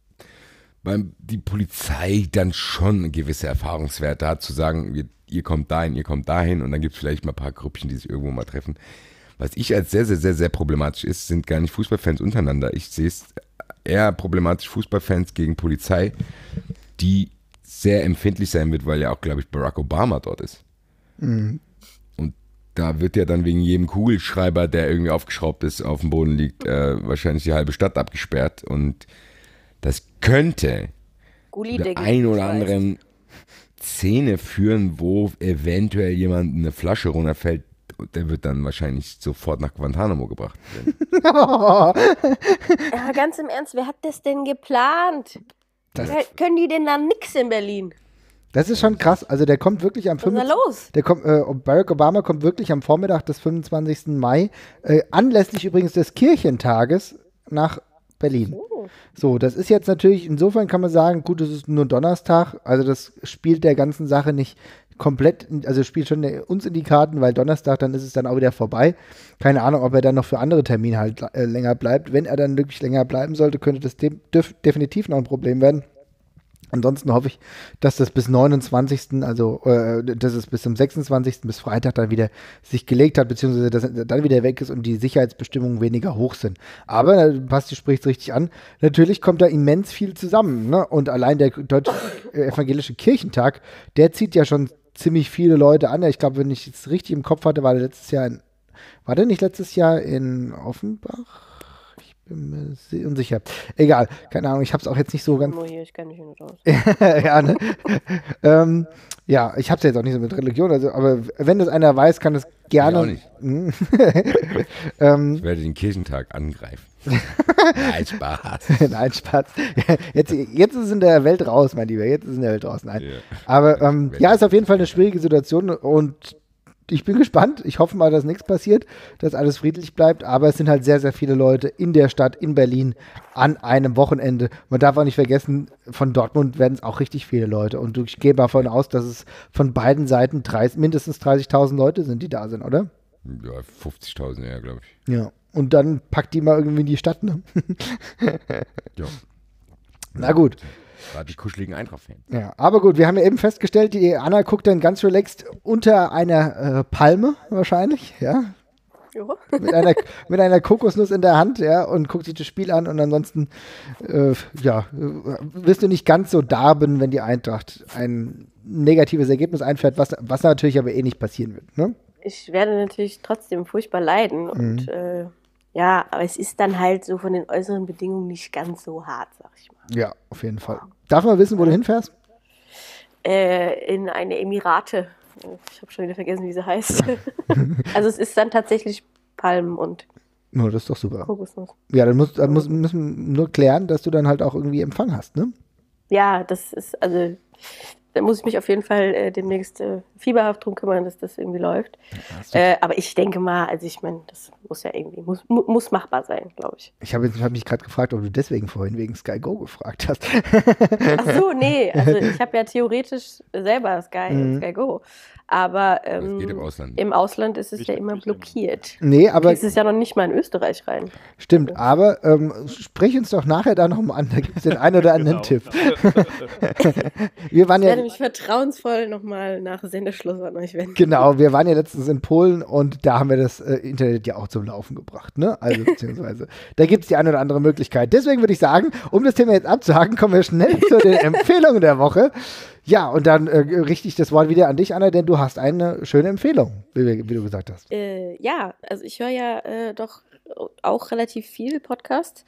die Polizei dann schon gewisse Erfahrungswerte hat, zu sagen, ihr kommt dahin und dann gibt es vielleicht mal ein paar Grüppchen, die sich irgendwo mal treffen. Was ich als sehr, sehr, sehr, sehr problematisch ist, sind gar nicht Fußballfans untereinander. Ich sehe es eher problematisch, Fußballfans gegen Polizei, die sehr empfindlich sein wird, weil ja auch, glaube ich, Barack Obama dort ist. Und da wird ja dann wegen jedem Kugelschreiber, der irgendwie aufgeschraubt ist, auf dem Boden liegt, wahrscheinlich die halbe Stadt abgesperrt. Und das könnte der ein oder anderen Szene führen, wo eventuell jemand eine Flasche runterfällt. Und der wird dann wahrscheinlich sofort nach Guantanamo gebracht. Ja, ganz im Ernst, wer hat das denn geplant? Können die denn da nix in Berlin? Das ist schon krass. Also der kommt wirklich am Was ist da 25. los? Barack Obama kommt wirklich am Vormittag des 25. Mai, anlässlich übrigens des Kirchentages, nach Berlin. So, das ist jetzt natürlich, insofern kann man sagen, gut, es ist nur Donnerstag, also das spielt der ganzen Sache nicht komplett, also spielt schon uns in die Karten, weil Donnerstag, dann ist es dann auch wieder vorbei. Keine Ahnung, ob er dann noch für andere Termine halt länger bleibt. Wenn er dann wirklich länger bleiben sollte, könnte das definitiv noch ein Problem werden. Ansonsten hoffe ich, dass das bis 29., also dass es bis zum 26. bis Freitag dann wieder sich gelegt hat, beziehungsweise dass er dann wieder weg ist und die Sicherheitsbestimmungen weniger hoch sind. Aber, Basti spricht es richtig an, natürlich kommt da immens viel zusammen. Ne? Und allein der Deutsche Evangelische Kirchentag, der zieht ja schon ziemlich viele Leute an. Ich glaube, wenn ich es richtig im Kopf hatte, war der nicht letztes Jahr in Offenbach? Bin mir unsicher. Egal, keine Ahnung, ich habe es auch jetzt nicht so ganz. Hier, ich kann nicht hin und raus. Ja, ne? Ja, ich habe es jetzt auch nicht so mit Religion, also, aber wenn das einer weiß, kann das gerne. Ich auch nicht. Ich werde den Kirchentag angreifen. Nein, Spaß. Nein, Spaß. Jetzt ist es in der Welt raus, mein Lieber. Jetzt ist es in der Welt raus. Nein. Ja. Aber ja, ist auf jeden Fall eine schwierige Situation und ich bin gespannt. Ich hoffe mal, dass nichts passiert, dass alles friedlich bleibt. Aber es sind halt sehr, sehr viele Leute in der Stadt, in Berlin, an einem Wochenende. Man darf auch nicht vergessen, von Dortmund werden es auch richtig viele Leute. Und ich gehe davon aus, dass es von beiden Seiten mindestens 30.000 Leute sind, die da sind, oder? Ja, 50.000, ja, glaube ich. Ja. Und dann packt die mal irgendwie in die Stadt, ne? Ja. Na gut. War die kuscheligen Eintracht-Fans. Ja, aber gut, wir haben ja eben festgestellt, die Anna guckt dann ganz relaxed unter einer Palme wahrscheinlich, ja, Ja. mit einer Kokosnuss in der Hand, ja, und guckt sich das Spiel an und ansonsten, wirst du nicht ganz so darben, wenn die Eintracht ein negatives Ergebnis einfährt, was natürlich aber eh nicht passieren wird, ne? Ich werde natürlich trotzdem furchtbar leiden und ja, aber es ist dann halt so von den äußeren Bedingungen nicht ganz so hart, sag ich mal. Ja, auf jeden Fall. Darf man wissen, wo du hinfährst? In eine Emirate. Ich habe schon wieder vergessen, wie sie heißt. Also es ist dann tatsächlich Palmen und Oh, das ist doch super. Kokosnuss. Ja, dann müssen wir nur klären, dass du dann halt auch irgendwie Empfang hast, ne? Ja, das ist, also da muss ich mich auf jeden Fall demnächst fieberhaft drum kümmern, dass das irgendwie läuft. Aber ich denke mal, also ich meine, das muss ja irgendwie, muss machbar sein, glaube ich. Ich hab mich gerade gefragt, ob du deswegen vorhin wegen Sky Go gefragt hast. Ach so, nee, also ich habe ja theoretisch selber Sky Go, aber Das geht im Ausland. im Ausland ist es ja immer blockiert. Nee, aber Es ist ja noch nicht mal in Österreich rein. stimmt, aber sprich uns doch nachher da nochmal an, da gibt es den einen oder anderen Tipp. Wir waren Ich ja, werde mich vertrauensvoll nochmal nach Sendeschluss an euch wenden. genau, wir waren ja letztens in Polen und da haben wir das Internet ja auch zum Laufen gebracht, ne? Also beziehungsweise, da gibt es die eine oder andere Möglichkeit. Deswegen würde ich sagen, um das Thema jetzt abzuhaken, kommen wir schnell zu den Empfehlungen der Woche. Ja, und dann richte ich das Wort wieder an dich, Anna, denn du hast eine schöne Empfehlung, wie du gesagt hast. Ja, also ich höre ja doch auch relativ viel Podcasts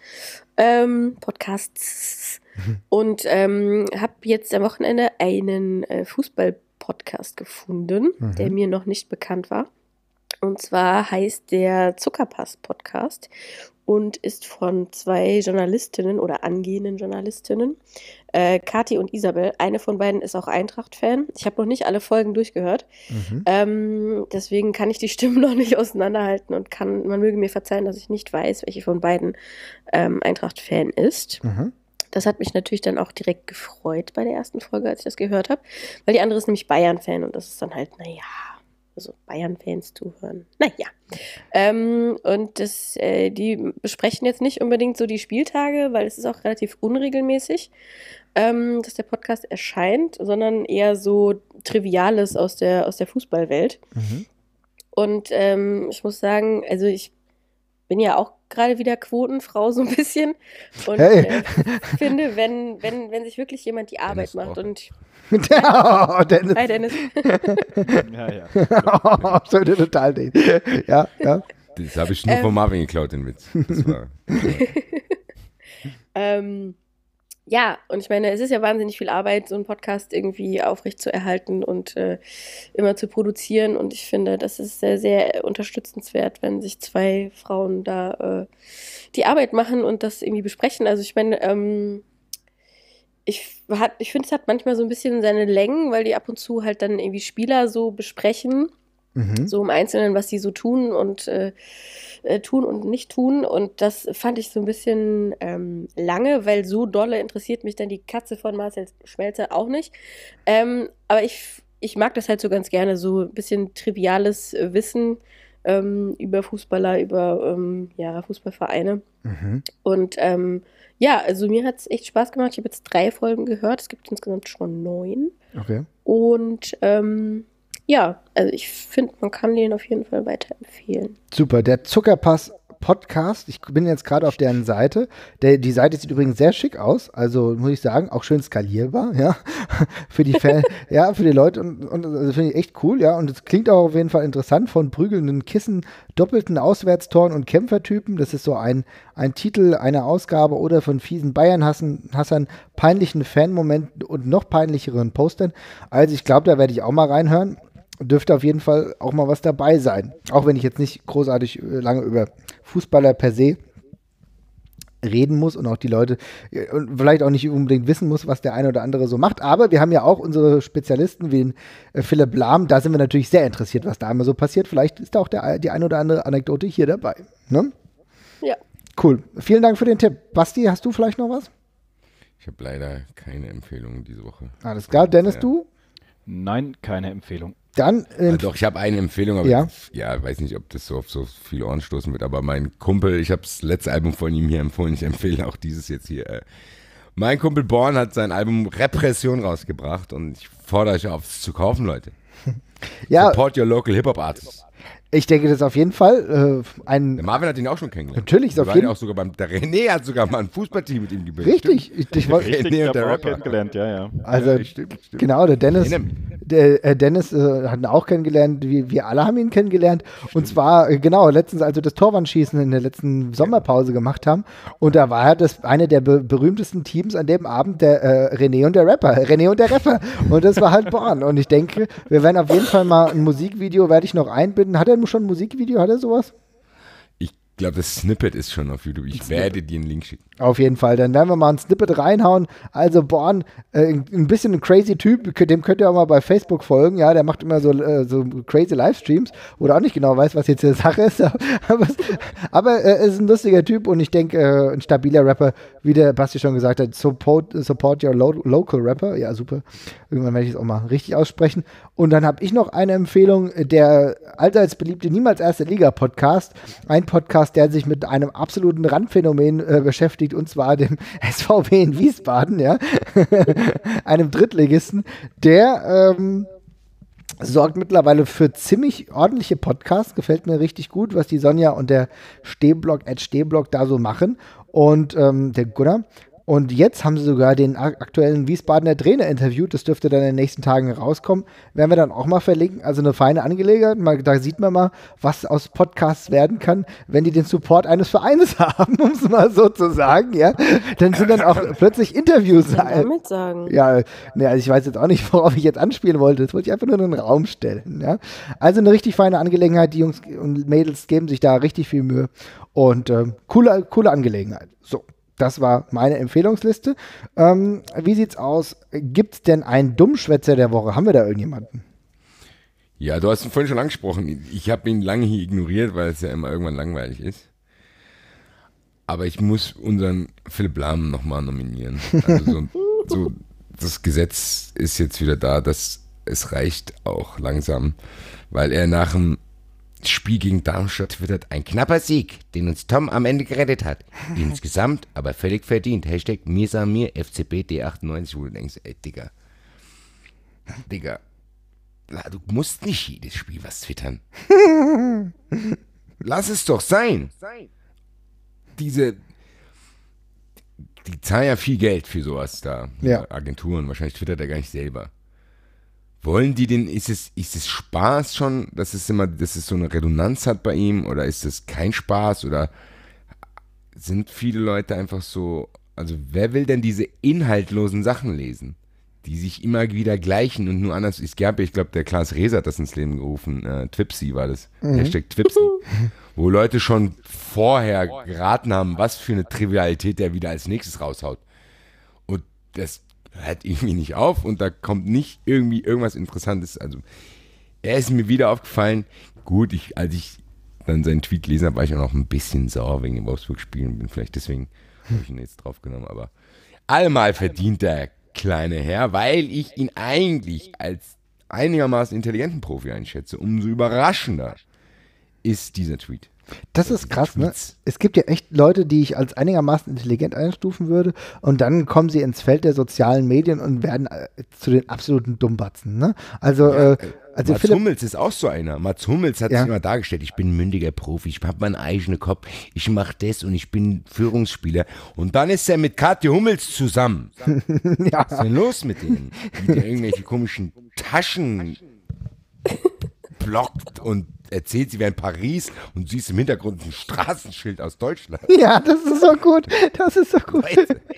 und habe jetzt am Wochenende einen Fußball-Podcast gefunden, der mir noch nicht bekannt war. Und zwar heißt der Zuckerpass-Podcast und ist von 2 Journalistinnen oder angehenden Journalistinnen, Kathi und Isabel. Eine von beiden ist auch Eintracht-Fan. Ich habe noch nicht alle Folgen durchgehört. Deswegen kann ich die Stimmen noch nicht auseinanderhalten und man möge mir verzeihen, dass ich nicht weiß, welche von beiden Eintracht-Fan ist. Das hat mich natürlich dann auch direkt gefreut bei der ersten Folge, als ich das gehört habe, weil die andere ist nämlich Bayern-Fan und das ist dann halt, naja, also Bayern-Fans zuhören. Naja. Und die besprechen jetzt nicht unbedingt so die Spieltage, weil es ist auch relativ unregelmäßig, dass der Podcast erscheint, sondern eher so Triviales aus der Fußballwelt. Und ich muss sagen, also ich bin ja auch gerade wieder Quotenfrau so ein bisschen und finde, wenn sich wirklich jemand die Arbeit macht und Oh, Dennis. Hi Dennis. Oh, sollte total den. Ja. Das habe ich nur von Marvin geklaut, den Witz. Das war ja, und ich meine, es ist ja wahnsinnig viel Arbeit, so einen Podcast irgendwie aufrecht zu erhalten und immer zu produzieren. Und ich finde, das ist sehr, sehr unterstützenswert, wenn sich 2 Frauen da die Arbeit machen und das irgendwie besprechen. Also ich meine, ich finde, es hat manchmal so ein bisschen seine Längen, weil die ab und zu halt dann irgendwie Spieler so besprechen, so im Einzelnen, was sie so tun und nicht tun. Und das fand ich so ein bisschen lange, weil so dolle interessiert mich dann die Katze von Marcel Schmelzer auch nicht. Aber ich mag das halt so ganz gerne, so ein bisschen triviales Wissen über Fußballer, über Fußballvereine. Und ja, also mir hat es echt Spaß gemacht. Ich habe jetzt 3 Folgen gehört. Es gibt insgesamt schon 9. Okay. Und ja, also ich finde, man kann den auf jeden Fall weiterempfehlen. Super, der Zuckerpass Podcast. Ich bin jetzt gerade auf deren Seite. Die Seite sieht übrigens sehr schick aus. Also muss ich sagen, auch schön skalierbar, ja. Für die Fans, ja, für die Leute und also finde ich echt cool, ja. Und es klingt auch auf jeden Fall interessant von prügelnden Kissen, doppelten Auswärtstoren und Kämpfertypen. Das ist so ein Titel einer Ausgabe oder von fiesen Bayern-Hassern, peinlichen Fanmomenten und noch peinlicheren Postern. Also ich glaube, da werde ich auch mal reinhören. Dürfte auf jeden Fall auch mal was dabei sein. Auch wenn ich jetzt nicht großartig lange über Fußballer per se reden muss und auch die Leute und vielleicht auch nicht unbedingt wissen muss, was der eine oder andere so macht. Aber wir haben ja auch unsere Spezialisten wie den Philipp Lahm. Da sind wir natürlich sehr interessiert, was da immer so passiert. Vielleicht ist da auch die eine oder andere Anekdote hier dabei. Ne? Ja. Cool. Vielen Dank für den Tipp. Basti, hast du vielleicht noch was? Ich habe leider keine Empfehlung diese Woche. Alles klar. Dennis, du? Nein, keine Empfehlung. Dann, doch, ich habe eine Empfehlung, aber ja, weiß nicht, ob das so auf so viele Ohren stoßen wird, aber mein Kumpel, ich habe das letzte Album von ihm hier empfohlen, ich empfehle auch dieses jetzt hier. Mein Kumpel Born hat sein Album Repression rausgebracht und ich fordere euch auf, es zu kaufen, Leute. Ja. Support your local Hip-Hop-Artists. Ich denke, das ist auf jeden Fall Der Marvin hat ihn auch schon kennengelernt. Natürlich, ist auf jeden Fall. Der René hat sogar mal ein Fußballteam mit ihm gebildet. Richtig. Ich René und der Rapper kennengelernt, ja. Also, ja, stimmt. Genau, der Dennis hat ihn auch kennengelernt, wir alle haben ihn kennengelernt. Und zwar, genau, letztens, als wir das Torwandschießen in der letzten Sommerpause gemacht haben. Und da war das eine der berühmtesten Teams an dem Abend, der René und der Rapper. Und das war halt Born. Und ich denke, wir werden auf jeden Fall mal ein Musikvideo, werde ich noch einbinden. Hat er schon ein Musikvideo? Hat er sowas? glaube, das Snippet ist schon auf YouTube. Ich werde dir einen Link schicken. Auf jeden Fall. Dann werden wir mal ein Snippet reinhauen. Also Born, ein bisschen ein crazy Typ, dem könnt ihr auch mal bei Facebook folgen. Ja, der macht immer so crazy Livestreams, wo er auch nicht genau weiß, was jetzt die Sache ist. Aber er ist ein lustiger Typ und ich denke, ein stabiler Rapper, wie der Basti schon gesagt hat, support your local Rapper. Ja, super. Irgendwann werde ich es auch mal richtig aussprechen. Und dann habe ich noch eine Empfehlung, der allseits beliebte Niemals Erste Liga Podcast. Ein Podcast, der sich mit einem absoluten Randphänomen beschäftigt, und zwar dem SVW in Wiesbaden, ja, einem Drittligisten, der sorgt mittlerweile für ziemlich ordentliche Podcasts. Gefällt mir richtig gut, was die Sonja und der Stehblock da so machen und der Gunnar. Und jetzt haben sie sogar den aktuellen Wiesbadener Trainer interviewt. Das dürfte dann in den nächsten Tagen rauskommen. Werden wir dann auch mal verlinken. Also eine feine Angelegenheit. Da sieht man mal, was aus Podcasts werden kann, wenn die den Support eines Vereines haben, um es mal so zu sagen. Ja? Dann sind dann auch plötzlich Interviews. Damit sagen. Ja, also ich weiß jetzt auch nicht, worauf ich jetzt anspielen wollte. Das wollte ich einfach nur in den Raum stellen. Ja? Also eine richtig feine Angelegenheit. Die Jungs und Mädels geben sich da richtig viel Mühe. Und coole Angelegenheit. So. Das war meine Empfehlungsliste. Wie sieht's aus? Gibt's denn einen Dummschwätzer der Woche? Haben wir da irgendjemanden? Ja, du hast ihn vorhin schon angesprochen. Ich habe ihn lange hier ignoriert, weil es ja immer irgendwann langweilig ist. Aber ich muss unseren Philipp Lahm nochmal nominieren. Also so, das Gesetz ist jetzt wieder da, dass es reicht auch langsam, weil er nach dem Spiel gegen Darmstadt twittert, ein knapper Sieg, den uns Tom am Ende gerettet hat. Insgesamt aber völlig verdient. Hashtag Mirsamir FCB D98, wo du denkst, ey, Digga, du musst nicht jedes Spiel was twittern. Lass es doch sein. Die zahlen ja viel Geld für sowas da. Ja. Agenturen, wahrscheinlich twittert er gar nicht selber. Wollen die denn, ist es Spaß schon, dass es so eine Redundanz hat bei ihm, oder ist es kein Spaß, oder sind viele Leute einfach so, also wer will denn diese inhaltlosen Sachen lesen, die sich immer wieder gleichen und nur anders, ich glaube, der Klaas Reese hat das ins Leben gerufen, Twipsy war das, Hashtag Twipsy, wo Leute schon vorher geraten haben, was für eine Trivialität der wieder als nächstes raushaut. Und das hört irgendwie nicht auf und da kommt nicht irgendwie irgendwas Interessantes. Also, er ist mir wieder aufgefallen. Gut, als ich dann seinen Tweet gelesen habe, war ich auch noch ein bisschen sauer wegen dem Wolfsburg-Spiel und bin vielleicht deswegen, habe ich ihn jetzt drauf genommen. Aber allemal verdient der kleine Herr, weil ich ihn eigentlich als einigermaßen intelligenten Profi einschätze. Umso überraschender ist dieser Tweet. Das ist krass, ne? Es gibt ja echt Leute, die ich als einigermaßen intelligent einstufen würde und dann kommen sie ins Feld der sozialen Medien und werden zu den absoluten Dummbatzen, ne? Also, Ja, also Mats Hummels ist auch so einer. Mats Hummels hat sich immer dargestellt, ich bin ein mündiger Profi, ich habe meinen eigenen Kopf, ich mache das und ich bin Führungsspieler. Und dann ist er mit Katja Hummels zusammen. Ja. Was ist denn los mit denen? Die da irgendwelche komischen Taschen blockt und erzählt, sie wäre in Paris und siehst im Hintergrund ein Straßenschild aus Deutschland. Ja, das ist so gut. Das ist so gut.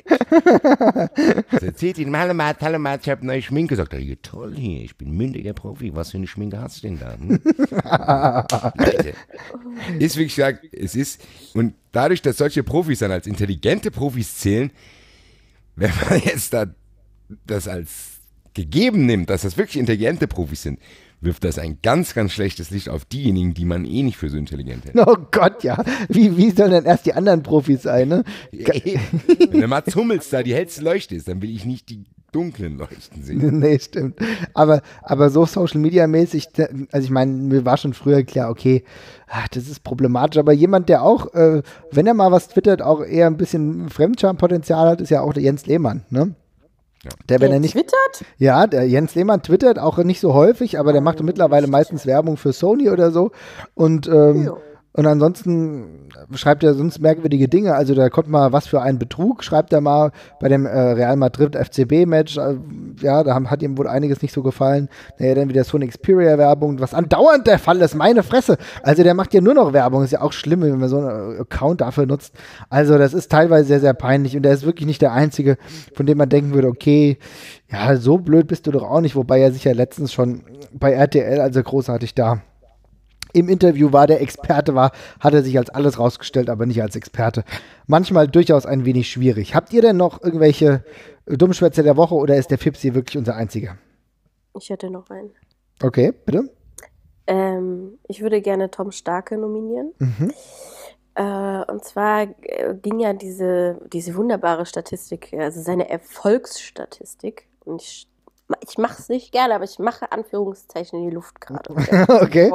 Das erzählt ihnen, hallo Matt, ich habe neue Schminke. Sagt er, ja, toll hier, ich bin mündiger Profi. Was für eine Schminke hast du denn da? Leute, ist wirklich gesagt, es ist, und dadurch, dass solche Profis dann als intelligente Profis zählen, wenn man jetzt da das als gegeben nimmt, dass das wirklich intelligente Profis sind, wirft das ein ganz, ganz schlechtes Licht auf diejenigen, die man eh nicht für so intelligent hält. Oh Gott, ja. Wie sollen denn erst die anderen Profis sein, ne? Wenn der Mats Hummels da die hellste Leuchte ist, dann will ich nicht die dunklen Leuchten sehen. Nee, stimmt. Aber so Social-Media-mäßig, also ich meine, mir war schon früher klar, okay, das ist problematisch, aber jemand, der auch, wenn er mal was twittert, auch eher ein bisschen Fremdscham-Potenzial hat, ist ja auch der Jens Lehmann, ne? Ja. Der, wenn er nicht twittert? Ja, der Jens Lehmann twittert auch nicht so häufig, aber der macht mittlerweile meistens Werbung für Sony oder so. Und ansonsten schreibt er sonst merkwürdige Dinge. Also da kommt mal was für einen Betrug, schreibt er mal bei dem Real Madrid FCB-Match. Ja, da hat ihm wohl einiges nicht so gefallen. Naja, dann wieder Sony Xperia-Werbung, was andauernd der Fall ist, meine Fresse. Also der macht ja nur noch Werbung, ist ja auch schlimm, wenn man so einen Account dafür nutzt. Also das ist teilweise sehr, sehr peinlich und der ist wirklich nicht der Einzige, von dem man denken würde, okay, ja, so blöd bist du doch auch nicht, wobei er sich ja letztens schon bei RTL, also großartig da im Interview war, der Experte war, hat er sich als alles rausgestellt, aber nicht als Experte. Manchmal durchaus ein wenig schwierig. Habt ihr denn noch irgendwelche Dummschwätze der Woche oder ist der Fips hier wirklich unser einziger? Ich hätte noch einen. Okay, bitte. Ich würde gerne Tom Starke nominieren. Und zwar ging ja diese wunderbare Statistik, also seine Erfolgsstatistik. Und ich mache es nicht gerne, aber ich mache Anführungszeichen in die Luft gerade. Okay.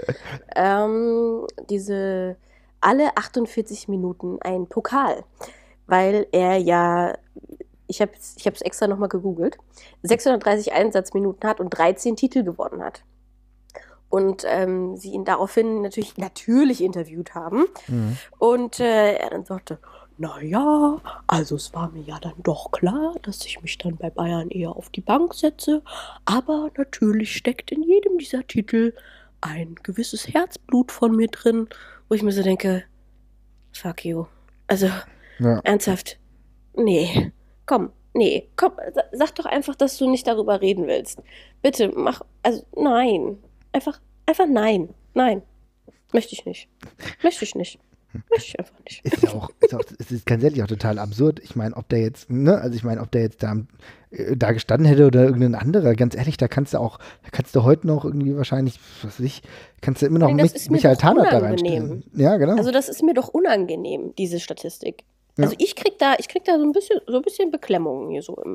Diese alle 48 Minuten ein Pokal, weil er ja, ich habe es extra nochmal gegoogelt, 630 Einsatzminuten hat und 13 Titel gewonnen hat. Und sie ihn daraufhin natürlich interviewt haben. Und er dann sagte, naja, also es war mir ja dann doch klar, dass ich mich dann bei Bayern eher auf die Bank setze. Aber natürlich steckt in jedem dieser Titel ein gewisses Herzblut von mir drin, wo ich mir so denke, fuck you. Also, ernsthaft, komm, sag doch einfach, dass du nicht darüber reden willst. Bitte, nein. Einfach nein. Nein. Möchte ich nicht. Möchte ich einfach nicht. Es ist ganz ehrlich auch total absurd. Ich meine, ob der jetzt, ob der jetzt da gestanden hätte oder irgendein anderer, ganz ehrlich, da kannst du heute noch irgendwie wahrscheinlich, kannst du immer noch Michael Tarnack da reinstellen. Ja, genau. Also das ist mir doch unangenehm, diese Statistik. Ja. Also ich krieg da so ein bisschen Beklemmungen hier so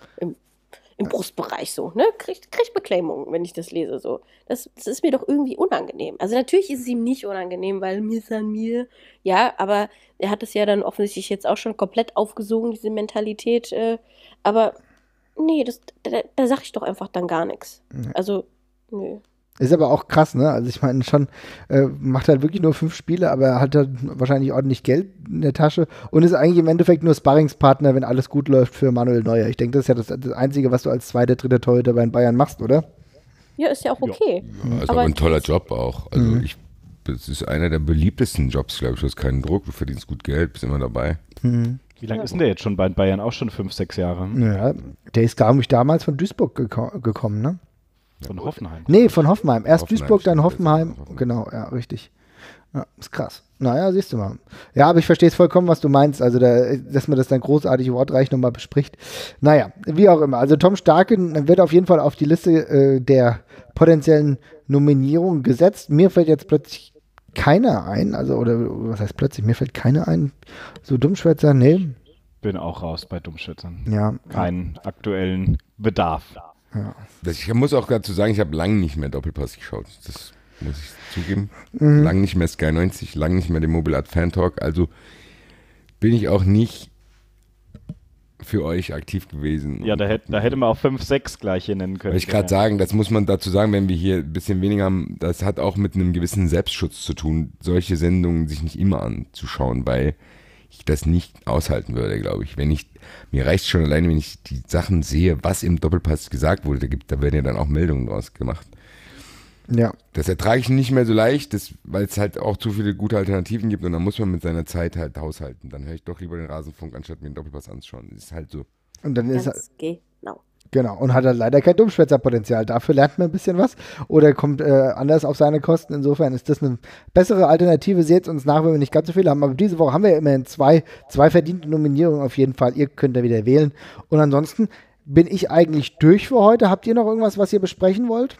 im Brustbereich so, ne? Krieg Beklemmungen, wenn ich das lese so. Das ist mir doch irgendwie unangenehm. Also natürlich ist es ihm nicht unangenehm, weil mir ist an mir, ja, aber er hat es ja dann offensichtlich jetzt auch schon komplett aufgesogen, diese Mentalität, aber nee, da sag ich doch einfach dann gar nichts. Also, nö. Ist aber auch krass, ne? Also ich meine schon, macht halt wirklich nur 5 Spiele, aber er hat halt wahrscheinlich ordentlich Geld in der Tasche und ist eigentlich im Endeffekt nur Sparringspartner, wenn alles gut läuft für Manuel Neuer. Ich denke, das ist ja das Einzige, was du als zweiter, dritter Torhüter bei den Bayern machst, oder? Ja, ist ja auch okay. Ja, ist aber ein toller Job auch. Also das ist einer der beliebtesten Jobs, glaube ich. Du hast keinen Druck, du verdienst gut Geld, bist immer dabei. Wie lange ist denn der jetzt schon bei den Bayern? Auch schon 5, 6 Jahre? Ja, der ist gar nicht damals von Duisburg gekommen, ne? Von Hoffenheim? Nee, von Hoffenheim. Erst Duisburg, dann Hoffenheim. Genau, ja, richtig. Ja, ist krass. Naja, siehst du mal. Ja, aber ich verstehe es vollkommen, was du meinst. Also, dass man das dann großartig wortreich nochmal bespricht. Naja, wie auch immer. Also, Tom Starke wird auf jeden Fall auf die Liste der potenziellen Nominierungen gesetzt. Mir fällt jetzt plötzlich keiner ein. Also, oder was heißt plötzlich? Mir fällt keiner ein. So Dummschwätzer, nee. Bin auch raus bei Dummschwätzern. Ja. Keinen aktuellen Bedarf. Ja. Ich muss auch dazu sagen, ich habe lange nicht mehr Doppelpass geschaut. Das muss ich zugeben. Lange nicht mehr Sky 90, lange nicht mehr den Mobilart Fan Talk. Also bin ich auch nicht für euch aktiv gewesen. Ja, da hätte man auch 5, 6 gleich hier nennen können. Wollte ich gerade sagen, das muss man dazu sagen, wenn wir hier ein bisschen weniger haben, das hat auch mit einem gewissen Selbstschutz zu tun, solche Sendungen sich nicht immer anzuschauen, weil ich das nicht aushalten würde, glaube ich. Mir reicht schon alleine, wenn ich die Sachen sehe, was im Doppelpass gesagt wurde, da werden ja dann auch Meldungen draus gemacht. Ja. Das ertrage ich nicht mehr so leicht, weil es halt auch zu viele gute Alternativen gibt und dann muss man mit seiner Zeit halt haushalten. Dann höre ich doch lieber den Rasenfunk, anstatt mir den Doppelpass anzuschauen. Das ist halt so. Und dann ist genau. Genau, und hat halt leider kein Dummschwätzerpotenzial. Dafür lernt man ein bisschen was oder kommt anders auf seine Kosten. Insofern ist das eine bessere Alternative. Seht uns nach, wenn wir nicht ganz so viele haben. Aber diese Woche haben wir ja immerhin zwei verdiente Nominierungen auf jeden Fall. Ihr könnt da wieder wählen. Und ansonsten bin ich eigentlich durch für heute. Habt ihr noch irgendwas, was ihr besprechen wollt?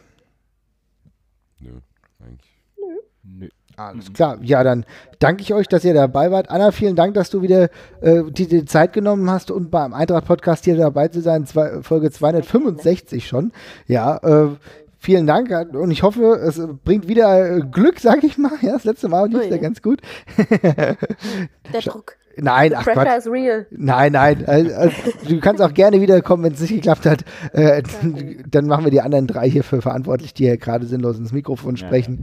Nö, eigentlich. Nö. Alles klar. Ja, dann danke ich euch, dass ihr dabei wart. Anna, vielen Dank, dass du wieder die Zeit genommen hast und beim Eintracht-Podcast hier dabei zu sein. Folge 265 schon. Ja, vielen Dank und ich hoffe, es bringt wieder Glück, sag ich mal. Ja, das letzte Mal lief es ja ganz gut. Der Druck. Nein, ach Gott. Is real. Nein. Also, du kannst auch gerne wiederkommen, wenn es nicht geklappt hat. Dann machen wir die anderen 3 hier für verantwortlich, die hier gerade sinnlos ins Mikrofon sprechen.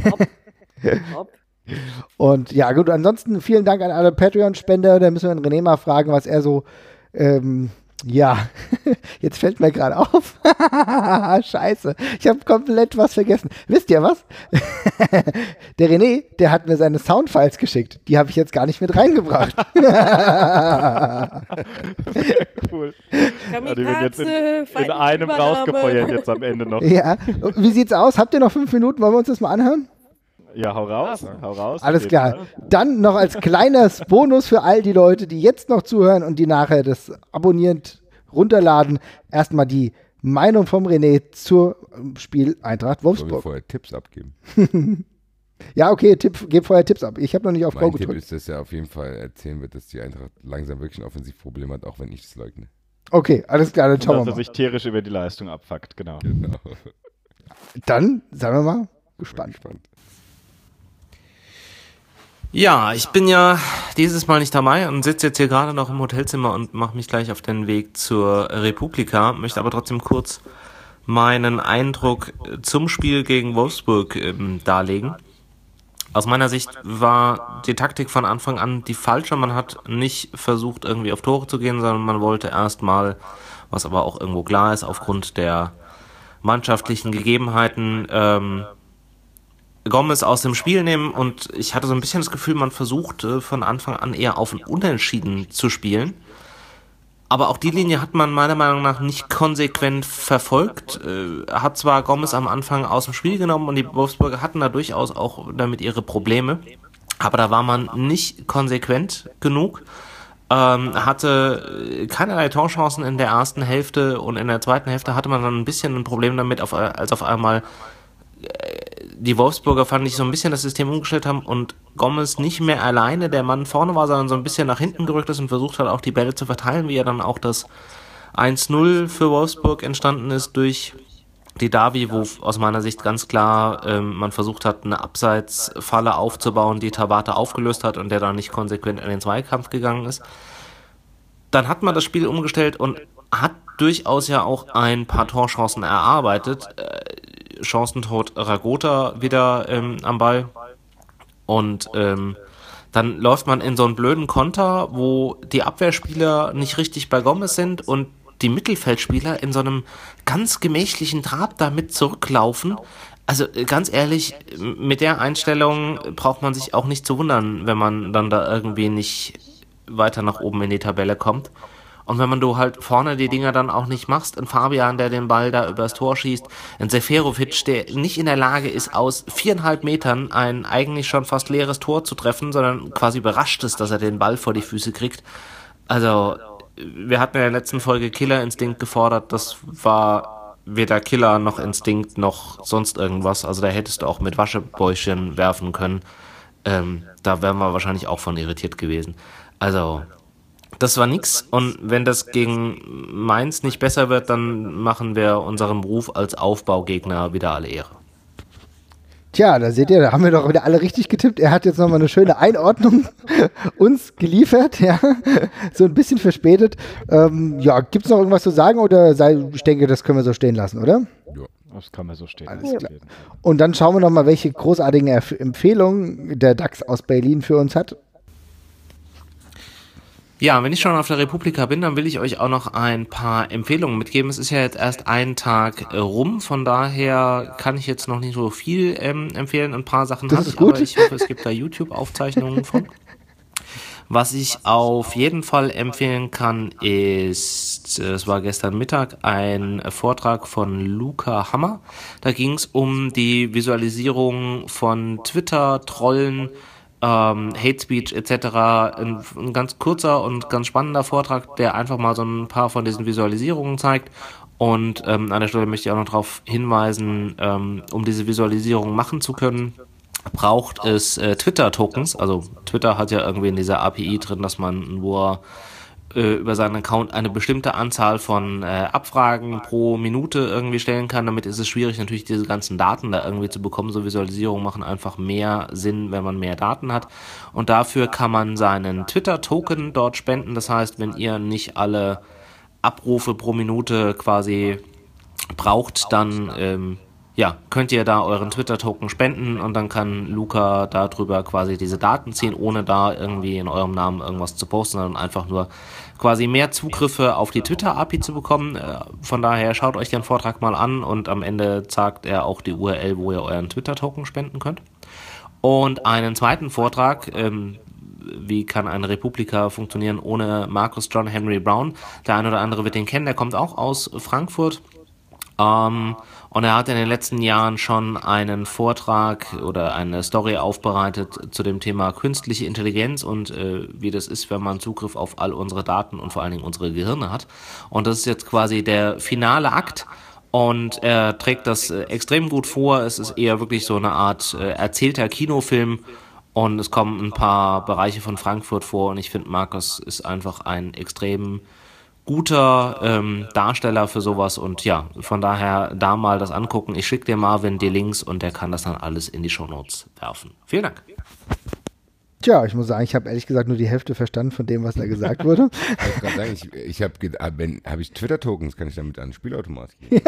Und ja, gut, ansonsten vielen Dank an alle Patreon-Spender. Da müssen wir den René mal fragen, was er so, ja, jetzt fällt mir gerade auf. Scheiße, ich habe komplett was vergessen. Wisst ihr was? Der René, der hat mir seine Soundfiles geschickt. Die habe ich jetzt gar nicht mit reingebracht. Cool. Ja, die werden jetzt in einem rausgefeuert jetzt am Ende noch. Ja, wie sieht's aus? Habt ihr noch 5 Minuten? Wollen wir uns das mal anhören? Ja, hau raus. Alles klar. Dann noch als kleines Bonus für all die Leute, die jetzt noch zuhören und die nachher das abonnierend runterladen, erstmal die Meinung vom René zur Spiel Eintracht Sollen wir Wolfsburg. vorher Tipps abgeben? Ja, okay, gib vorher Tipps ab. Ich habe noch nicht auf Go Mein Tipp gedrückt. ist, dass er auf jeden Fall erzählen wird, dass die Eintracht langsam wirklich ein Offensivproblem hat, auch wenn ich es leugne. Okay, alles klar, dann schauen Dass wir er mal. sich tierisch über die Leistung abfuckt, genau. Genau. Dann, sagen wir mal, Bin gespannt. gespannt. Ja, ich bin ja dieses Mal nicht dabei und sitze jetzt hier gerade noch im Hotelzimmer und mache mich gleich auf den Weg zur Republika, möchte aber trotzdem kurz meinen Eindruck zum Spiel gegen Wolfsburg darlegen. Aus meiner Sicht war die Taktik von Anfang an die falsche. Man hat nicht versucht, irgendwie auf Tore zu gehen, sondern man wollte erstmal, was aber auch irgendwo klar ist, aufgrund der mannschaftlichen Gegebenheiten, Gomez aus dem Spiel nehmen, und ich hatte so ein bisschen das Gefühl, man versucht von Anfang an eher auf ein Unentschieden zu spielen. Aber auch die Linie hat man meiner Meinung nach nicht konsequent verfolgt. Hat zwar Gomez am Anfang aus dem Spiel genommen und die Wolfsburger hatten da durchaus auch damit ihre Probleme, aber da war man nicht konsequent genug. Hatte keinerlei Torchancen in der ersten Hälfte, und in der zweiten Hälfte hatte man dann ein bisschen ein Problem damit, als auf einmal die Wolfsburger, fand ich, so ein bisschen das System umgestellt haben und Gomez nicht mehr alleine der Mann vorne war, sondern so ein bisschen nach hinten gerückt ist und versucht hat, auch die Bälle zu verteilen, wie ja dann auch das 1-0 für Wolfsburg entstanden ist durch die Davi, wo aus meiner Sicht ganz klar man versucht hat, eine Abseitsfalle aufzubauen, die Tabata aufgelöst hat und der dann nicht konsequent in den Zweikampf gegangen ist. Dann hat man das Spiel umgestellt und hat durchaus ja auch ein paar Torchancen erarbeitet. Chancentod Ragota wieder am Ball. Und dann läuft man in so einen blöden Konter, wo die Abwehrspieler nicht richtig bei Gomez sind und die Mittelfeldspieler in so einem ganz gemächlichen Trab damit zurücklaufen. Also ganz ehrlich, mit der Einstellung braucht man sich auch nicht zu wundern, wenn man dann da irgendwie nicht weiter nach oben in die Tabelle kommt. Und wenn du halt vorne die Dinger dann auch nicht machst, ein Fabian, der den Ball da übers Tor schießt, ein Seferovic, der nicht in der Lage ist, aus 4,5 Metern ein eigentlich schon fast leeres Tor zu treffen, sondern quasi überrascht ist, dass er den Ball vor die Füße kriegt. Also, wir hatten in der letzten Folge Killerinstinkt gefordert, das war weder Killer noch Instinkt noch sonst irgendwas. Also da hättest du auch mit Waschebäuschen werfen können. Da wären wir wahrscheinlich auch von irritiert gewesen. Also, das war nix, und wenn das gegen Mainz nicht besser wird, dann machen wir unserem Ruf als Aufbaugegner wieder alle Ehre. Tja, da seht ihr, da haben wir doch wieder alle richtig getippt. Er hat jetzt nochmal eine schöne Einordnung uns geliefert, ja, so ein bisschen verspätet. Ja, gibt es noch irgendwas zu sagen, oder ich denke, das können wir so stehen lassen, oder? Ja. Das kann man so stehen. Alles klar. Und dann schauen wir nochmal, welche großartigen Empfehlungen der DAX aus Berlin für uns hat. Ja, wenn ich schon auf der Republika bin, dann will ich euch auch noch ein paar Empfehlungen mitgeben. Es ist ja jetzt erst ein Tag rum, von daher kann ich jetzt noch nicht so viel empfehlen. Ein paar Sachen habe ich, aber ich hoffe, es gibt da YouTube-Aufzeichnungen von. Was ich auf jeden Fall empfehlen kann, ist, es war gestern Mittag, ein Vortrag von Luca Hammer. Da ging es um die Visualisierung von Twitter, Trollen, Hate Speech etc. Ein ganz kurzer und ganz spannender Vortrag, der einfach mal so ein paar von diesen Visualisierungen zeigt. Und an der Stelle möchte ich auch noch darauf hinweisen, um diese Visualisierung machen zu können, braucht es Twitter-Tokens. Also Twitter hat ja irgendwie in dieser API drin, dass man nur über seinen Account eine bestimmte Anzahl von Abfragen pro Minute irgendwie stellen kann. Damit ist es schwierig, natürlich diese ganzen Daten da irgendwie zu bekommen. So Visualisierungen machen einfach mehr Sinn, wenn man mehr Daten hat. Und dafür kann man seinen Twitter-Token dort spenden. Das heißt, wenn ihr nicht alle Abrufe pro Minute quasi braucht, dann könnt ihr da euren Twitter-Token spenden, und dann kann Luca darüber quasi diese Daten ziehen, ohne da irgendwie in eurem Namen irgendwas zu posten, sondern einfach nur quasi mehr Zugriffe auf die Twitter-API zu bekommen. Von daher schaut euch den Vortrag mal an, und am Ende sagt er auch die URL, wo ihr euren Twitter-Token spenden könnt. Und einen zweiten Vortrag, wie kann eine Republika funktionieren ohne Marcus John Henry Brown? Der eine oder andere wird den kennen, der kommt auch aus Frankfurt. Und er hat in den letzten Jahren schon einen Vortrag oder eine Story aufbereitet zu dem Thema künstliche Intelligenz und wie das ist, wenn man Zugriff auf all unsere Daten und vor allen Dingen unsere Gehirne hat. Und das ist jetzt quasi der finale Akt. Und er trägt das extrem gut vor. Es ist eher wirklich so eine Art erzählter Kinofilm. Und es kommen ein paar Bereiche von Frankfurt vor. Und ich finde, Markus ist einfach ein extrem guter Darsteller für sowas. Und ja, von daher da mal das angucken. Ich schicke dir Marvin die Links und der kann das dann alles in die Shownotes werfen. Vielen Dank. Tja, ich muss sagen, ich habe ehrlich gesagt nur die Hälfte verstanden von dem, was da gesagt wurde. Ich wollte gerade sagen, ich habe ich Twitter-Tokens, kann ich damit an den Spielautomat gehen.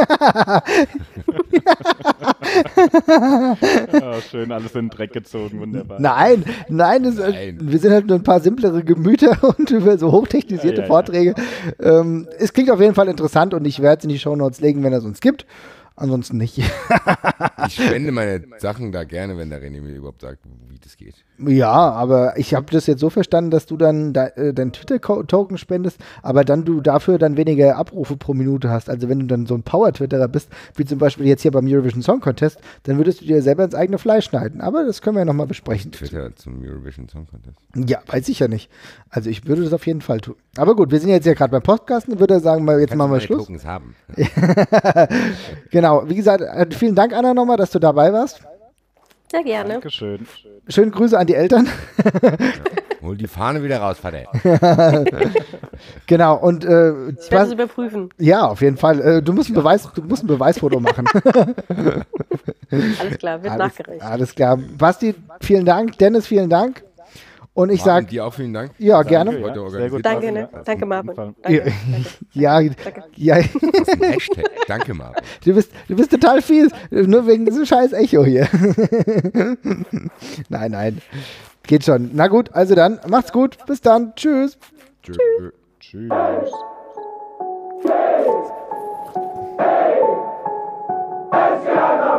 Ja, schön, alles in den Dreck gezogen, wunderbar. Nein, wir sind halt nur ein paar simplere Gemüter und über so hochtechnisierte Vorträge. Es klingt auf jeden Fall interessant und ich werde es in die Shownotes legen, wenn es uns gibt. Ansonsten nicht. Ich spende meine Sachen da gerne, wenn der René mir überhaupt sagt, wie das geht. Ja, aber ich habe das jetzt so verstanden, dass du dann dein Twitter-Token spendest, aber dann du dafür dann weniger Abrufe pro Minute hast. Also wenn du dann so ein Power-Twitterer bist, wie zum Beispiel jetzt hier beim Eurovision Song Contest, dann würdest du dir selber ins eigene Fleisch schneiden. Aber das können wir ja nochmal besprechen. Twitter zum Eurovision Song Contest? Ja, weiß ich ja nicht. Also ich würde das auf jeden Fall tun. Aber gut, wir sind jetzt ja gerade beim Podcasten und würde sagen, jetzt machen wir Schluss. Tokens haben. Genau, wie gesagt, vielen Dank, Anna, nochmal, dass du dabei warst. Sehr gerne. Dankeschön. Schöne Grüße an die Eltern. Hol die Fahne wieder raus, Vater. Genau, und Ich werde es überprüfen. ja, auf jeden Fall. Du musst ein Beweisfoto machen. Alles klar, wird nachgereicht. Alles klar. Basti, vielen Dank. Dennis, vielen Dank. Und ich sage, dir auch vielen Dank. ja, gerne. Ja, sehr gut. Danke, ne? Danke, Marvin. Fall. Danke. Ja, ja, Das ist ein Hashtag. Danke, Marvin. du bist total fies, nur wegen diesem scheiß Echo hier. Nein. Geht schon. Na gut, also dann, macht's gut. Bis dann. Tschüss. Tschüss. Tschüss.